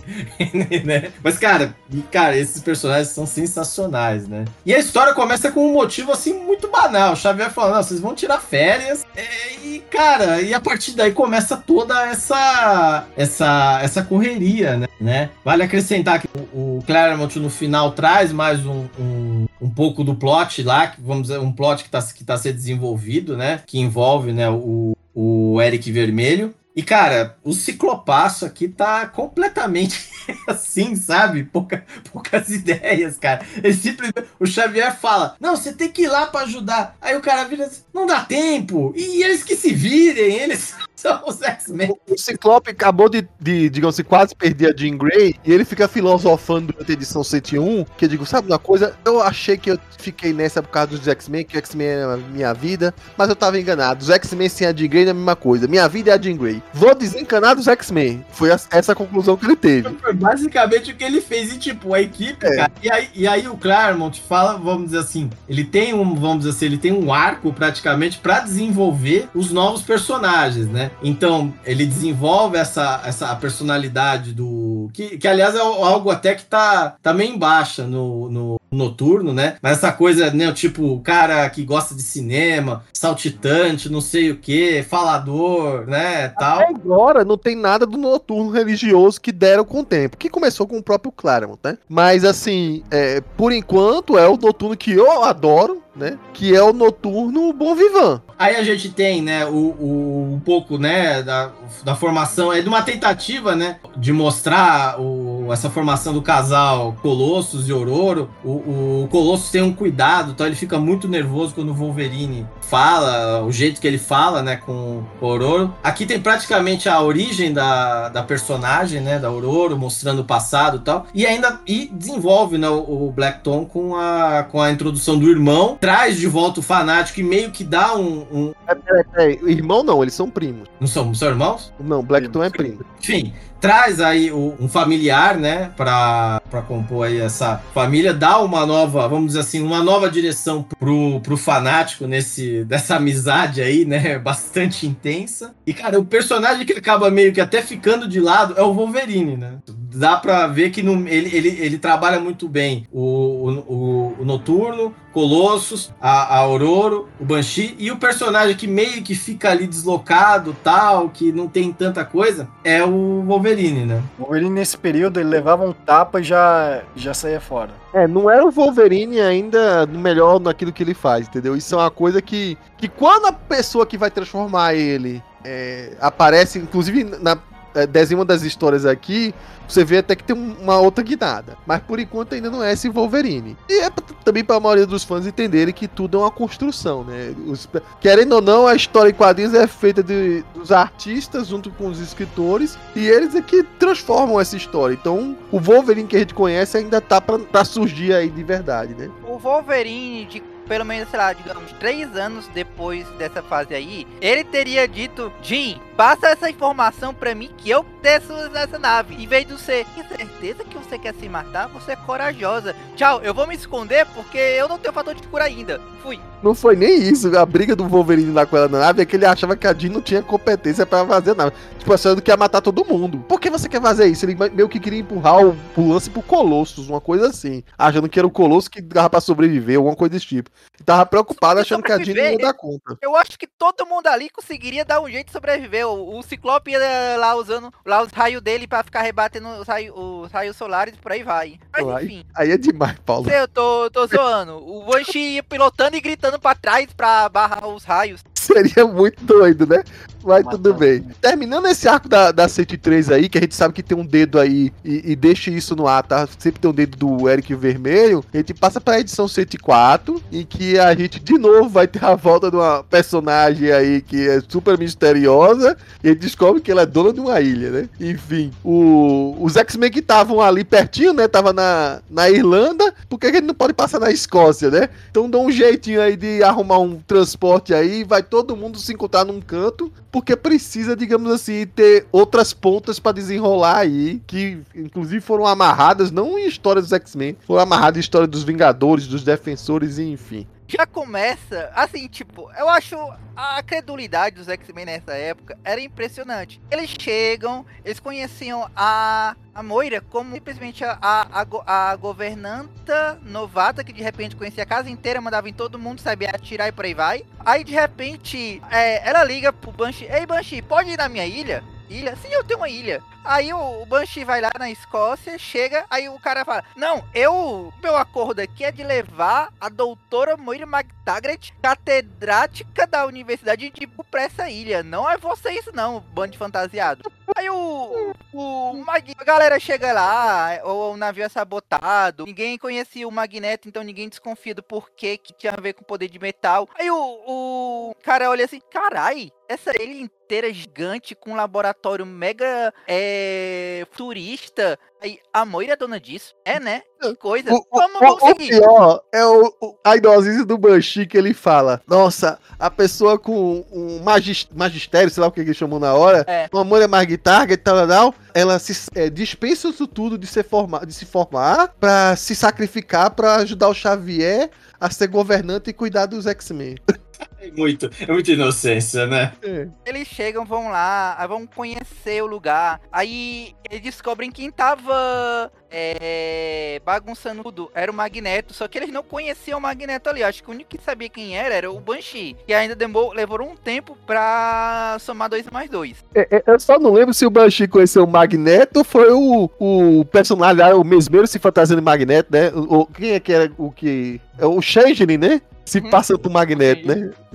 né? Mas, cara, cara, esses personagens são sensacionais, né? E a história começa com um motivo, assim, muito banal. O Xavier falando, não, vocês vão tirar férias. É, e, cara, e a partir daí começa toda essa essa, essa correria, né? Vale acrescentar que o, o Claremont no final traz mais um, um, um pouco do plot lá, que, vamos dizer, um plot que tá, que tá sendo desenvolvido, né? Que envolve, né, o, o Eric Vermelho. E, cara, o Ciclopaço aqui tá completamente assim, sabe? Pouca, poucas ideias, cara. Ele simplesmente... O Xavier fala, não, você tem que ir lá pra ajudar. Aí o cara vira assim, não dá tempo. E eles que se virem, eles são os X-Men. O Ciclope acabou de, de digamos assim, quase perder a Jean Grey. E ele fica filosofando durante a edição cento e um. Que eu digo, sabe uma coisa? Eu achei que eu fiquei nessa por causa dos X-Men, que o X-Men é a minha vida. Mas eu tava enganado. Os X-Men sem a Jean Grey é a mesma coisa. Minha vida é a Jean Grey. Vou desencanar dos X-Men. Foi a, essa a conclusão que ele teve. Foi basicamente o que ele fez. E, tipo, a equipe, é. cara. E aí, e aí o Claremont fala, vamos dizer assim, ele tem um, vamos dizer assim, ele tem um arco praticamente pra desenvolver os novos personagens, né? Então, ele desenvolve essa, essa personalidade do... Que, que aliás, é algo até que tá, tá meio em baixa no... no Noturno, né? Mas essa coisa, né? Tipo, o cara que gosta de cinema, saltitante, não sei o que, falador, né? Tal. Até agora não tem nada do Noturno religioso que deram com o tempo, que começou com o próprio Claremont, né? Mas assim, é, por enquanto é o Noturno que eu adoro, né? Que é o Noturno Bom Vivant. Aí a gente tem, né, o, o, um pouco, né, da, da formação, é de uma tentativa, né, de mostrar o, essa formação do casal Colossus e Ororo. O, o Colossus tem um cuidado, então ele fica muito nervoso quando o Wolverine fala, o jeito que ele fala, né, com o Ororo. Aqui tem praticamente a origem da, da personagem, né, da Ororo, mostrando o passado e tal. E ainda e desenvolve, né, o, o Black Tom com a, com a introdução do irmão, traz de volta o fanático e meio que dá um... um... É, é, é, irmão não, eles são primos. Não são, são irmãos? Não, Black Tom é primo. Enfim, traz aí o, um familiar, né, pra, pra compor aí essa família, dá uma nova, vamos dizer assim, uma nova direção pro, pro fanático nesse, dessa amizade aí, né, bastante intensa. E, cara, o personagem que acaba meio que até ficando de lado é o Wolverine, né? Dá pra ver que no, ele, ele, ele trabalha muito bem o, o, o Noturno, Colossus, a, a Ororo, o Banshee, e o personagem que meio que fica ali deslocado, tal, que não tem tanta coisa, é o Wolverine, né? O Wolverine nesse período, ele levava um tapa e já, já saía fora. É, não era o Wolverine ainda no melhor naquilo que ele faz, entendeu? Isso é uma coisa que, que quando a pessoa que vai transformar ele é, aparece, inclusive na é, desenho uma das histórias aqui, você vê até que tem uma outra guinada. Mas por enquanto ainda não é esse Wolverine. E é também para a maioria dos fãs entenderem que tudo é uma construção, né? Os, querendo ou não, a história em quadrinhos é feita de, dos artistas junto com os escritores. E eles é que transformam essa história. Então o Wolverine que a gente conhece ainda tá para surgir aí de verdade, né? O Wolverine de pelo menos, sei lá, digamos, três anos depois dessa fase aí, ele teria dito, Jim, passa essa informação pra mim que eu desço nessa nave. Em vez de você, tem certeza que você quer se matar? Você é corajosa. Tchau, eu vou me esconder porque eu não tenho fator de cura ainda. Fui. Não foi nem isso, a briga do Wolverine lá com ela na nave é que ele achava que a Jean não tinha competência pra fazer nada. Tipo, achando que ia matar todo mundo. Por que você quer fazer isso? Ele meio que queria empurrar o, o lance pro Colossus, uma coisa assim. Achando que era o Colossus que dava pra sobreviver, alguma coisa desse tipo. E tava preocupado achando que a Jean não ia dar conta. Eu acho que todo mundo ali conseguiria dar um jeito de sobreviver. O, o Ciclope ia lá usando lá os raios dele pra ficar rebatendo os raios, os raios solares e por aí vai. Mas aí, enfim. Aí é demais, Paulo. Eu tô, tô zoando. O Banshee ia pilotando e gritando pra trás pra barrar os raios. Seria muito doido, né? Mas Matando. Tudo bem. Terminando esse arco da, da cento e três aí, que a gente sabe que tem um dedo aí, e, e deixa isso no ar, tá? Sempre tem um dedo do Eric Vermelho. A gente passa pra edição cento e quatro, em que a gente de novo vai ter a volta de uma personagem aí que é super misteriosa, e a gente descobre que ela é dona de uma ilha, né? Enfim, o, os X-Men que estavam ali pertinho, né? Tava na, na Irlanda, por que a gente não pode passar na Escócia, né? Então dá um jeitinho aí de arrumar um transporte aí, vai todo mundo se encontrar num canto, porque precisa, digamos assim, ter outras pontas pra desenrolar aí, que inclusive foram amarradas, não em história dos X-Men, foram amarradas em história dos Vingadores, dos Defensores, e enfim. Já começa, assim, tipo, eu acho a credulidade dos X-Men nessa época era impressionante. Eles chegam, eles conheciam a, a Moira como simplesmente a, a, a, a governanta novata, que de repente conhecia a casa inteira, mandava em todo mundo, sabia atirar e por aí vai. Aí de repente, é, ela liga pro Banshee, ei Banshee, pode ir na minha ilha? Ilha? Sim, eu tenho uma ilha. Aí o, o Banshee vai lá na Escócia, chega, aí o cara fala, não, eu, meu acordo aqui é de levar a doutora Moira McTaggart, catedrática da Universidade de Ipu, pra essa ilha. Não é vocês não, bando de fantasiado. Aí o, o, o Mag... a galera chega lá, o, o navio é sabotado, ninguém conhecia o Magneto, então ninguém desconfia do porquê que tinha a ver com poder de metal. Aí o, o cara olha assim, carai, essa ilha inteira gigante, com um laboratório mega é, futurista. Aí, a Moira é dona disso? É, né? Que coisa. O, vamos, o, vamos o seguir. pior é o, o, a idosice do Banshee que ele fala. Nossa, a pessoa com um magist, magistério, sei lá o que ele chamou na hora, é. uma Moira Magnetarga e tal, tal, ela se, é, dispensa isso tudo de, ser forma, de se formar pra se sacrificar pra ajudar o Xavier a ser governante e cuidar dos X-Men. É muito, é muita inocência, né? É. Eles chegam, vão lá, vão conhecer o lugar. Aí eles descobrem quem tava é, bagunçando tudo era o Magneto. Só que eles não conheciam o Magneto ali. Acho que o único que sabia quem era era o Banshee. E ainda demorou, levou um tempo pra somar dois mais dois. É, é, eu só não lembro se o Banshee conheceu o Magneto ou foi o, o personagem lá, o mesmeiro se fantasiando de Magneto, né? O, quem é que era o que... É o Changeling, né? Se passa pro Magneto, né?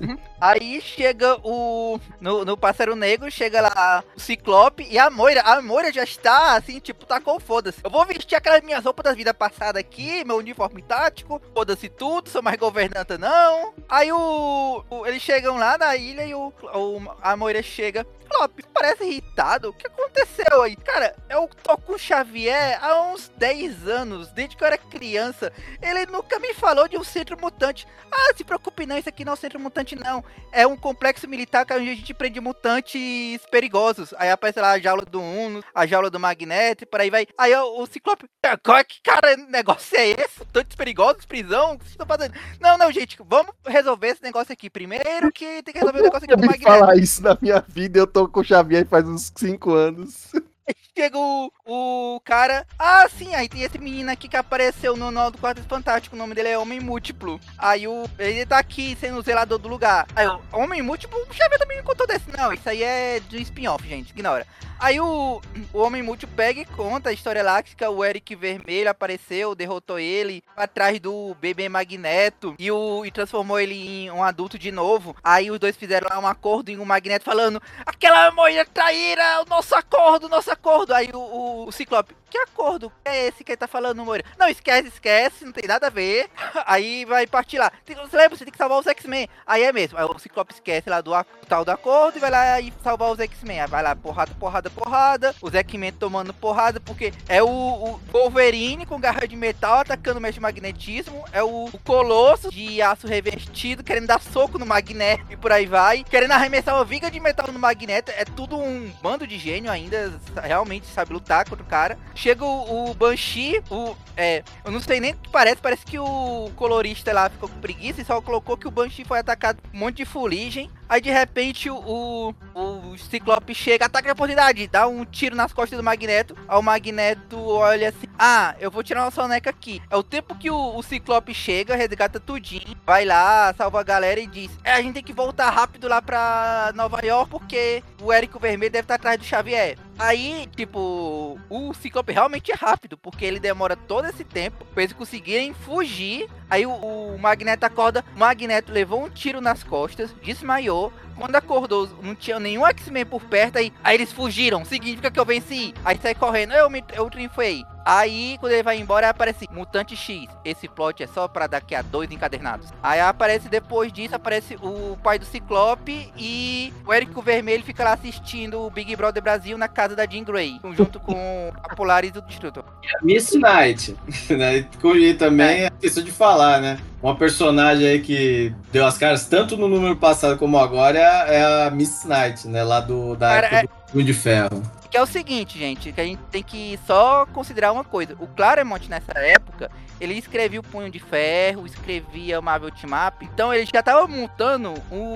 Uhum. Aí chega o... No, no Pássaro Negro, chega lá o Ciclope e a Moira. A Moira já está, assim, tipo, tacou foda-se. Eu vou vestir aquelas minhas roupas das vidas passadas aqui, meu uniforme tático, foda-se tudo, sou mais governanta não. Aí o... o eles chegam lá na ilha e o, o a Moira chega... Ciclope, parece irritado. O que aconteceu aí? Cara, eu tô com o Xavier há uns dez anos, desde que eu era criança. Ele nunca me falou de um centro mutante. Ah, se preocupe não, isso aqui não é um centro mutante não. É um complexo militar onde a gente prende mutantes perigosos. Aí aparece lá a jaula do Uno, a jaula do Magneto e por aí vai. Aí o, o Ciclope, que cara, negócio é esse? Mutantes perigosos, prisão? O que vocês estão fazendo? Não, não, gente, vamos resolver esse negócio aqui primeiro, que tem que resolver o negócio aqui Eu do me Magneto. falar isso na minha vida, eu tô com o Xavier faz uns cinco anos. Chega o, o cara... Ah, sim, aí tem esse menino aqui que apareceu no Nó do Quarteto Fantástico. O nome dele é Homem Múltiplo. Aí o, ele tá aqui sendo o zelador do lugar. Aí o Homem Múltiplo, o Xavier também não contou desse. Não, isso aí é do spin-off, gente. Ignora. Aí o, o Homem Múltiplo pega e conta a história lá, que o Eric Vermelho apareceu, derrotou ele atrás do bebê Magneto e, o, e transformou ele em um adulto de novo. Aí os dois fizeram lá um acordo em um Magneto falando: aquela Moira traíra, o nosso acordo, o nosso acordo. Aí o, o, o Ciclope: que acordo é esse que ele tá falando, Moira? Não, esquece, esquece, não tem nada a ver. Aí vai partir lá. Você lembra, você tem que salvar os X-Men. Aí é mesmo. Aí o Ciclope esquece lá do tal do acordo e vai lá e salvar os X-Men. Aí vai lá, porrada, porrada, porrada. Os X-Men tomando porrada, porque é o, o Wolverine com garra de metal atacando o mestre magnetismo. É o, o Colosso de aço revestido querendo dar soco no Magneto e por aí vai. Querendo arremessar uma viga de metal no Magneto. É tudo um bando de gênio ainda. Realmente sabe lutar contra o cara. Chega o, o Banshee, o, é, eu não sei nem o que parece, parece que o colorista lá ficou com preguiça e só colocou que o Banshee foi atacado por um monte de fuligem. Aí de repente o, o Ciclope chega, ataca a oportunidade, dá um tiro nas costas do Magneto. Aí o Magneto olha assim: ah, eu vou tirar uma soneca aqui. É o tempo que o, o Ciclope chega, resgata tudinho, vai lá, salva a galera e diz: é, a gente tem que voltar rápido lá pra Nova York porque o Érico Vermelho deve estar atrás do Xavier. Aí, tipo, o Ciclope realmente é rápido, porque ele demora todo esse tempo pra eles conseguirem fugir. Aí o, o Magneto acorda, o Magneto levou um tiro nas costas, desmaiou. Quando acordou, não tinha nenhum X-Men por perto, aí, aí eles fugiram, significa que eu venci. Aí sai correndo, eu, me, eu triunfei. Aí, quando ele vai embora, aparece Mutante X. Esse plot é só pra daqui a dois encadernados. Aí aparece, depois disso, aparece o pai do Ciclope e o Érico Vermelho fica lá assistindo o Big Brother Brasil na casa da Jean Grey, junto com a Polaris do Destrutor. Miss Knight, né? E também, é. Esqueci de falar, né? Uma personagem aí que deu as caras tanto no número passado como agora é a, é a Miss Knight, né? Lá do, da Cara, época é... do Punho de Ferro. Que é o seguinte, gente, que a gente tem que só considerar uma coisa. O Claremont, nessa época, ele escrevia o Punho de Ferro, escrevia o Marvel Team Up. Então ele já estava montando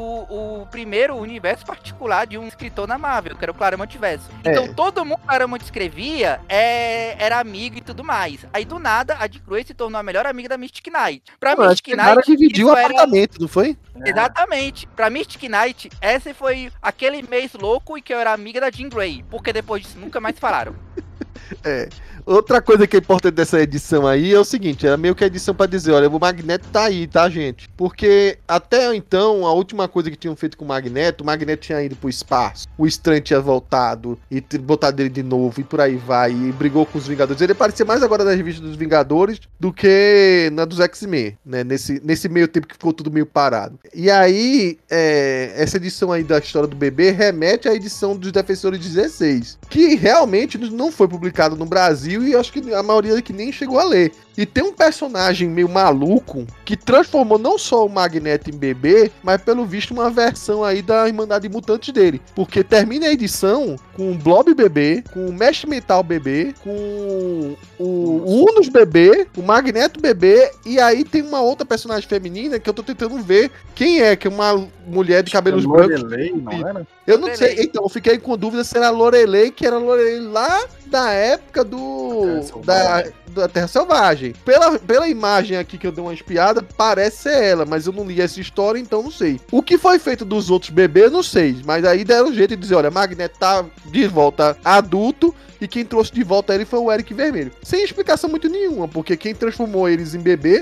o, o primeiro universo particular de um escritor na Marvel, que era o Claremont Verso. Então É. todo mundo que o Claremont escrevia é, era amigo e tudo mais. Aí do nada, a Dick Grayson se tornou a melhor amiga da Mystic Knight. Pra Eu acho Mystic que o cara Knight, dividiu o isso era... apartamento, não foi? Exatamente. Pra Mystic Knight, esse foi aquele mês louco e que eu era amiga da Jean Grey. Porque depois disso, nunca mais falaram. É. Outra coisa que é importante dessa edição aí é o seguinte, era meio que a edição pra dizer, olha, o Magneto tá aí, tá, gente? Porque até então, a última coisa que tinham feito com o Magneto, o Magneto tinha ido pro espaço, o Estranho tinha voltado e botado ele de novo e por aí vai, e brigou com os Vingadores. Ele parecia mais agora na revista dos Vingadores do que na dos X-Men, né? Nesse, nesse meio tempo que ficou tudo meio parado. E aí, é, essa edição aí da história do bebê remete à edição dos Defensores dezesseis, que realmente não foi publicado no Brasil e eu acho que a maioria que nem chegou a ler. E tem um personagem meio maluco que transformou não só o Magneto em bebê, mas pelo visto uma versão aí da Irmandade Mutante dele. Porque termina a edição com o Blob bebê, com o Mestre Mental bebê, com o Unus bebê, o Magneto bebê, e aí tem uma outra personagem feminina que eu tô tentando ver quem é, que é uma mulher de cabelos brancos. Lorelei, não era? Eu não Lorelei. sei, então, eu fiquei com dúvida se era a Lorelei, que era a Lorelei lá da época do da, da Terra Selvagem. Pela, pela imagem aqui que eu dei uma espiada, parece ser ela, mas eu não li essa história, então não sei. O que foi feito dos outros bebês, eu não sei, mas aí deram um jeito de dizer, olha, Magneto tá de volta adulto, e quem trouxe de volta ele foi o Eric Vermelho. Sem explicação muito nenhuma, porque quem transformou eles em bebê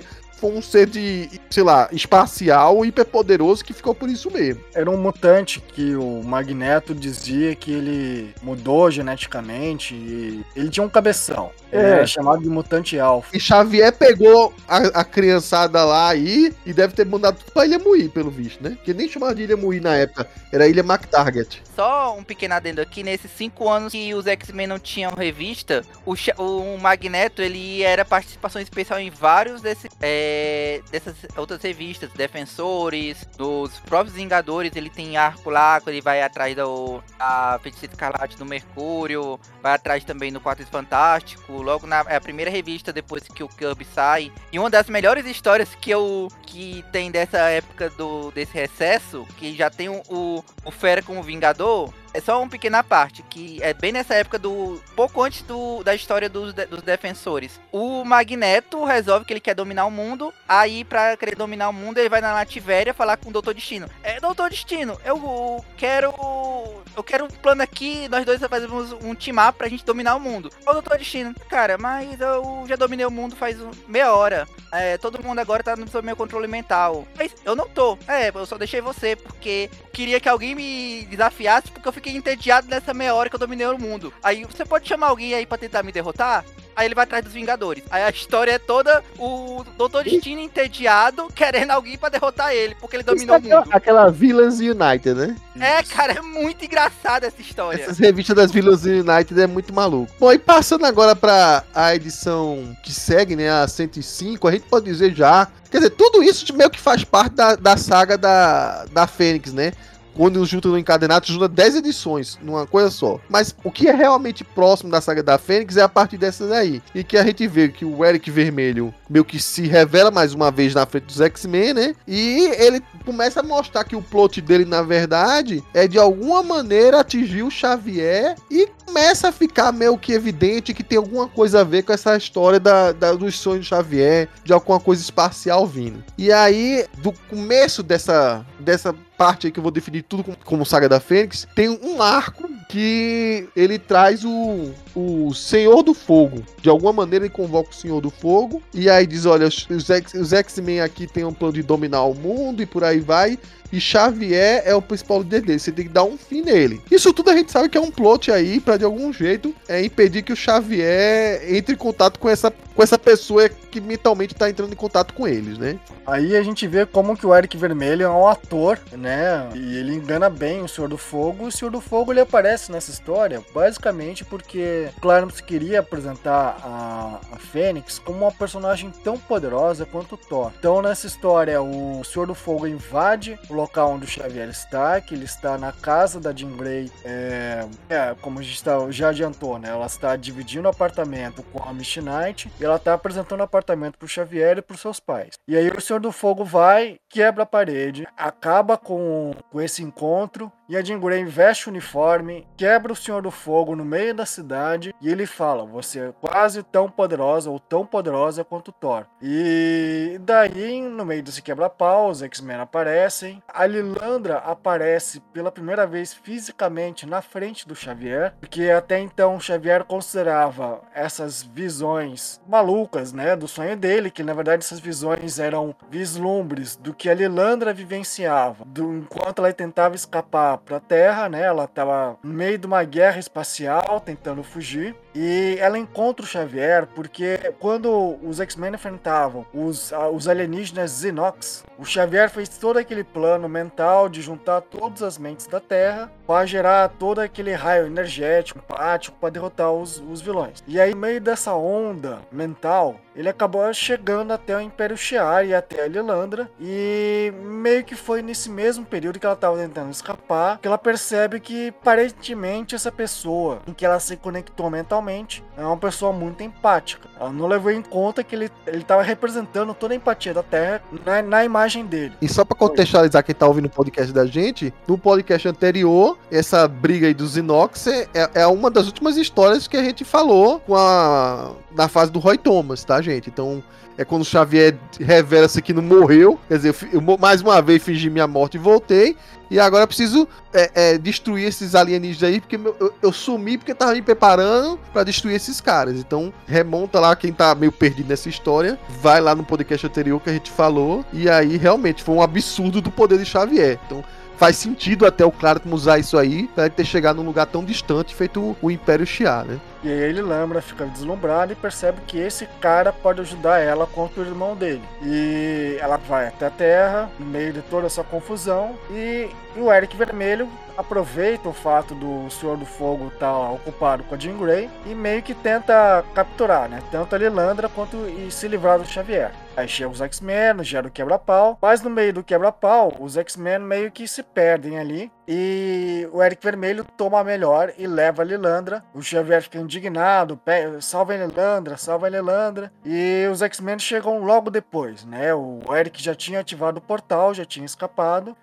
foi um ser de, sei lá, espacial, hiperpoderoso, que ficou por isso mesmo. Era um mutante que o Magneto dizia que ele mudou geneticamente e ele tinha um cabeção. Ele É. era chamado de mutante alfa. E Xavier pegou a, a criançada lá aí e deve ter mandado tudo pra Ilha Muir, pelo visto, né? Porque nem chamava de Ilha Muir na época, era Ilha McTarget. Só um pequeno adendo aqui, nesses cinco anos que os X-Men não tinham revista, o, Cha- o Magneto, ele era participação especial em vários desses, é, dessas outras revistas, Defensores, dos próprios Vingadores, ele tem arco lá, ele vai atrás do, da Feiticeira Escarlate do Mercúrio, vai atrás também do Quarteto Fantástico, logo na é a primeira revista depois que o Kirby sai, e uma das melhores histórias que eu que tem dessa época do, desse recesso, que já tem o, o, o Fera como Vingador, é só uma pequena parte, que é bem nessa época do... pouco antes do, da história dos, de- dos Defensores. O Magneto resolve que ele quer dominar o mundo, aí pra querer dominar o mundo ele vai na Lativéria falar com o Doutor Destino. É, Doutor Destino, eu quero... eu quero um plano aqui, nós dois fazemos um team-up pra gente dominar o mundo. Ô Doutor Destino, cara, mas eu já dominei o mundo faz um- meia hora. É, todo mundo agora tá no seu meu controle mental. Mas eu não tô. É, eu só deixei você, porque queria que alguém me desafiasse, porque eu fiquei entediado nessa meia hora que eu dominei o mundo. Aí, você pode chamar alguém aí pra tentar me derrotar? Aí ele vai atrás dos Vingadores. Aí a história é toda o Doutor Destino entediado, querendo alguém pra derrotar ele, porque ele dominou o Isso é mundo. aquela Villains United, né? É, cara, é muito engraçada essa história. Essas revistas das Villains United é muito maluco. Bom, e passando agora pra a edição que segue, né, a cento e cinco, a gente pode dizer já... Quer dizer, tudo isso meio que faz parte da, da saga da, da Fênix, né? Quando junta no Encadenado, junta dez edições numa coisa só. Mas o que é realmente próximo da saga da Fênix é a partir dessas aí. E que a gente vê que o Eric Vermelho meio que se revela mais uma vez na frente dos X-Men, né? E ele começa a mostrar que o plot dele, na verdade, é de alguma maneira atingir o Xavier. E começa a ficar meio que evidente que tem alguma coisa a ver com essa história da, da, dos sonhos do Xavier, de alguma coisa espacial vindo. E aí, do começo dessa... dessa parte aí que eu vou definir tudo como, como Saga da Fênix, tem um arco que ele traz o, o Senhor do Fogo. De alguma maneira ele convoca o Senhor do Fogo e aí diz, olha, os, os X-Men aqui tem um plano de dominar o mundo e por aí vai. E Xavier é o principal líder dele. Você tem que dar um fim nele. Isso tudo a gente sabe que é um plot aí pra de algum jeito é impedir que o Xavier entre em contato com essa, com essa pessoa que mentalmente tá entrando em contato com eles, né? Aí a gente vê como que o Eric Vermelho é um ator, né? E ele engana bem o Senhor do Fogo. O Senhor do Fogo ele aparece nessa história basicamente porque Claremont queria apresentar a, a Fênix como uma personagem tão poderosa quanto o Thor. Então nessa história o Senhor do Fogo invade o local onde o Xavier está, que ele está na casa da Jean Grey, é, é, como a gente tá, já adiantou, né? Ela está dividindo o apartamento com a Misty Knight e ela está apresentando o apartamento para o Xavier e para os seus pais. E aí o Senhor do Fogo vai, quebra a parede, acaba com, com esse encontro e a Jean Grey veste o uniforme, quebra o Senhor do Fogo no meio da cidade e ele fala, você é quase tão poderosa ou tão poderosa quanto Thor. E daí, no meio desse quebra-pau, os X-Men aparecem. A Lilandra aparece pela primeira vez fisicamente na frente do Xavier, porque até então o Xavier considerava essas visões malucas, né, do sonho dele, que na verdade essas visões eram vislumbres do que a Lilandra vivenciava, do, enquanto ela tentava escapar para a Terra, né, ela estava no meio de uma guerra espacial tentando fugir. E ela encontra o Xavier porque quando os X-Men enfrentavam os, os alienígenas Xenox, o Xavier fez todo aquele plano mental de juntar todas as mentes da Terra para gerar todo aquele raio energético, empático, para derrotar os, os vilões. E aí, no meio dessa onda mental, ele acabou chegando até o Império Shi'ar e até a Lilandra. E meio que foi nesse mesmo período que ela estava tentando escapar que ela percebe que, aparentemente, essa pessoa em que ela se conectou mentalmente é uma pessoa muito empática. Ela não levou em conta que ele estava representando toda a empatia da Terra na, na imagem dele. E só pra contextualizar quem tá ouvindo o podcast da gente, no podcast anterior, essa briga aí dos Inox é, é uma das últimas histórias que a gente falou com a na fase do Roy Thomas, tá, gente? Então, é quando o Xavier revela-se que não morreu. Quer dizer, eu, eu mais uma vez fingi minha morte e voltei. E agora eu preciso é, é, destruir esses alienígenas aí, porque eu, eu, eu sumi porque tava me preparando pra destruir esses caras. Então, remonta lá quem tá meio perdido nessa história. Vai lá no podcast anterior que a gente falou. E aí, realmente, foi um absurdo do poder de Xavier. Então, faz sentido até o Claremont usar isso aí pra ele ter chegado num lugar tão distante, feito o, o Império Shi'ar, né? E aí ele lembra, fica deslumbrado e percebe que esse cara pode ajudar ela contra o irmão dele. E ela vai até a Terra, no meio de toda essa confusão, e, e o Eric Vermelho aproveita o fato do Senhor do Fogo estar ocupado com a Jean Grey e meio que tenta capturar, né? Tanto a Lilandra quanto e se livrar do Xavier. Aí chega os X-Men, gera o quebra-pau, mas no meio do quebra-pau, os X-Men meio que se perdem ali e o Eric Vermelho toma a melhor e leva a Lilandra. O Xavier fica indignado, salva a Lilandra, salva a Lilandra, e os X-Men chegam logo depois, né? O Eric já tinha ativado o portal, já tinha escapado,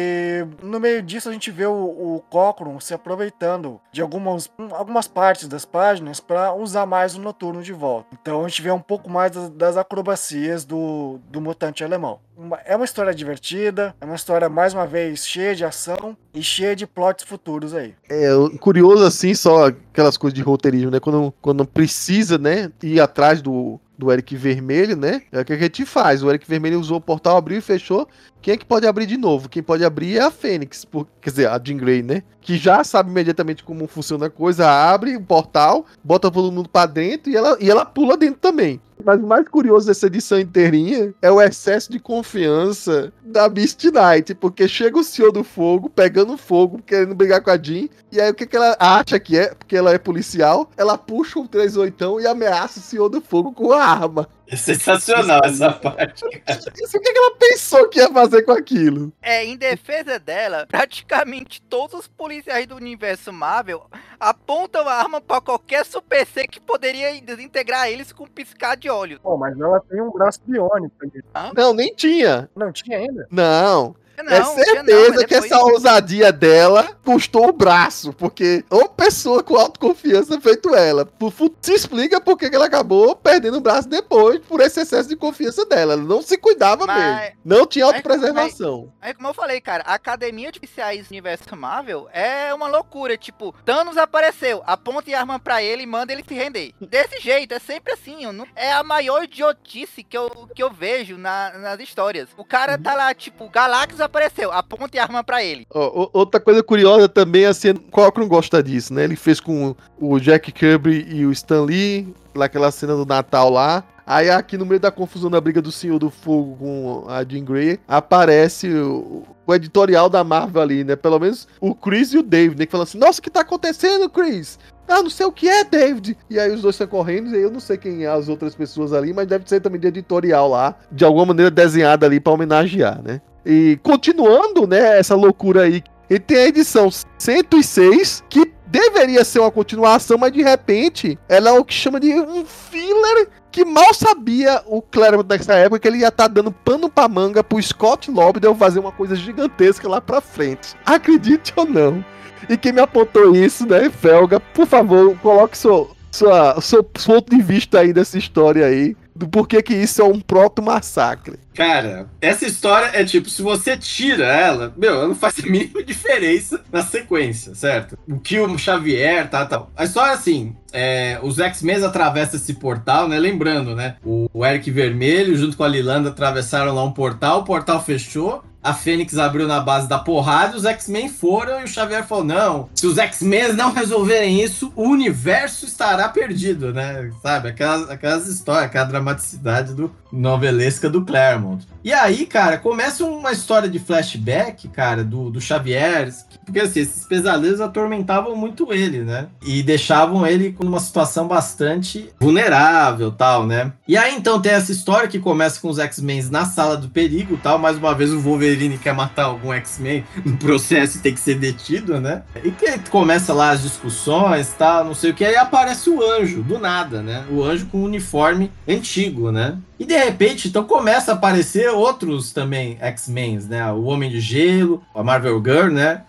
e no meio disso a gente vê o, o Cockrum se aproveitando de algumas, algumas partes das páginas para usar mais o Noturno de volta. Então a gente vê um pouco mais das, das acrobacias do, do mutante alemão. É uma história divertida, é uma história, mais uma vez, cheia de ação e cheia de plots futuros aí. É curioso, assim, só aquelas coisas de roteirismo, né? Quando, quando precisa, né, ir atrás do, do Eric Vermelho, né? É o que a gente faz. O Eric Vermelho usou o portal, abriu e fechou. Quem é que pode abrir de novo? Quem pode abrir é a Fênix, por, quer dizer, a Jean Grey, né? Que já sabe imediatamente como funciona a coisa, abre o portal, bota todo mundo pra dentro e ela, e ela pula dentro também. Mas o mais curioso dessa edição inteirinha é o excesso de confiança da Beast Knight, porque chega o Senhor do Fogo, pegando fogo, querendo brigar com a Jean, e aí o que, que ela acha que é, porque ela é policial, ela puxa um três oito e ameaça o Senhor do Fogo com a arma. É sensacional essa parte, cara. Isso, o que, que ela pensou que ia fazer com aquilo? É, em defesa dela, praticamente todos os policiais do universo Marvel apontam a arma pra qualquer Super C que poderia desintegrar eles com um piscar de olho. Pô, mas ela tem um braço biônico ali. Hã? Não, nem tinha. Não tinha ainda? Não. Não, é certeza não, que essa ousadia dela custou o braço, porque ou pessoa com autoconfiança feito ela. Se explica por que ela acabou perdendo o braço depois, por esse excesso de confiança dela. Ela não se cuidava mas, mesmo. Não tinha autopreservação. Aí, como eu falei, cara, a Academia de Oficiais do Universo Marvel é uma loucura. Tipo, Thanos apareceu, aponta a arma pra ele e manda ele se render. Desse jeito, é sempre assim. Não, é a maior idiotice que eu, que eu vejo na, nas histórias. O cara tá lá, tipo, Galactus apareceu, aponte a arma pra ele. Oh, outra coisa curiosa também, assim, Cockrum gosta disso, né? Ele fez com o Jack Kirby e o Stan Lee, naquela cena do Natal lá. Aí aqui no meio da confusão da briga do Senhor do Fogo com a Jean Grey, aparece o, o editorial da Marvel ali, né? Pelo menos o Chris e o David, né? Que falam assim, nossa, o que tá acontecendo, Chris? Ah, não sei o que é, David. E aí os dois estão correndo, e eu não sei quem é as outras pessoas ali, mas deve ser também de editorial lá, de alguma maneira desenhada ali pra homenagear, né? E continuando, né, essa loucura aí, ele tem a edição cento e seis, que deveria ser uma continuação, mas de repente, ela é o que chama de um filler, que mal sabia o Claremont nessa época que ele ia estar tá dando pano pra manga pro Scott Lobdell fazer uma coisa gigantesca lá pra frente. Acredite ou não. E quem me apontou isso, né, Felga, por favor, coloque seu, sua, seu ponto de vista aí dessa história aí, do porquê que isso é um proto-massacre. Cara, essa história é tipo, se você tira ela, meu, ela não faz a mínima diferença na sequência, certo? O que o Xavier, tá, tal. A história, assim, é, os X-Men atravessam esse portal, né? Lembrando, né? O, o Eric Vermelho, junto com a Lilandra, atravessaram lá um portal, o portal fechou. A Fênix abriu na base da porrada, os X-Men foram e o Xavier falou, não, se os X-Men não resolverem isso, o universo estará perdido, né? Sabe, aquelas, aquelas histórias, aquela dramaticidade do novelesca do Claremont. E aí, cara, começa uma história de flashback, cara, do, do Xavier, porque assim, esses pesadelos atormentavam muito ele, né? E deixavam ele numa situação bastante vulnerável, tal, né? E aí, então, tem essa história que começa com os X-Men na sala do perigo, tal, mais uma vez o Wolverine quer matar algum X-Men no processo e tem que ser detido, né? E que começa lá as discussões, tal, não sei o que, aí aparece o Anjo, do nada, né? O Anjo com um uniforme antigo, né? E de repente, então começa a aparecer outros também X-Men, né? O Homem de Gelo, a Marvel Girl, né?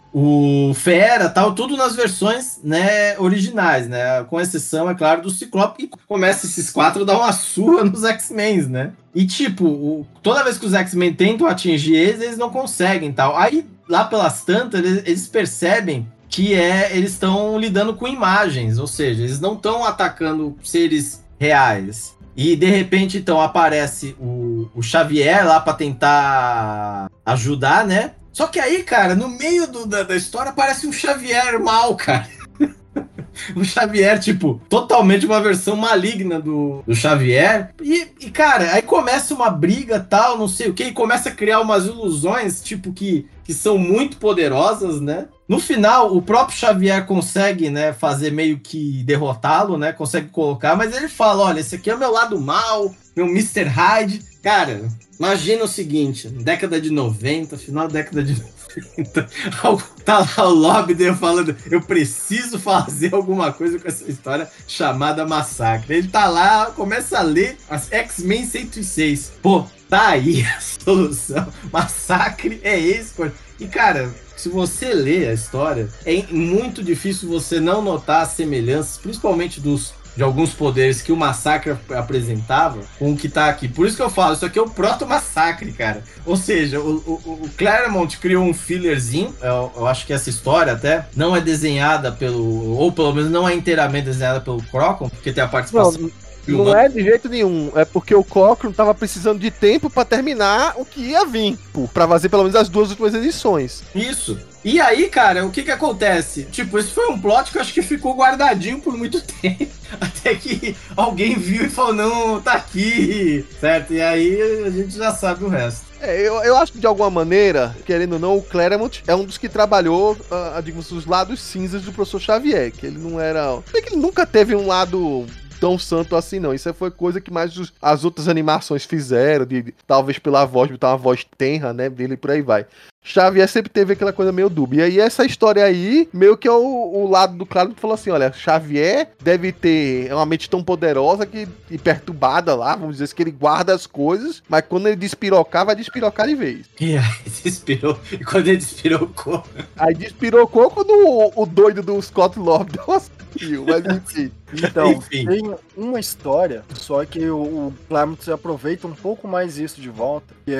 o Fera, tal, tudo nas versões, né, originais, né? Com exceção, é claro, do Ciclope, que começa esses quatro a dar uma surra nos X-Men, né? E tipo, o, toda vez que os X-Men tentam atingir eles, eles não conseguem, tal. Aí, lá pelas tantas, eles, eles percebem que é, eles estão lidando com imagens, ou seja, eles não estão atacando seres reais. E de repente, então, aparece o, o Xavier lá para tentar ajudar, né? Só que aí, cara, no meio do, da, da história aparece um Xavier mal, cara. Um Xavier, tipo, totalmente uma versão maligna do, do Xavier. E, e, cara, aí começa uma briga, tal, não sei o que, e começa a criar umas ilusões, tipo, que, que são muito poderosas, né? No final, o próprio Xavier consegue, né, fazer meio que derrotá-lo, né? Consegue colocar, mas ele fala, olha, esse aqui é o meu lado mal, meu mister Hyde. Cara, imagina o seguinte, década de noventa, final da década de noventa, tá lá o Lobdell falando, eu preciso fazer alguma coisa com essa história chamada Massacre. Ele tá lá, começa a ler as X-Men cento e seis. Pô, tá aí a solução. Massacre é esse, pô. E, cara, se você lê a história, é muito difícil você não notar as semelhanças, principalmente dos de alguns poderes que o Massacre apresentava com o que tá aqui. Por isso que eu falo, isso aqui é o proto-Massacre, cara. Ou seja, o, o, o Claremont criou um fillerzinho, eu, eu acho que essa história até não é desenhada pelo, ou pelo menos não é inteiramente desenhada pelo Crocom, porque tem a participação... Não. Não é de jeito nenhum, é porque o Cochran tava precisando de tempo pra terminar o que ia vir, pô, pra fazer pelo menos as duas últimas edições. Isso. E aí, cara, o que que acontece? Tipo, esse foi um plot que eu acho que ficou guardadinho por muito tempo, até que alguém viu e falou, não, tá aqui, certo? E aí a gente já sabe o resto. É, eu, eu acho que de alguma maneira, querendo ou não, o Claremont é um dos que trabalhou, uh, digamos, os lados cinzas do professor Xavier, que ele não era... Bem que ele nunca teve um lado... tão santo assim, não. Isso foi coisa que mais os, as outras animações fizeram, de, de talvez pela voz, botar uma voz tenra, né, dele e por aí vai. Xavier sempre teve aquela coisa meio dúbia. E aí essa história aí, meio que é o, o lado do claro que falou assim, olha, Xavier deve ter uma mente tão poderosa que, e perturbada lá, vamos dizer assim, que ele guarda as coisas, mas quando ele despirocar, vai despirocar de vez. E aí despirou, e quando ele despirocou... Aí despirocou quando o, o doido do Scott Lobdell assistiu, mas enfim. Então, Enfim. tem uma história, só que o, o Claremont aproveita um pouco mais isso de volta, que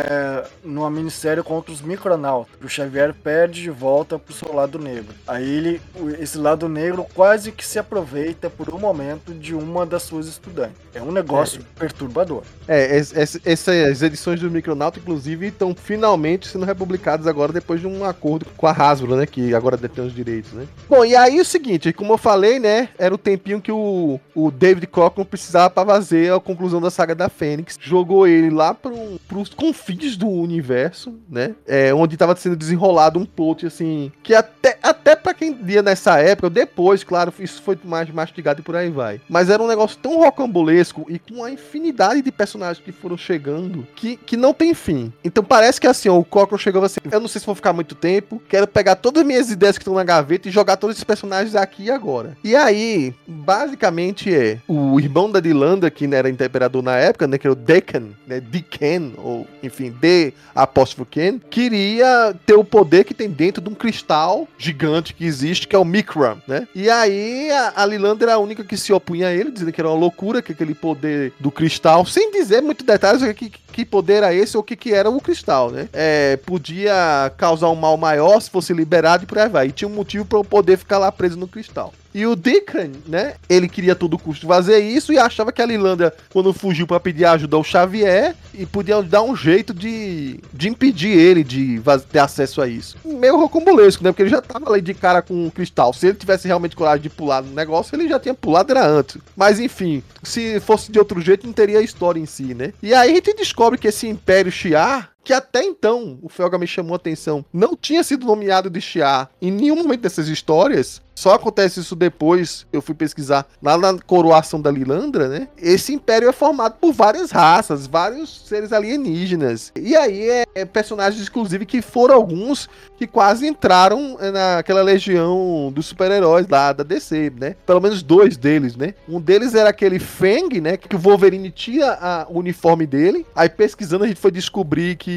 é numa minissérie contra os Micronautas. O Xavier perde de volta pro seu lado negro. Aí ele, esse lado negro quase que se aproveita por um momento de uma das suas estudantes. É um negócio é. perturbador. É, es, es, essas edições do Micronauta, inclusive, estão finalmente sendo republicadas agora depois de um acordo com a Hasbro, né, que agora detém os direitos, né. Bom, e aí é o seguinte, como eu falei, né, era o tempinho que o, o David Cockrum precisava para fazer a conclusão da saga da Fênix. Jogou ele lá para os confins do universo, né, é, onde estava sendo desenrolado um plot, assim, que até, até para quem lia nessa época, depois, claro, isso foi mais mastigado e por aí vai. Mas era um negócio tão rocambolesco e com a infinidade de personagens que foram chegando que, que não tem fim. Então parece que assim, ó, o Cockrum chegou assim, eu não sei se vou ficar muito tempo, quero pegar todas as minhas ideias que estão na gaveta e jogar todos esses personagens aqui e agora. E aí, basicamente é o irmão da Lilandra, que era imperador na época, né, que era o Decan, né, Decan, ou enfim, D apóstrofo Ken, queria ter o poder que tem dentro de um cristal gigante que existe, que é o Micram, né? E aí a, a Lilandra era a única que se opunha a ele, dizendo que era uma loucura, que aquele poder do cristal, sem dizer muito detalhes o que, que poder era esse ou o que, que era o cristal, né? É, podia causar um mal maior se fosse liberado e por aí vai. E tinha um motivo para o poder ficar lá preso no cristal. E o Deacon, né, ele queria a todo custo fazer isso e achava que a Lilandra, quando fugiu para pedir ajuda ao Xavier, e podia dar um jeito de, de impedir ele de ter acesso a isso. Meio rocambolesco, né, porque ele já tava ali de cara com o cristal. Se ele tivesse realmente coragem de pular no negócio, ele já tinha pulado, era antes. Mas enfim, se fosse de outro jeito, não teria a história em si, né. E aí a gente descobre que esse Império Shi'ar, que até então, o Felga me chamou a atenção, não tinha sido nomeado de Shi'ar em nenhum momento dessas histórias. Só acontece isso depois, eu fui pesquisar lá na coroação da Lilandra, né? Esse império é formado por várias raças, vários seres alienígenas. E aí é, é personagens, inclusive, que foram alguns que quase entraram naquela legião dos super-heróis lá da D C, né? Pelo menos dois deles, né? Um deles era aquele Fang, né? Que o Wolverine tinha a, o uniforme dele. Aí pesquisando a gente foi descobrir que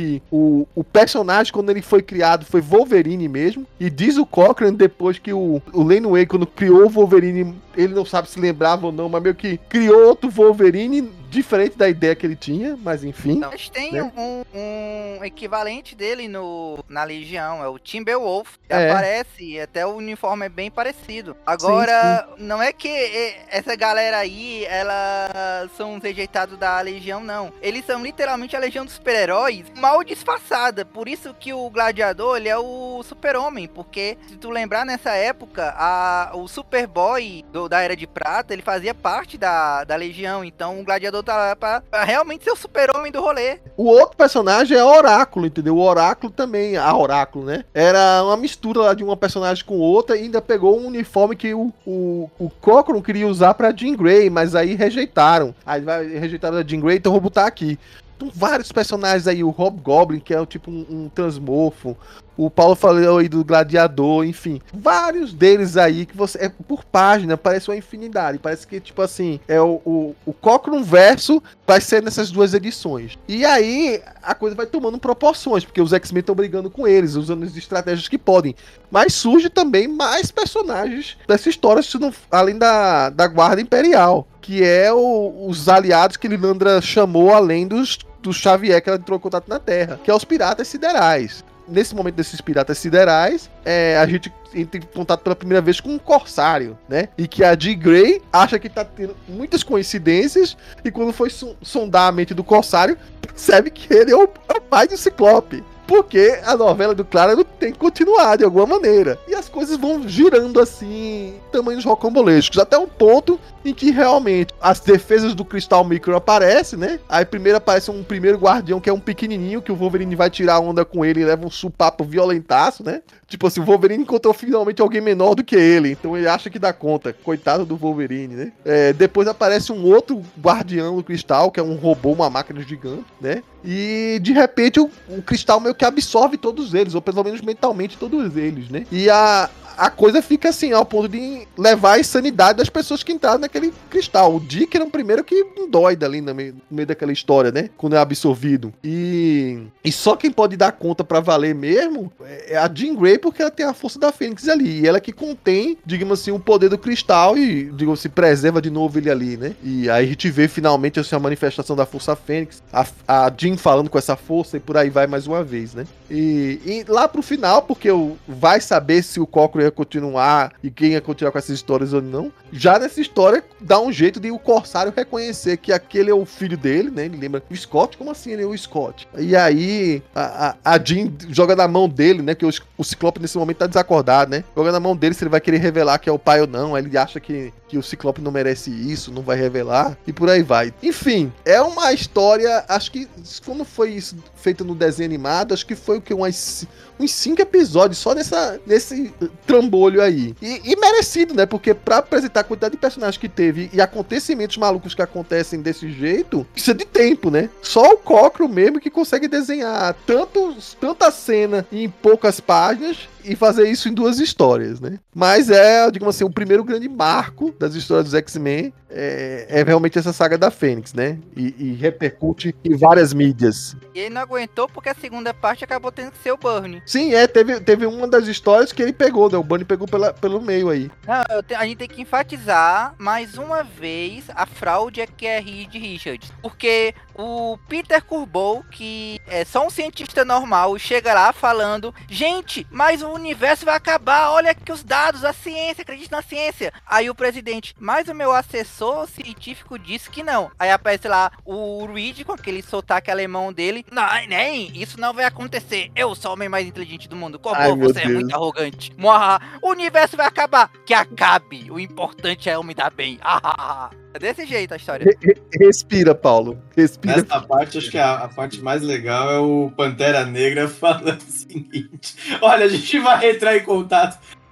que o, o personagem, quando ele foi criado, foi Wolverine mesmo. E diz o Cochran depois que o, o Len Wei, quando criou o Wolverine, ele não sabe se lembrava ou não, mas meio que criou outro Wolverine diferente da ideia que ele tinha, mas enfim. Então, mas tem né? um, um equivalente dele no, na Legião, é o Timberwolf, que É. aparece, até o uniforme é bem parecido. Agora, Sim, não é que e- essa galera aí, elas são os rejeitados da Legião, não. Eles são literalmente a Legião dos Super-Heróis, mal disfarçada. Por isso que o Gladiador, ele é o Super-Homem, porque se tu lembrar, nessa época, a, o Superboy do, da Era de Prata, ele fazia parte da, da Legião, então o Gladiador tá lá pra, pra realmente ser o Super-Homem do rolê. O outro personagem é Oráculo, entendeu? O Oráculo também, a Oráculo, né? Era uma mistura lá de uma personagem com outra e ainda pegou um uniforme que o, o, o Cochran queria usar pra Jean Grey, mas aí rejeitaram. Aí vai, rejeitaram a Jean Grey, então eu vou botar aqui. Então vários personagens aí, o Hobgoblin, que é o tipo um, um transmorfo. O Paulo falou aí do Gladiador, enfim. Vários deles aí que você... É por página, parece uma infinidade. Parece que, tipo assim, é o, o, o Cochran verso vai ser nessas duas edições. E aí, a coisa vai tomando proporções, porque os X-Men estão brigando com eles, usando as estratégias que podem. Mas surge também mais personagens dessa história, se não, além da, da Guarda Imperial, que é o, os aliados que Lilandra chamou, além dos, do Xavier, que ela entrou em contato na Terra, que é os Piratas Siderais. Nesse momento desses piratas siderais, é, a gente entra em contato pela primeira vez com um corsário, né? E que a Jean Grey acha que tá tendo muitas coincidências e quando foi so- sondar a mente do corsário, percebe que ele é o, é o pai do Ciclope. Porque a novela do Claro tem que continuar de alguma maneira. E as coisas vão girando assim, tamanhos rocambolescos, até um ponto em que realmente as defesas do Cristal Micro aparecem, né? Aí primeiro aparece um primeiro guardião que é um pequenininho, que o Wolverine vai tirar onda com ele e leva um supapo violentaço, né? Tipo assim, o Wolverine encontrou finalmente alguém menor do que ele, então ele acha que dá conta. Coitado do Wolverine, né? É, depois aparece um outro guardião do Cristal, que é um robô, uma máquina gigante, né? E de repente o, o Cristal meio que absorve todos eles, ou pelo menos mentalmente todos eles, né? E a, a coisa fica assim, ao ponto de levar a insanidade das pessoas que entraram naquele cristal. O Dick era o primeiro que dói ali no meio, no meio daquela história, né? Quando é absorvido. E, e só quem pode dar conta pra valer mesmo é a Jean Grey, porque ela tem a força da Fênix ali. E ela que contém, digamos assim, o poder do cristal e, digamos assim, preserva de novo ele ali, né? E aí a gente vê finalmente assim, a manifestação da força Fênix. A, a Jean falando com essa força e por aí vai mais uma vez, né? E, e lá pro final, porque o, vai saber se o Cochran ia continuar e quem ia continuar com essas histórias ou não. Já nessa história, dá um jeito de o Corsário reconhecer que aquele é o filho dele, né? Ele lembra o Scott, como assim ele é o Scott? E aí a, a, a Jean joga na mão dele, né? Que o, o Ciclope nesse momento tá desacordado, né? Joga na mão dele se ele vai querer revelar que é o pai ou não. Aí ele acha que, que o Ciclope não merece isso, não vai revelar e por aí vai. Enfim, é uma história, acho que quando foi isso feito no desenho animado, acho que foi o que? Umas, uns cinco episódios só nessa, nesse trambolho aí. E, e merecido, né? Porque pra apresentar a quantidade de personagens que teve e acontecimentos malucos que acontecem desse jeito, precisa de tempo, né? Só o Cochran mesmo que consegue desenhar tanto, tanta cena em poucas páginas e fazer isso em duas histórias, né? Mas é, digamos assim, o primeiro grande marco das histórias dos X-Men é, é realmente essa saga da Fênix, né? E, e repercute em várias mídias. E ele não aguentou porque a segunda parte acabou tendo que ser o Burnie. Sim, é, teve, teve uma das histórias que ele pegou, né? O Burnie pegou pela, pelo meio aí. Não, eu te- a gente tem que enfatizar mais uma vez a fraude é que é Reed Richards. Porque o Peter Curbow, que é só um cientista normal, chega lá falando: gente, mas o universo vai acabar, olha aqui os dados, a ciência, acredite na ciência. Aí o presidente: mas o meu assessor científico disse que não. Aí aparece lá o Reed com aquele sotaque alemão dele: não, nem, isso não vai acontecer, eu sou o homem mais inteligente do mundo. Como Ai, meu você é Deus. muito arrogante. Muahaha. O universo vai acabar, que acabe, o importante é eu me dar bem. Ahaha. É desse jeito a história. Re- re- respira, Paulo. Respira. Nessa parte, acho que a, a parte mais legal é o Pantera Negra falando o seguinte: olha, a gente vai entrar em contato,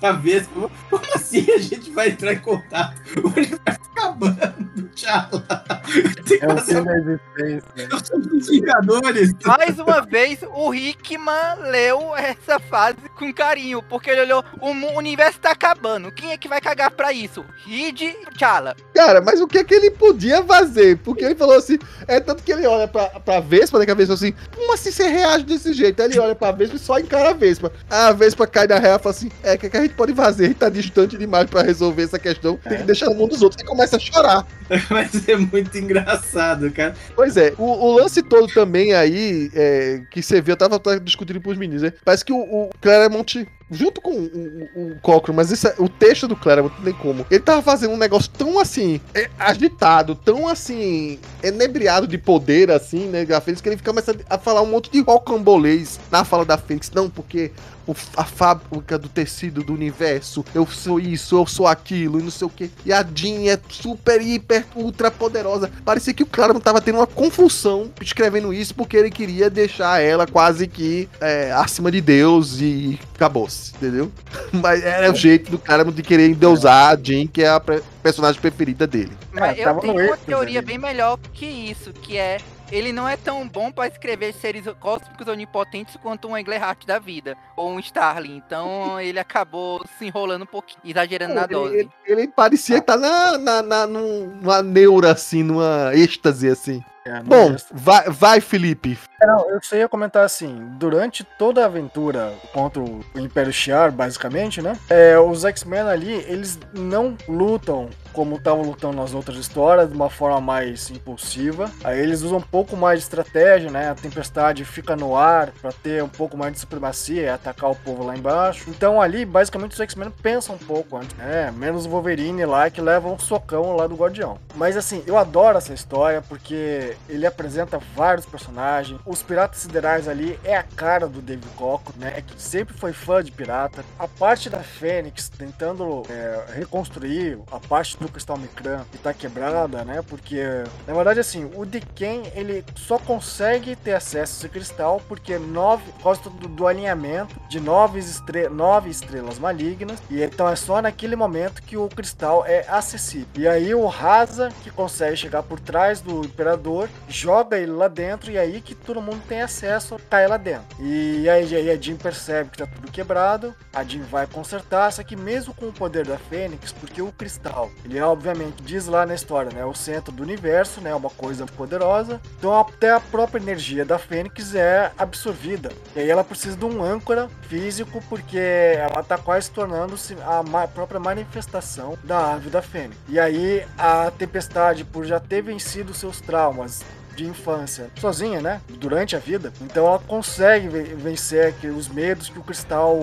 pra ver. Como assim a gente vai entrar em contato? O universo acabando, tchau. Tem que É o fazer fim da existência. os Vingadores. Mais uma vez, o Hickman leu essa fase com carinho, porque ele olhou, o mu- universo tá acabando, quem é que vai cagar pra isso? Reed e T'Challa. Cara, mas o que é que ele podia fazer? Porque ele falou assim, é tanto que ele olha pra, pra Vespa, né, que a Vespa assim, como assim você reage desse jeito? Aí ele olha pra Vespa e só encara a Vespa. Aí a Vespa cai na real e fala assim, é, o que, é que a gente pode fazer? A gente tá distante demais pra resolver essa questão, tem que deixar no mundo dos outros. E começa a chorar. Vai ser muito engraçado, cara. Pois é, o, o lance todo também aí, é, que você viu, eu tava, tava discutindo pros meninos, né? Parece que o, o Claremont, junto com o, o, o Cockrum, mas isso é- o texto do Claremont não tem como. Ele tava fazendo um negócio tão assim, é, agitado, tão assim, enebriado de poder, assim, né, da Fênix, que ele começa a falar um monte de rocambolês na fala da Fênix. Não, porque o, a fábrica do tecido do universo, eu sou isso, eu sou aquilo, e não sei o que. E a Jean é super, hiper, ultra poderosa. Parecia que o Claremont tava tendo uma confusão escrevendo isso, porque ele queria deixar ela quase que é, acima de Deus e acabou-se, entendeu? Mas era o jeito do Claremont de querer endeusar a Jean, que é a pre- personagem preferida dele. Mas É, eu tava tenho no uma êxtase teoria ali. bem melhor que isso, que é ele não é tão bom pra escrever seres cósmicos onipotentes quanto um Eglerhart da vida, ou um Starling, então ele acabou se enrolando um pouquinho, exagerando na dose. Ele, ele parecia estar na, na, na, numa neura, assim, numa êxtase, assim. É, não Bom, resta. vai, vai, Felipe. É, não, eu só ia comentar assim, durante toda a aventura contra o Império Shi'ar, basicamente, né? É, os X-Men ali, eles não lutam como estavam lutando nas outras histórias, de uma forma mais impulsiva. Aí eles usam um pouco mais de estratégia, né? A Tempestade fica no ar pra ter um pouco mais de supremacia e atacar o povo lá embaixo. Então ali, basicamente, os X-Men pensam um pouco antes, né? Menos o Wolverine lá, que leva um socão lá do Guardião. Mas assim, eu adoro essa história, porque ele apresenta vários personagens. Os Piratas Siderais ali é a cara do David Cockrum, né? Que sempre foi fã de pirata. A parte da Fênix tentando é, reconstruir a parte do Cristal Micran que tá quebrada, né? Porque, na verdade, assim, o Deacon, ele só consegue ter acesso a esse cristal porque nove, por causa do, do alinhamento de nove, estre nove estrelas malignas. E então é só naquele momento que o cristal é acessível. E aí o Rasa, que consegue chegar por trás do Imperador, joga ele lá dentro e aí que todo mundo tem acesso, cai lá dentro. E aí, aí a Jean percebe que tá tudo quebrado, a Jean vai consertar, só que mesmo com o poder da Fênix, porque o cristal, ele obviamente diz lá na história, né, o centro do universo, né, uma coisa poderosa, então até a própria energia da Fênix é absorvida. E aí ela precisa de um âncora físico, porque ela tá quase tornando-se a ma própria manifestação da ave da Fênix. E aí a Tempestade, por já ter vencido seus traumas de infância sozinha, né, durante a vida, então ela consegue vencer aqui os medos que o cristal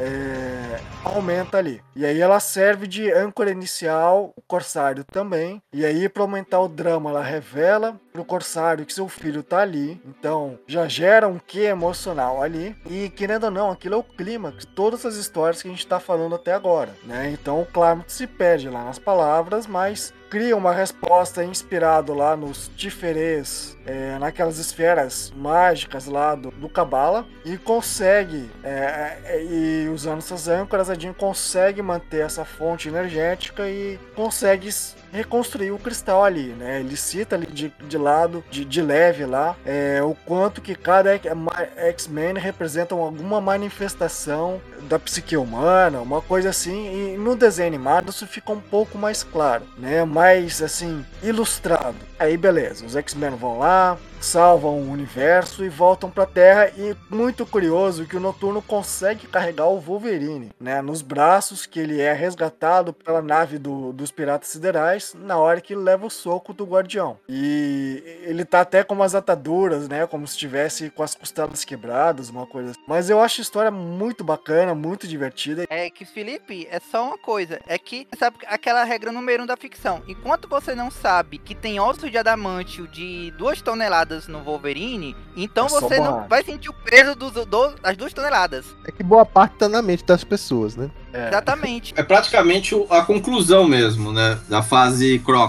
é, aumenta ali, e aí ela serve de âncora inicial, o Corsário também, e aí para aumentar o drama ela revela pro Corsário que seu filho tá ali, então já gera um quê emocional ali, e querendo ou não, aquilo é o clímax de todas as histórias que a gente tá falando até agora, né, então o Claremont se perde lá nas palavras, mas cria uma resposta inspirado lá nos Tiferês, é, naquelas esferas mágicas lá do, do Kabbalah, e consegue, é, é, e usando essas âncoras, a Jean consegue manter essa fonte energética e consegue reconstruir o cristal ali, né? Ele cita ali de, de lado, de, de leve lá, é, o quanto que cada X-Men representa alguma manifestação da psique humana, uma coisa assim, e no desenho animado isso fica um pouco mais claro, né? Mais assim, ilustrado. Aí beleza, os X-Men vão lá, salvam o universo e voltam pra Terra, e muito curioso que o Noturno consegue carregar o Wolverine, né, nos braços, que ele é resgatado pela nave do, dos Piratas Siderais na hora que ele leva o soco do Guardião. E ele tá até com umas ataduras, né, como se estivesse com as costelas quebradas, uma coisa assim. Mas eu acho a história muito bacana, muito divertida. É que, Felipe, é só uma coisa, é que, sabe, aquela regra número um da ficção, enquanto você não sabe que tem ossos de adamantio de duas toneladas no Wolverine, então É só você não borracha. vai sentir o peso dos, do- das duas toneladas. É que boa parte tá na mente das pessoas, né? É. Exatamente. É praticamente o- a conclusão mesmo, né? Da fase Crocon.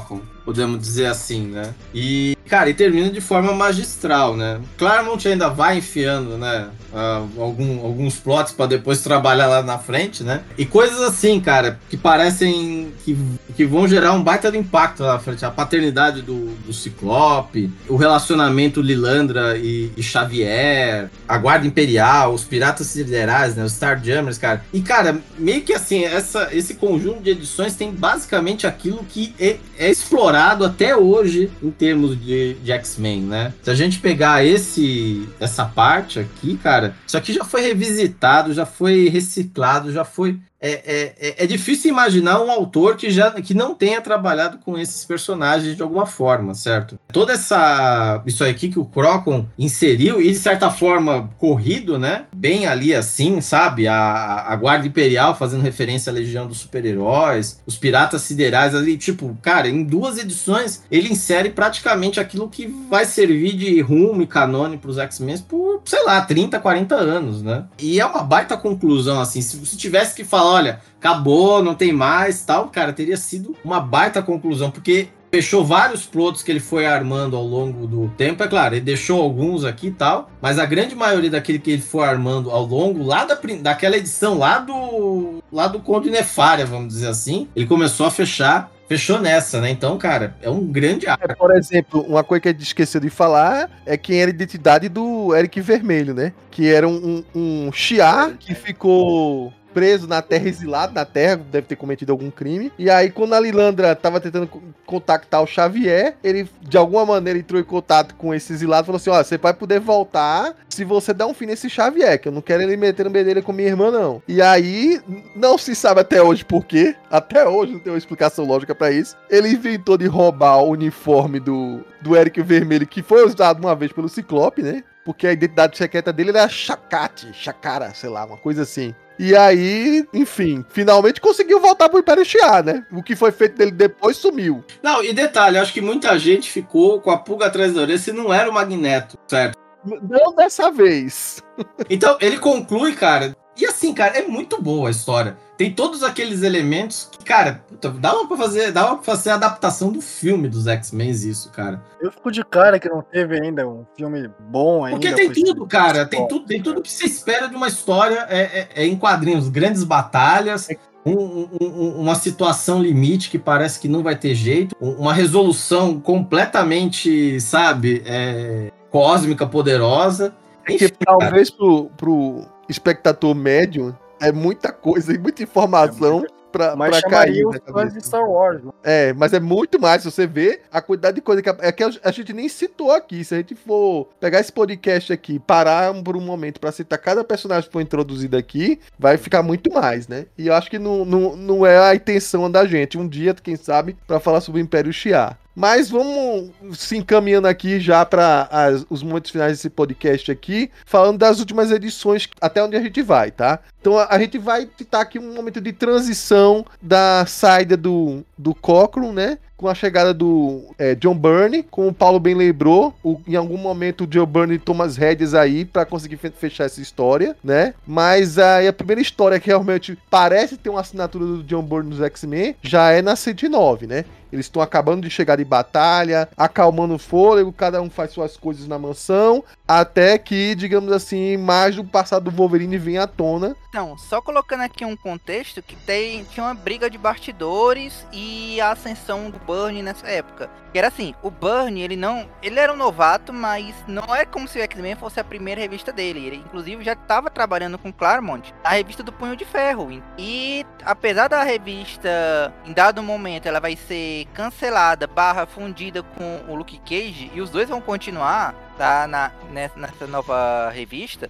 podemos dizer assim, né? E, cara, e termina de forma magistral, né? Claremont ainda vai enfiando, né, uh, algum, alguns plots pra depois trabalhar lá na frente, né? E coisas assim, cara, que parecem que, que vão gerar um baita de impacto lá na frente. A paternidade do, do Ciclope, o relacionamento Lilandra e, e Xavier, a Guarda Imperial, os Piratas Siderais, né, os Starjammers, cara. E, cara, meio que assim, essa, esse conjunto de edições tem basicamente aquilo que é, é explorado até hoje em termos de, de X-Men, né? Se a gente pegar esse, essa parte aqui, cara, isso aqui já foi revisitado, já foi reciclado, já foi... É, é, é difícil imaginar um autor que, já, que não tenha trabalhado com esses personagens de alguma forma, certo? Toda essa... Isso aqui que o Crocon inseriu, e de certa forma corrido, né? Bem ali assim, sabe? A, a Guarda Imperial fazendo referência à Legião dos Super-Heróis, os Piratas Siderais ali, tipo, cara, em duas edições ele insere praticamente aquilo que vai servir de rumo e canone para os X-Men por, sei lá, trinta, quarenta anos, né? E é uma baita conclusão, assim, se você tivesse que falar, olha, acabou, não tem mais, tal, cara, teria sido uma baita conclusão, porque fechou vários plots que ele foi armando ao longo do tempo, é claro, ele deixou alguns aqui e tal, mas a grande maioria daquele que ele foi armando ao longo, lá da, daquela edição, lá do, lá do Conde Nefária, vamos dizer assim, ele começou a fechar, fechou nessa, né? Então, cara, é um grande arco. É, por exemplo, uma coisa que a gente esqueceu de falar é quem era a identidade do Eric Vermelho, né? Que era um, um, um Shi'ar que ficou preso na Terra, exilado na Terra, deve ter cometido algum crime. E aí, quando a Lilandra tava tentando contactar o Xavier, ele, de alguma maneira, entrou em contato com esse exilado e falou assim, ó, você vai poder voltar se você der um fim nesse Xavier, que eu não quero ele meter no bedelho com minha irmã, não. E aí, não se sabe até hoje por quê, até hoje não tem uma explicação lógica pra isso, ele inventou de roubar o uniforme do, do Eric Vermelho, que foi usado uma vez pelo Ciclope, né? Porque a identidade secreta dele era Chakate, Chakara, sei lá, uma coisa assim. E aí, enfim, finalmente conseguiu voltar pro Império Shi'ar, né? O que foi feito dele depois sumiu. Não, e detalhe, acho que muita gente ficou com a pulga atrás da orelha se não era o Magneto, certo? Não dessa vez. Então, ele conclui, cara, e assim, cara, é muito boa a história. Tem todos aqueles elementos que, cara, puta, dava pra fazer, dava pra fazer a adaptação do filme dos X-Men, isso, cara. Eu fico de cara que não teve ainda um filme bom ainda. Porque tem tudo, cara, tem tudo, tem tudo que você espera de uma história é, é, é em quadrinhos, grandes batalhas, um, um, uma situação limite que parece que não vai ter jeito, uma resolução completamente, sabe, é, cósmica, poderosa. Enfim, que talvez pro, pro espectador médio é muita coisa e muita informação é pra, mas pra cair. Os fãs de Star Wars. Né? É, mas é muito mais. Se você vê a quantidade de coisa que a, é que a gente nem citou aqui. Se a gente for pegar esse podcast aqui, parar por um momento pra citar cada personagem que foi introduzido aqui, vai ficar muito mais, né? E eu acho que não, não, não é a intenção da gente. Um dia, quem sabe, pra falar sobre o Império Shi'ar. Mas vamos se encaminhando aqui já para os momentos finais desse podcast aqui, falando das últimas edições, até onde a gente vai, tá? Então a, a gente vai citar aqui um momento de transição da saída do, do Cockrum, né? Com a chegada do é, John Byrne, como o Paulo bem lembrou, o, em algum momento o John Byrne toma as rédeas aí para conseguir fe- fechar essa história, né? Mas aí a primeira história que realmente parece ter uma assinatura do John Byrne nos X-Men já é na cento e nove, né? Eles estão acabando de chegar de batalha, acalmando o fôlego, cada um faz suas coisas na mansão, até que, digamos assim, mais do passado do Wolverine vem à tona. Então, só colocando aqui um contexto, que tem, tinha uma briga de bastidores e a ascensão do Byrne nessa época. Que era assim, o Byrne, ele não... Ele era um novato, mas não é como se o X-Men fosse a primeira revista dele. Ele, inclusive, já estava trabalhando com Claremont, a revista do Punho de Ferro. E, apesar da revista, em dado momento, ela vai ser cancelada, barra fundida com o Luke Cage, e os dois vão continuar, tá, na, nessa nova revista,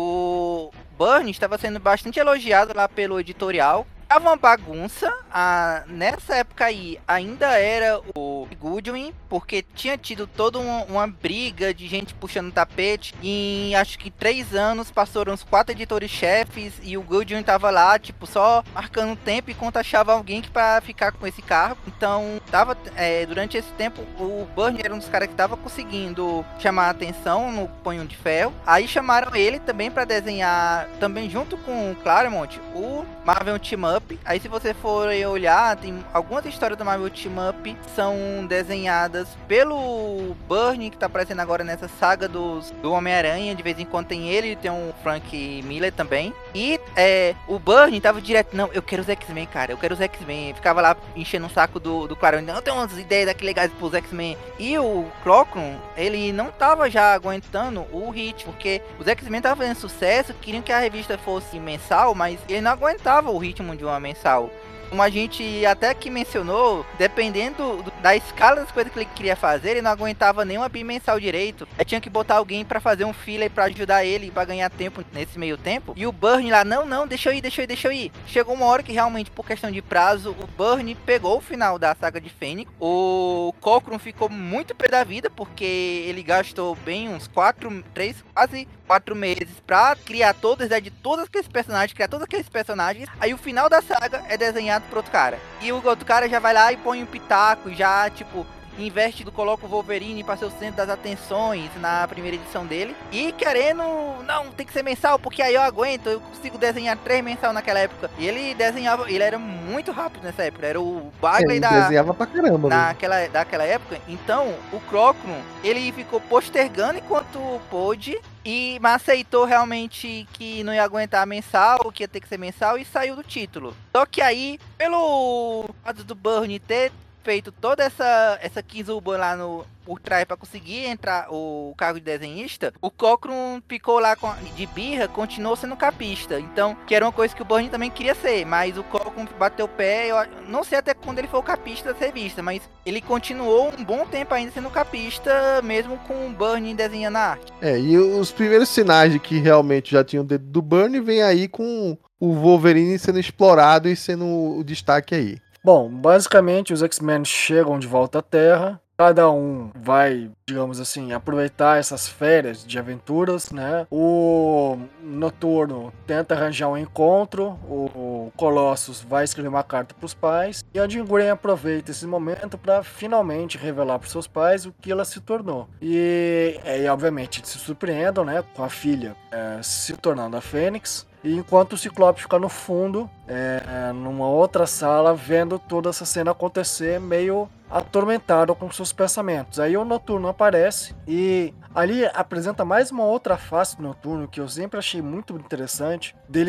o Byrne estava sendo bastante elogiado lá pelo editorial. Tava uma bagunça, a, nessa época aí ainda era o Goodwin, porque tinha tido toda uma, uma briga de gente puxando tapete, e em acho que três anos passaram os quatro editores-chefes, e o Goodwin tava lá, tipo, só marcando tempo enquanto achava alguém que para ficar com esse cargo. Então, tava, é, durante esse tempo, o Byrne era um dos caras que tava conseguindo chamar a atenção no Punho de Ferro. Aí chamaram ele também para desenhar, também junto com o Claremont, o Marvel Team Up, Up. Aí se você for olhar, tem algumas histórias do Marvel Team Up são desenhadas pelo Byrne, que tá aparecendo agora nessa saga dos, do Homem-Aranha. De vez em quando tem ele, tem um Frank Miller também. E é, o Byrne tava direto, não, eu quero os X-Men, cara, eu quero os X-Men. Ficava lá enchendo um saco do, do Clarão, não, tem umas ideias daqui legais pros X-Men. E o Cockrum, ele não tava já aguentando o ritmo, porque os X-Men estavam fazendo sucesso, queriam que a revista fosse mensal, mas ele não aguentava o ritmo de uma mensal. Como a gente até que mencionou, dependendo do, da escala das coisas que ele queria fazer, ele não aguentava nenhuma bimensal direito. Aí tinha que botar alguém pra fazer um filler pra ajudar ele, pra ganhar tempo nesse meio tempo. E o Byrne lá, não, não, deixa eu ir, deixa eu ir, deixa eu ir. Chegou uma hora que realmente, por questão de prazo, o Byrne pegou o final da saga de Fênix. O Cockrum ficou muito pé da vida, porque ele gastou bem uns quatro, três, quase quatro meses pra criar todas, de todos aqueles personagens, criar todos aqueles personagens. Aí o final da saga é desenhado por outro cara. E o outro cara já vai lá e põe um pitaco, já, tipo, investe, coloca o Wolverine pra ser o centro das atenções na primeira edição dele. E querendo, não, tem que ser mensal, porque aí eu aguento, eu consigo desenhar três mensal naquela época. E ele desenhava, ele era muito rápido nessa época, era o Bagley é, da... desenhava pra caramba. Naquela, daquela época. Então, o Cockrum, ele ficou postergando enquanto pôde. E, mas aceitou realmente que não ia aguentar mensal, que ia ter que ser mensal, e saiu do título. Só que aí, pelo fato do Byrne ter feito toda essa, essa Kizuba lá no, por trás para conseguir entrar o cargo de desenhista, o Cockrum ficou lá com, de birra, continuou sendo capista. Então, que era uma coisa que o Byrne também queria ser, mas o Cockrum bateu o pé. Eu não sei até quando ele foi o capista da revista, mas ele continuou um bom tempo ainda sendo capista, mesmo com o Byrne desenhando a arte. É, e os primeiros sinais de que realmente já tinha o dedo do Byrne vem aí com o Wolverine sendo explorado e sendo o destaque aí. Bom, basicamente os X-Men chegam de volta à Terra, cada um vai, digamos assim, aproveitar essas férias de aventuras, né? O Noturno tenta arranjar um encontro, o Colossus vai escrever uma carta para os pais, e a Jean Grey aproveita esse momento para finalmente revelar para seus pais o que ela se tornou. E, e obviamente, se surpreendam, né, com a filha é, se tornando a Fênix. E enquanto o Ciclope fica no fundo, é, numa outra sala, vendo toda essa cena acontecer, meio atormentado com seus pensamentos. Aí o Noturno aparece e ali apresenta mais uma outra face do Noturno que eu sempre achei muito interessante, dele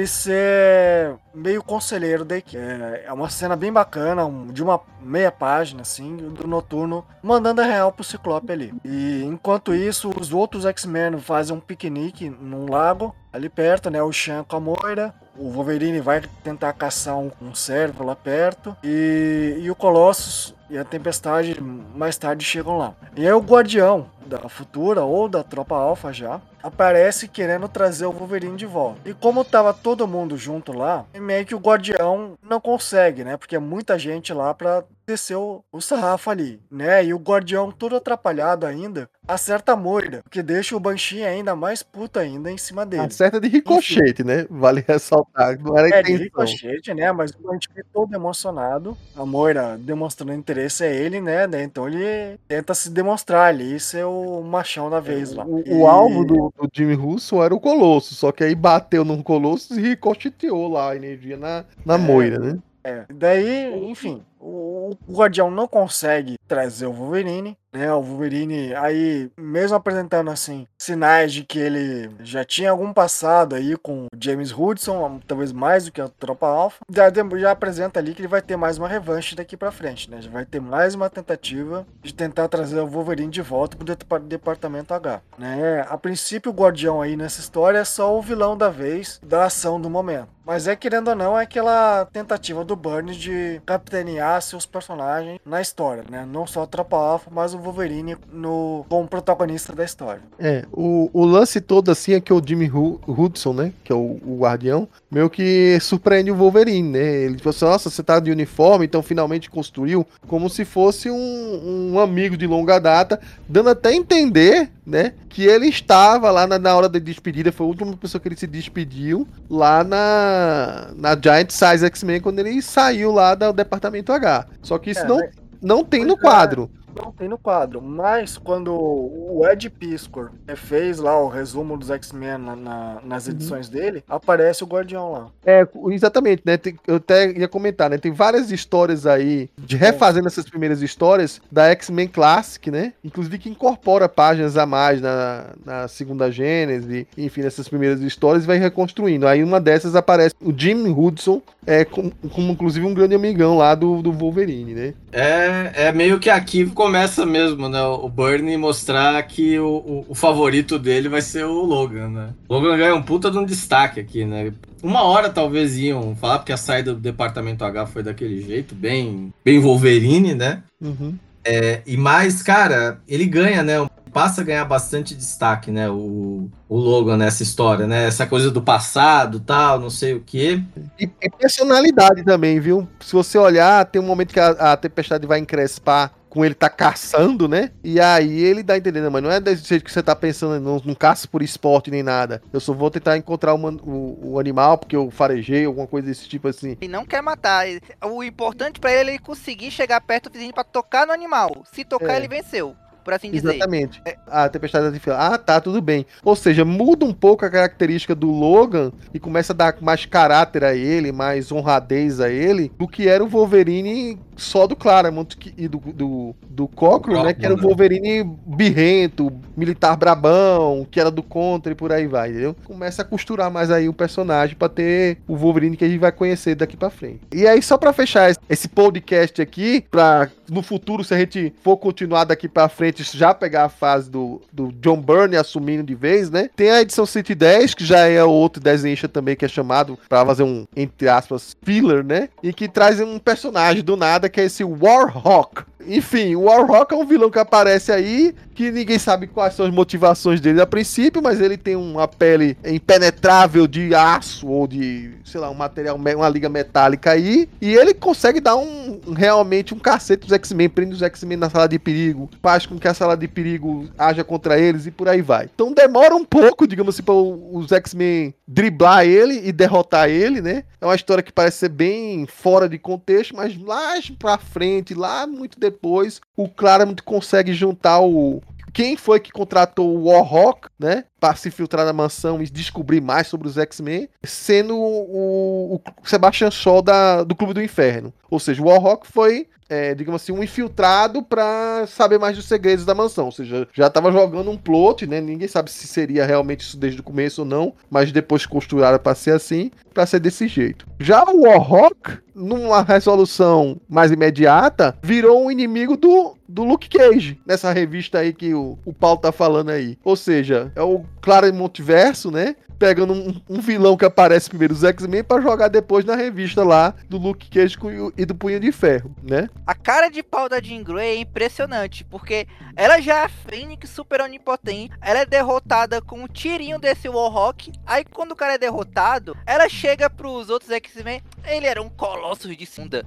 ser meio conselheiro da equipe. É, é uma cena bem bacana, um, de uma meia página assim, do Noturno mandando a real pro Ciclope ali. E enquanto isso, os outros X-Men fazem um piquenique num lago ali perto, né? O Chan com a Moira. O Wolverine vai tentar caçar um, um cervo lá perto. E, e o Colossus e a Tempestade mais tarde chegam lá. E aí o Guardião da Futura, ou da Tropa Alpha já, aparece querendo trazer o Wolverine de volta. E como tava todo mundo junto lá, meio que o Guardião não consegue, né? Porque é muita gente lá pra descer o, o sarrafo ali, né? E o Guardião todo atrapalhado ainda, acerta a Moira, que deixa o Banshee ainda mais puto ainda em cima dele. Acerta de ricochete, enfim, né? Vale ressaltar, não era é, intenção. de ricochete, né? Mas o Banshee todo emocionado, a Moira demonstrando interesse a ele, né? Então ele tenta se demonstrar ali, ser o machão da vez lá. O, e... o alvo do, do Jimmy Russo era o Colosso, só que aí bateu no Colosso e ricocheteou lá a energia na, na é, Moira, né? É. Daí, enfim, o, o Guardião não consegue trazer o Wolverine, né? O Wolverine aí, mesmo apresentando assim sinais de que ele já tinha algum passado aí com o James Hudson, talvez mais do que a Tropa Alpha, já, já apresenta ali que ele vai ter mais uma revanche daqui pra frente, né? Já vai ter mais uma tentativa de tentar trazer o Wolverine de volta pro Departamento H, né? A princípio o Guardião aí nessa história é só o vilão da vez, da ação do momento. Mas é, querendo ou não, é aquela tentativa do Byrne de capitanear seus personagens na história, né? Não só a Tropa Alpha, mas o Wolverine no, como protagonista da história. É, o, o lance todo assim é que o Jimmy Hudson, né? Que é o, o Guardião, meio que surpreende o Wolverine, né? Ele falou assim, nossa, você tá de uniforme, então finalmente construiu, como se fosse um, um amigo de longa data, dando até a entender, né? Que ele estava lá na, na hora da despedida, foi a última pessoa que ele se despediu, lá na, na Giant Size X-Men, quando ele saiu lá do Departamento H. Só que isso é, não, não tem no quadro. Não tem no quadro, mas quando o Ed Piscor fez lá o resumo dos X-Men na, na, nas edições uhum. dele, aparece o Guardião lá. É, exatamente, né? Tem, eu até ia comentar, né? Tem várias histórias aí, de refazendo essas primeiras histórias da X-Men Classic, né? Inclusive que incorpora páginas a mais na, na segunda Gênese, enfim, nessas primeiras histórias e vai reconstruindo. Aí uma dessas aparece o Jim Hudson, é, como, como inclusive um grande amigão lá do, do Wolverine, né? É, é meio que aqui começa mesmo, né? O Bernie mostrar que o, o, o favorito dele vai ser o Logan, né? O Logan ganha um puta de um destaque aqui, né? Uma hora talvez iam falar, porque a saída do Departamento H foi daquele jeito, bem, bem Wolverine, né? Uhum. É, e mais, cara, ele ganha, né? Passa a ganhar bastante destaque, né? O, o Logan nessa história, né? Essa coisa do passado, tal, não sei o quê. E, e personalidade também, viu? Se você olhar, tem um momento que a, a Tempestade vai encrespar com ele tá caçando, né? E aí ele dá entendendo, mas não é desse jeito que você tá pensando, não, não caça por esporte nem nada. Eu só vou tentar encontrar uma, o, o animal porque eu farejei, alguma coisa desse tipo assim. Ele não quer matar. O importante pra ele é ele conseguir chegar perto do vizinho pra tocar no animal. Se tocar, é. ele venceu. Por assim dizer. Exatamente. A Tempestade da fila. Ah, tá, tudo bem. Ou seja, muda um pouco a característica do Logan e começa a dar mais caráter a ele, mais honradez a ele, do que era o Wolverine só do Claremont e do, do, do Cockrum, né? Que era o Wolverine birrento, militar brabão, que era do contra e por aí vai, entendeu? Começa a costurar mais aí o personagem pra ter o Wolverine que a gente vai conhecer daqui pra frente. E aí, só pra fechar esse podcast aqui, pra no futuro, se a gente for continuar daqui pra frente, já pegar a fase do, do John Byrne assumindo de vez, né? Tem a edição cento e dez, que já é outro desenhista também, que é chamado pra fazer um, entre aspas, filler, né? E que traz um personagem do nada, que é esse Warhawk. Enfim, o Warhawk é um vilão que aparece aí, que ninguém sabe quais são as motivações dele a princípio, mas ele tem uma pele impenetrável de aço ou de, sei lá, um material, uma liga metálica aí, e ele consegue dar um, realmente um cacete dos X-Men, prende os X-Men na sala de perigo, faz com que a sala de perigo haja contra eles e por aí vai. Então demora um pouco, digamos assim, para os X-Men driblar ele e derrotar ele, né? É uma história que parece ser bem fora de contexto, mas lá pra frente, lá muito depois, o Claremont consegue juntar o... Quem foi que contratou o Warhawk, né? Para se filtrar na mansão e descobrir mais sobre os X-Men, sendo o, o Sebastian Shaw da, do Clube do Inferno. Ou seja, o Warhawk foi, é, digamos assim, um infiltrado para saber mais dos segredos da mansão. Ou seja, já estava jogando um plot, né? Ninguém sabe se seria realmente isso desde o começo ou não, mas depois costuraram para ser assim, para ser desse jeito. Já o Warhawk, numa resolução mais imediata, virou um inimigo do, do Luke Cage, nessa revista aí que o, o Paulo tá falando aí. Ou seja, é o Claremont verso, né? Pegando um, um vilão que aparece primeiro dos X-Men pra jogar depois na revista lá do Luke Cage e do Punho de Ferro, né? A cara de pau da Jean Grey é impressionante, porque ela já é a Fênix super onipotente, ela é derrotada com um tirinho desse Warhawk, aí quando o cara é derrotado, ela chega pros outros X-Men, ele era um colosso de funda.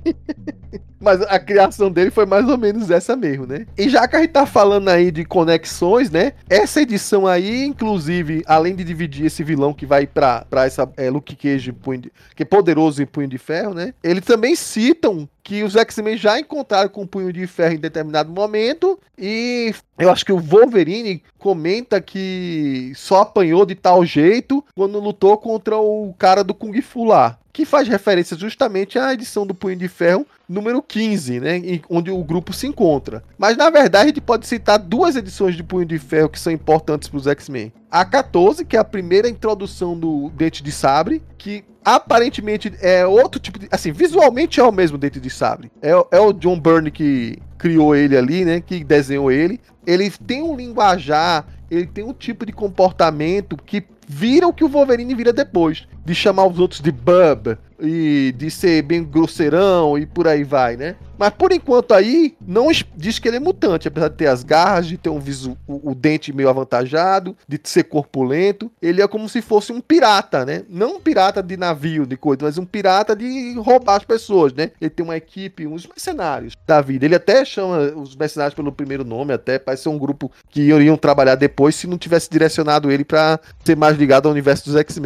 Mas a criação dele foi mais ou menos essa mesmo, né? E já que a gente tá falando aí de conexões, né? Essa edição aí, inclusive, além de dividir esse vilão que vai pra, pra essa é, Luke Cage, punho de, que é poderoso em Punho de Ferro, né? Eles também citam que os X-Men já encontraram com o Punho de Ferro em determinado momento, e eu acho que o Wolverine comenta que só apanhou de tal jeito quando lutou contra o cara do Kung Fu lá, que faz referência justamente à edição do Punho de Ferro número quinze, né, onde o grupo se encontra. Mas na verdade a gente pode citar duas edições de Punho de Ferro que são importantes para os X-Men. A quatorze, que é a primeira introdução do Dente de Sabre, que aparentemente é outro tipo de... Assim, visualmente é o mesmo Dente de Sabre. É, é o John Byrne que criou ele ali, né? Que desenhou ele. Ele tem um linguajar, ele tem um tipo de comportamento que vira o que o Wolverine vira depois. De chamar os outros de bub, e de ser bem grosseirão, e por aí vai, né? Mas por enquanto aí, não diz que ele é mutante, apesar de ter as garras, de ter um visu, o, o dente meio avantajado, de ser corpulento. Ele é como se fosse um pirata, né? Não um pirata de navio, de coisa, mas um pirata de roubar as pessoas, né? Ele tem uma equipe, uns mercenários da vida. Ele até chama os mercenários pelo primeiro nome, até parece ser um grupo que iriam trabalhar depois se não tivesse direcionado ele pra ser mais ligado ao universo dos X-Men, né?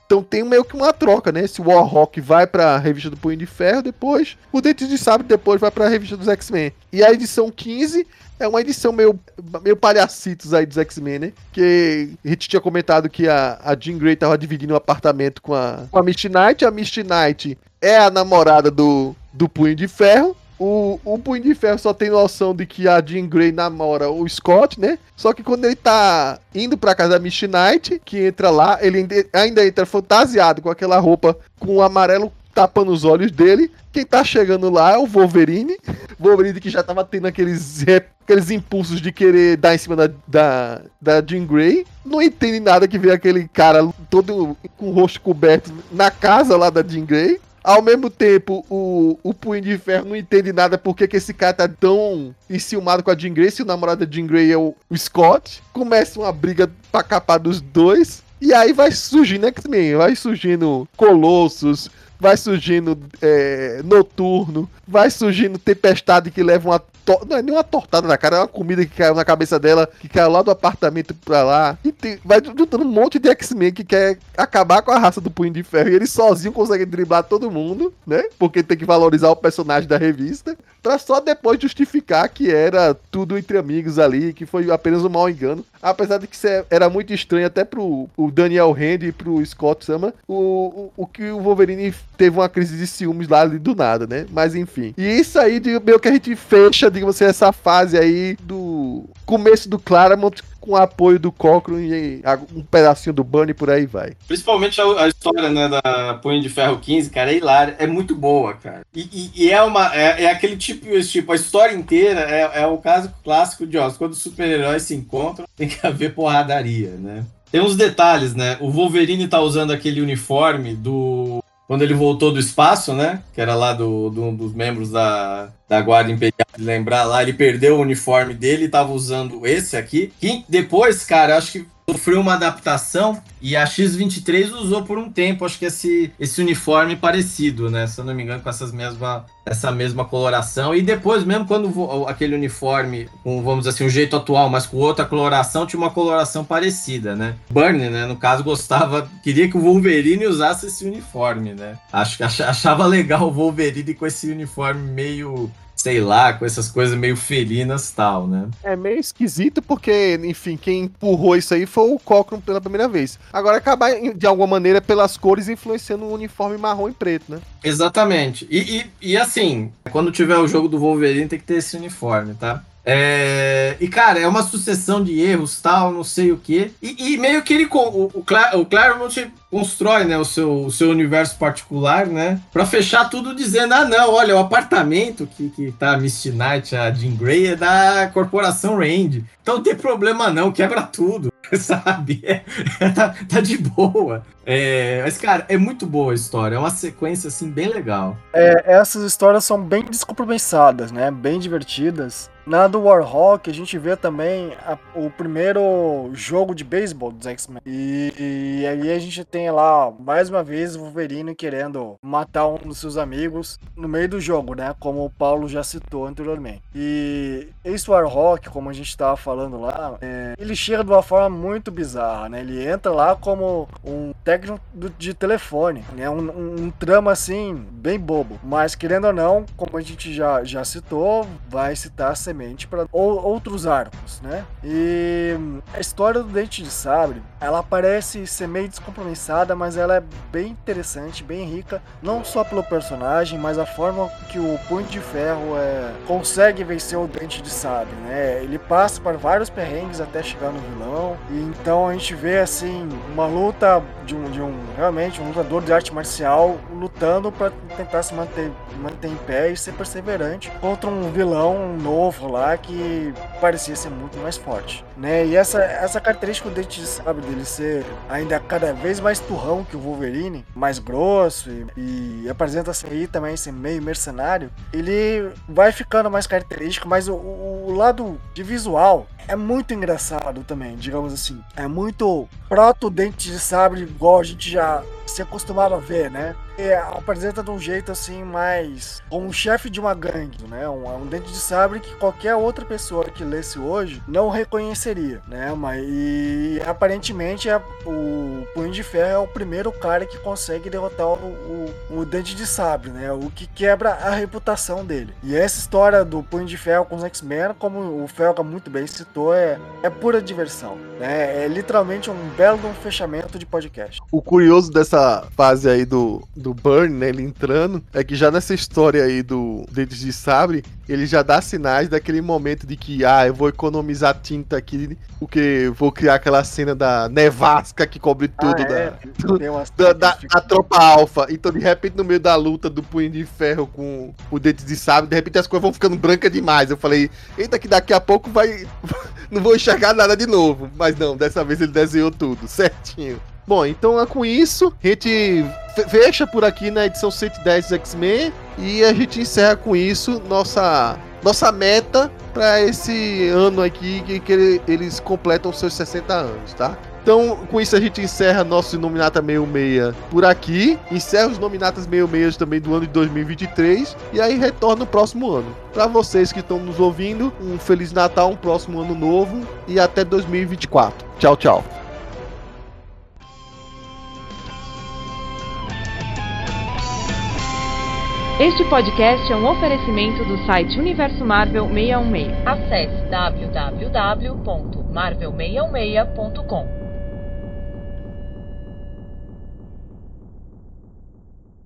Então tem meio que uma troca, né? Esse Warhawk vai pra revista do Punho de Ferro, depois o Dente de Sabre depois vai pra revista dos X-Men. E a edição quinze é uma edição meio, meio palhacitos aí dos X-Men, né? Que a gente tinha comentado que a, a Jean Grey tava dividindo um apartamento com a, com a Misty Knight. A Misty Knight é a namorada do, do Punho de Ferro. O, o Punho de Ferro só tem noção de que a Jean Grey namora o Scott, né? Só que quando ele tá indo pra casa da Misty Knight, que entra lá, ele ainda, ainda entra fantasiado com aquela roupa com o amarelo tapando os olhos dele. Quem tá chegando lá é o Wolverine. Wolverine que já tava tendo aqueles, aqueles impulsos de querer dar em cima da, da, da Jean Grey. Não entende nada que vê aquele cara todo com o rosto coberto na casa lá da Jean Grey. Ao mesmo tempo, o, o Punho de Ferro não entende nada porque que esse cara tá tão enciumado com a Jean Grey, se o namorado da Jean Grey é o, o Scott. Começa uma briga pra capar dos dois. E aí vai surgindo X-Men, vai surgindo Colossus, vai surgindo é, Noturno, vai surgindo Tempestade que leva uma... To... Não é nem uma tortada na cara, é uma comida que caiu na cabeça dela, que caiu lá do apartamento pra lá. E tem... vai juntando um monte de X-Men que quer acabar com a raça do Punho de Ferro. E ele sozinho consegue driblar todo mundo, né? Porque tem que valorizar o personagem da revista. Pra só depois justificar que era tudo entre amigos ali, que foi apenas um mau engano. Apesar de que isso era muito estranho até pro o Daniel Rand e pro Scott Summer, o, o, o que o Wolverine teve uma crise de ciúmes lá ali do nada, né? Mas enfim. E isso aí, meio que a gente fecha, digamos assim, essa fase aí do começo do Claremont com o apoio do Cockrum e um pedacinho do Bunny por aí vai. Principalmente a, a história, né, da Punho de Ferro quinze, cara, é hilária, é muito boa, cara. E, e, e é uma é, é aquele tipo, esse tipo, a história inteira é, é o caso clássico de Oz, quando os super-heróis se encontram, tem que haver porradaria, né? Tem uns detalhes, né? O Wolverine tá usando aquele uniforme do... Quando ele voltou do espaço, né? Que era lá do, do um dos membros da, da Guarda Imperial, de lembrar lá, ele perdeu o uniforme dele e tava usando esse aqui. Que depois, cara, acho que sofreu uma adaptação e a X vinte e três usou por um tempo, acho que esse, esse uniforme parecido, né? Se eu não me engano, com essas mesma, essa mesma coloração. E depois, mesmo quando aquele uniforme, com, vamos dizer assim, um jeito atual, mas com outra coloração, tinha uma coloração parecida, né? Burnie, né? No caso, gostava, queria que o Wolverine usasse esse uniforme, né? Acho, achava legal o Wolverine com esse uniforme meio... sei lá, com essas coisas meio felinas e tal, né? É meio esquisito porque, enfim, quem empurrou isso aí foi o Cockrum pela primeira vez. Agora acabar, de alguma maneira, pelas cores influenciando o uniforme marrom e preto, né? Exatamente. E, e, e assim, quando tiver o jogo do Wolverine tem que ter esse uniforme, tá? É... E, cara, é uma sucessão de erros, tal, não sei o quê. E, e meio que ele... O, o, Clar, o Claremont constrói, né, o seu, o seu universo particular, né? Pra fechar tudo dizendo, ah, não, olha, o apartamento que, que tá a Misty Knight, a Jean Grey, é da Corporação Rand. Então não tem problema não, quebra tudo, sabe? É, tá, tá de boa. É, mas, cara, é muito boa a história. É uma sequência, assim, bem legal. É, essas histórias são bem descompromissadas, né? Bem divertidas. Na do Warhawk, a gente vê também a, o primeiro jogo de beisebol dos X-Men. E, e aí a gente tem lá, mais uma vez, o Wolverine querendo matar um dos seus amigos no meio do jogo, né? Como o Paulo já citou anteriormente. E esse Warhawk, como a gente estava falando lá, é, ele chega de uma forma muito bizarra, né? Ele entra lá como um técnico de telefone, né? Um, um, um trama, assim, bem bobo. Mas, querendo ou não, como a gente já, já citou, vai citar sempre para outros arcos, né? E a história do Dente de Sabre, ela parece ser meio descompromissada, mas ela é bem interessante, bem rica, não só pelo personagem, mas a forma que o Punho de Ferro é, consegue vencer o Dente de Sabre, né? Ele passa por vários perrengues até chegar no vilão, e então a gente vê, assim, uma luta de um, de um realmente, um lutador de arte marcial lutando para tentar se manter, manter em pé e ser perseverante contra um vilão novo lá que parecia ser muito mais forte, né? E essa, essa característica do Dente de Sabre dele ser ainda cada vez mais turrão que o Wolverine, mais grosso e, e apresenta-se aí também ser meio mercenário, ele vai ficando mais característico, mas o, o, o lado de visual é muito engraçado também, digamos assim. É muito proto Dente de Sabre, igual a gente já você costumava ver, né? E apresenta de um jeito assim mais como um chefe de uma gangue, né? Um, um Dente de Sabre que qualquer outra pessoa que lesse hoje não reconheceria, né? Mas e aparentemente é, o Punho de Ferro é o primeiro cara que consegue derrotar o, o, o Dente de Sabre, né? O que quebra a reputação dele. E essa história do Punho de Ferro com os X-Men, como o Felga muito bem citou, é, é pura diversão, né? É literalmente um belo um fechamento de podcast. O curioso dessa fase aí do, do Burn, né, ele entrando, é que já nessa história aí do Dentes de Sabre, ele já dá sinais daquele momento de que, ah, eu vou economizar tinta aqui, porque vou criar aquela cena da nevasca que cobre tudo, ah, é, da, da, da, da tropa alfa. Então, de repente, no meio da luta do Punho de Ferro com o Dentes de Sabre, de repente as coisas vão ficando brancas demais. Eu falei, eita, que daqui a pouco vai... não vou enxergar nada de novo. Mas não, dessa vez ele desenhou tudo, certinho. Bom, então é com isso, a gente fecha por aqui na edição cento e dez dos X-Men e a gente encerra com isso nossa, nossa meta para esse ano aqui que, que eles completam seus sessenta anos, tá? Então, com isso a gente encerra nosso Nominata sessenta e seis por aqui, encerra os Nominatas sessenta e seis também do ano de dois mil e vinte e três e aí retorna no próximo ano. Para vocês que estão nos ouvindo, um Feliz Natal, um próximo ano novo e até dois mil e vinte e quatro. Tchau, tchau. Este podcast é um oferecimento do site Universo Marvel seiscentos e dezesseis. Acesse w w w ponto marvel seiscentos e sessenta ponto com.